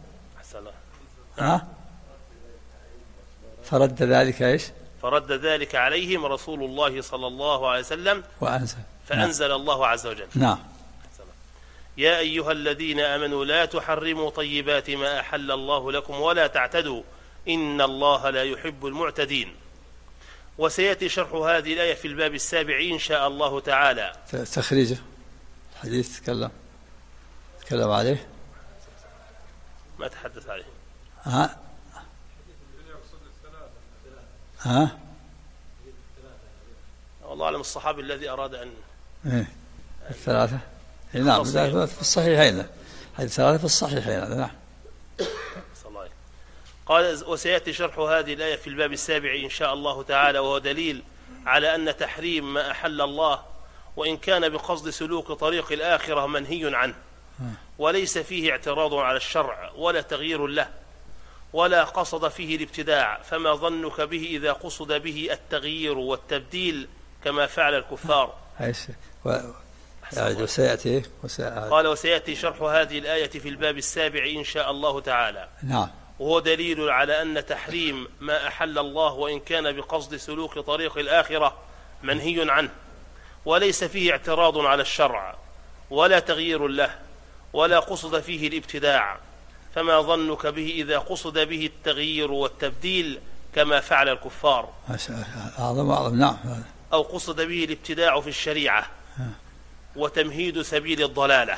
فرد ذلك إيش؟ فرد ذلك عليهم رسول الله صلى الله عليه وسلم فأنزل الله عز وجل. نعم. يا أيها الذين آمنوا لا تحرموا طيبات ما أحل الله لكم ولا تعتدوا إن الله لا يحب المعتدين. وسيأتي شرح هذه الآية في الباب السابع إن شاء الله تعالى. تخريجه حديث تكلم عليه ما تحدث عليه. والله أعلم الصحابي الذي أراد أن الثلاثة. نعم في الصحيحين، هذه الثلاثة في الصحيحين. نعم. قال وسيأتي شرح هذه الآية في الباب السابع إن شاء الله تعالى، وهو دليل على أن تحريم ما أحل الله وإن كان بقصد سلوك طريق الآخرة منهي عنه، وليس فيه اعتراض على الشرع ولا تغيير له ولا قصد فيه الابتداع، فما ظنك به إذا قصد به التغيير والتبديل كما فعل الكفار. قال وسيأتي شرح هذه الآية في الباب السابع إن شاء الله تعالى. نعم. وهو دليل على أن تحريم ما أحل الله وإن كان بقصد سلوك طريق الآخرة منهي عنه، وليس فيه اعتراض على الشرع ولا تغيير له ولا قصد فيه الابتداع، فما ظنك به إذا قصد به التغيير والتبديل كما فعل الكفار. أعظم نعم. أو قصد به الابتداع في الشريعة وتمهيد سبيل الضلالة.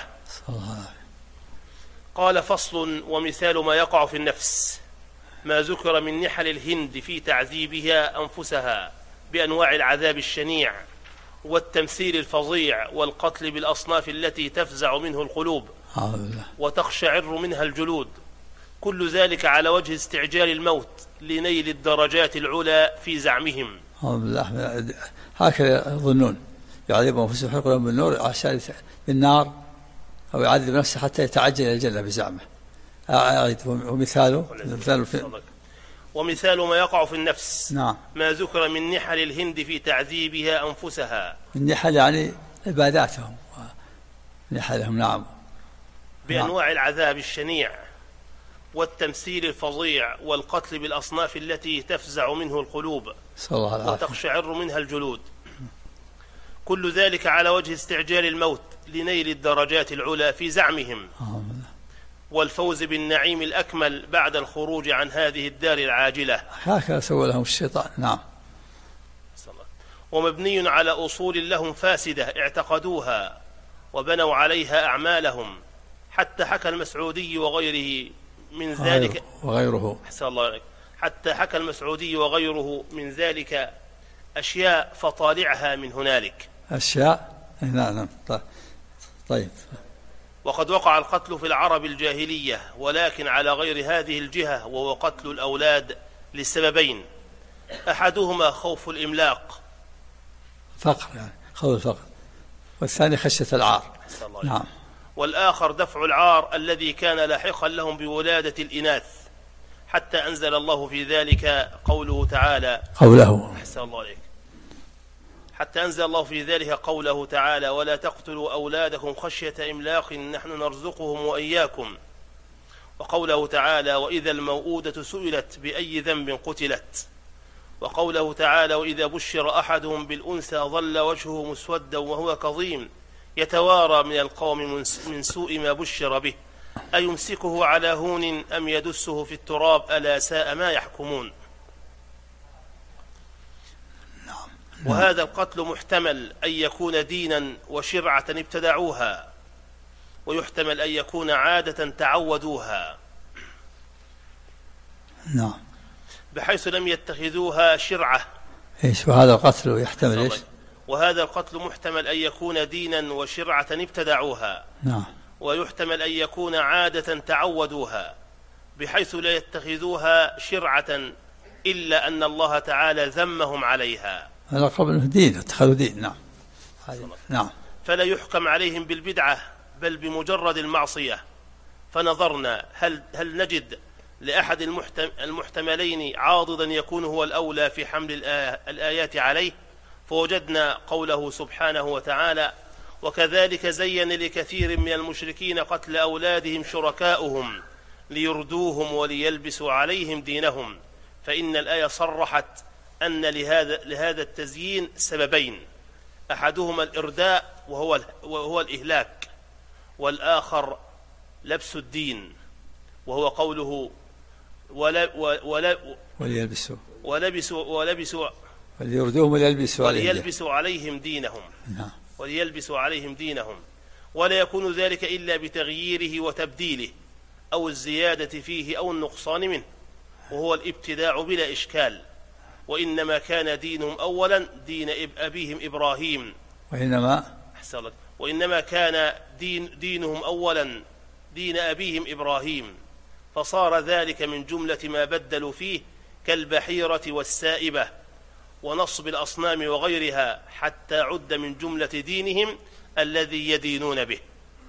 قال: فصل. ومثال ما يقع في النفس ما ذكر من نحل الهند في تعذيبها أنفسها بأنواع العذاب الشنيع والتمثيل الفظيع والقتل بالأصناف التي تفزع منه القلوب وتقشعر منها الجلود، كل ذلك على وجه استعجال الموت لنيل الدرجات العلى في زعمهم. هكذا يظنون، يعذب أنفسهم يحرقون بالنور عشان بالنار، أو يعذب نفسه حتى يتعجل إلى الجنة بزعمه. ومثال ما يقع في النفس نعم. ما ذكر من نحل الهند في تعذيبها أنفسها. النحل يعني عباداتهم نحلهم نعم، بأنواع العذاب الشنيع والتمثيل الفظيع والقتل بالأصناف التي تفزع منه القلوب وتقشعر منها الجلود، كل ذلك على وجه استعجال الموت لنيل الدرجات العلى في زعمهم والفوز بالنعيم الأكمل بعد الخروج عن هذه الدار العاجلة. هكذا سوى لهم الشيطان. نعم. ومبني على أصول لهم فاسدة اعتقدوها وبنوا عليها أعمالهم، حتى حكى المسعودي وغيره من ذلك حتى حكى المسعودي وغيره من ذلك أشياء فطالعها من هنالك. أشياء. نعم. طيب. وقد وقع القتل في العرب الجاهلية، ولكن على غير هذه الجهة، وهو قتل الأولاد لسببين: أحدهما خوف الإملاق، فقر يعني خوف الفقر، والثاني خشية العار. نعم. والآخر دفع العار الذي كان لاحقا لهم بولادة الإناث، حتى أنزل الله في ذلك قوله تعالى حتى أنزل الله في ذلك قوله تعالى: ولا تقتلوا أولادكم خشية إملاق نحن نرزقهم وإياكم، وقوله تعالى: وإذا الموءودة سئلت بأي ذنب قتلت، وقوله تعالى: وإذا بشر أحدهم بالأنثى ظل وجهه مسودا وهو كظيم يتوارى من القوم من سوء ما بشر به أيمسكه على هون أم يدسه في التراب ألا ساء ما يحكمون. وهذا القتل محتمل أن يكون دينا وشرعة ابتدعوها، ويحتمل أن يكون عادة تعودوها، نعم، بحيث لم يتخذوها شرعة. وهذا القتل يحتمل وهذا القتل محتمل أن يكون دينا وشرعة ابتدعوها، نعم، ويحتمل أن يكون عادة تعودوها، بحيث لا يتخذوها شرعة إلا أن الله تعالى ذمهم عليها. هذا قبل دين، اتخذوا دين. نعم. نعم. فلا يحكم عليهم بالبدعة بل بمجرد المعصية. فنظرنا هل نجد لأحد المحتملين عاضدا يكون هو الأولى في حمل الآيات عليه، فوجدنا قوله سبحانه وتعالى: وكذلك زين لكثير من المشركين قتل أولادهم شركاؤهم ليردوهم وليلبسوا عليهم دينهم. فإن الآية صرحت أن لهذا التزيين سببين: أحدهما الإرداء وهو الإهلاك، والآخر لبس الدين وهو قوله وليردوهم وليلبسوا عليهم دينهم. نعم. وليلبسوا عليهم دينهم، ولا يكون ذلك إلا بتغييره وتبديله أو الزيادة فيه أو النقصان منه، وهو الابتداع بلا إشكال. وإنما كان دينهم أولا دين أبيهم إبراهيم، وإنما كان دينهم أولا دين أبيهم إبراهيم، فصار ذلك من جملة ما بدلوا فيه كالبحيرة والسائبة ونصب الأصنام وغيرها، حتى عد من جملة دينهم الذي يدينون به.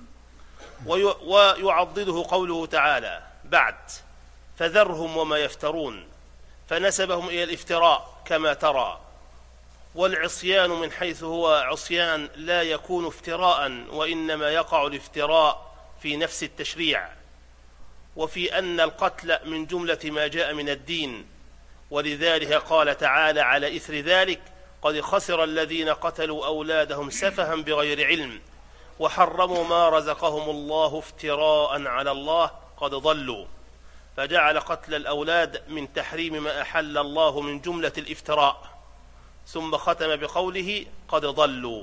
ويعضده قوله تعالى بعد: فذرهم وما يفترون، فنسبهم إلى الافتراء كما ترى. والعصيان من حيث هو عصيان لا يكون افتراء، وإنما يقع الافتراء في نفس التشريع، وفي أن القتل من جملة ما جاء من الدين. ولذلك قال تعالى على إثر ذلك: قد خسر الذين قتلوا أولادهم سفها بغير علم وحرموا ما رزقهم الله افتراء على الله قد ضلوا. فجعل قتل الأولاد من تحريم ما أحل الله من جملة الافتراء، ثم ختم بقوله قد ضلوا.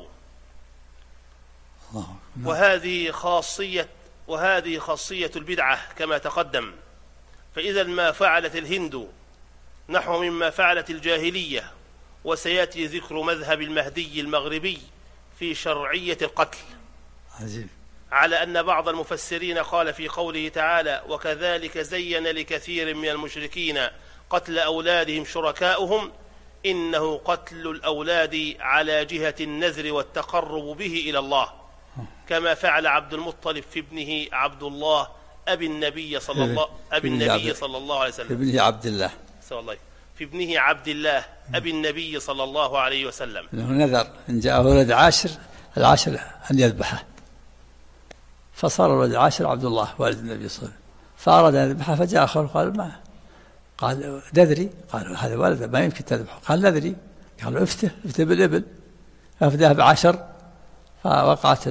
وهذه خاصية البدعة كما تقدم. فإذا ما فعلت الهند نحو مما فعلت الجاهلية، وسيأتي ذكر مذهب المهدي المغربي في شرعية القتل. عجيب. على أن بعض المفسرين قال في قوله تعالى وكذلك زين لكثير من المشركين قتل أولادهم شركاؤهم إنه قتل الأولاد على جهة النذر والتقرب به إلى الله، كما فعل عبد المطلب في ابنه عبد الله أبي النبي صلى الله عليه وسلم، في ابنه عبد الله، في ابنه عبد الله أبي النبي صلى الله عليه وسلم، إنه نذر إن جاءه ولد العاشر أن يذبحه، فصار الولد العاشر عبد الله والد النبي صلى الله عليه وسلم، فأراد أن يذبحه، فجاء آخر قال ما، قال نذري، قالوا هذا ولد ما يمكن تذبحه، قال نذري، قالوا افتح بالإبل، أفداه ب10، فوقعت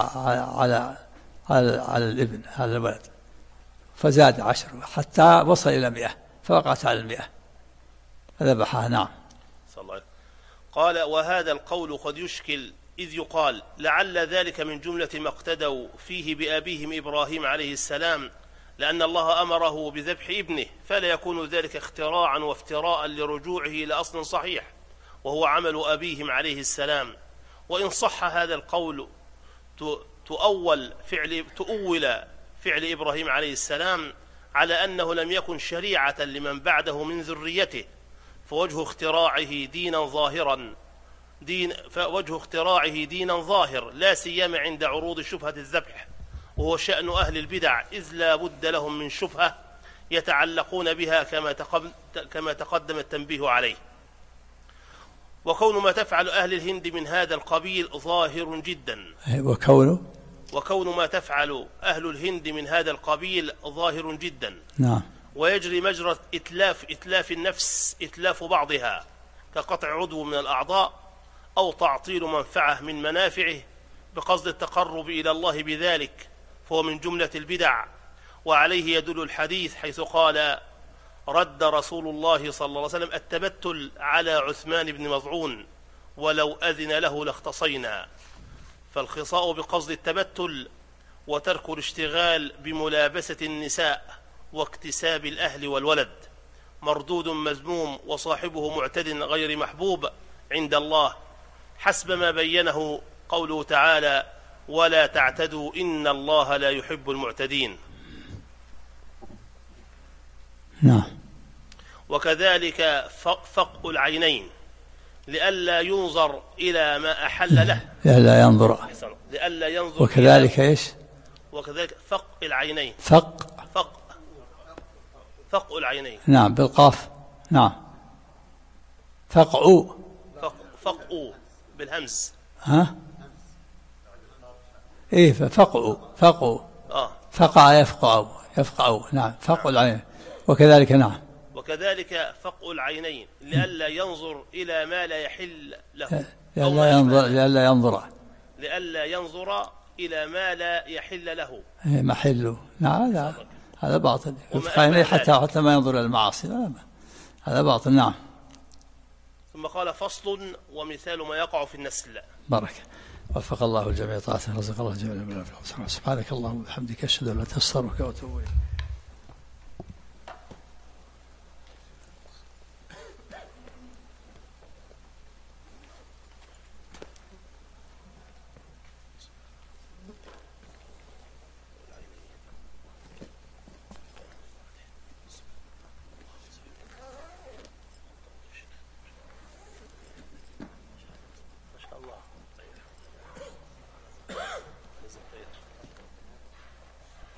على الابن على الولد، فزاد 10 حتى وصل إلى 100، فوقعت على 100 فذبحها. نعم. صلى الله عليه وسلم. قال وهذا القول قد يشكل، إذ يقال لعل ذلك من جملة ما اقتدوا فيه بأبيهم إبراهيم عليه السلام، لأن الله أمره بذبح ابنه، فلا يكون ذلك اختراعا وافتراء لرجوعه إلى أصل صحيح وهو عمل أبيهم عليه السلام. وإن صح هذا القول تؤول فعل إبراهيم عليه السلام على أنه لم يكن شريعة لمن بعده من ذريته، فوجه اختراعه دينا ظاهر لا سيما عند عروض شبهة الذبح، وهو شأن أهل البدع، إذ لا بد لهم من شبهة يتعلقون بها كما تقدم التنبيه عليه. وكون ما تفعل أهل الهند من هذا القبيل ظاهر جدا، وكون ما تفعل أهل الهند من هذا القبيل ظاهر جدا. نعم. ويجري مجرى إتلاف النفس، إتلاف بعضها كقطع عضو من الأعضاء أو تعطيل منفعة من منافعه بقصد التقرب إلى الله بذلك، فهو من جملة البدع. وعليه يدل الحديث حيث قال رد رسول الله صلى الله عليه وسلم التبتل على عثمان بن مظعون ولو أذن له لاختصينا. فالخصاء بقصد التبتل وترك الاشتغال بملابسة النساء واكتساب الأهل والولد مردود مذموم، وصاحبه معتد غير محبوب عند الله، حسب ما بينه قوله تعالى ولا تعتدوا إن الله لا يحب المعتدين. نعم. وكذلك فقء العينين لئلا ينظر إلى ما أحل له، لئلا ينظر وكذلك إيش؟ وكذلك فقء العينين، فقء العينين. نعم بالقاف. نعم. فقء بالهمز. ها؟ إيه فقء فقع يفقع. نعم فقء العين. وكذلك. نعم. وكذلك فقء العينين لئلا ينظر إلى ما لا يحل له، لئلا ينظر إلى ما لا يحل له محله. نعم هذا باطل، حتى ما ينظر إلى المعاصي، هذا باطل. نعم. ثم قال فصل ومثال ما يقع في النسل. بارك. وفق الله الجميع طاعته، رزق الله الجميع. سبحانك اللهم وبحمدك، أشهد أن لا إله إلا أنت، أستغفرك وأتوب إليك.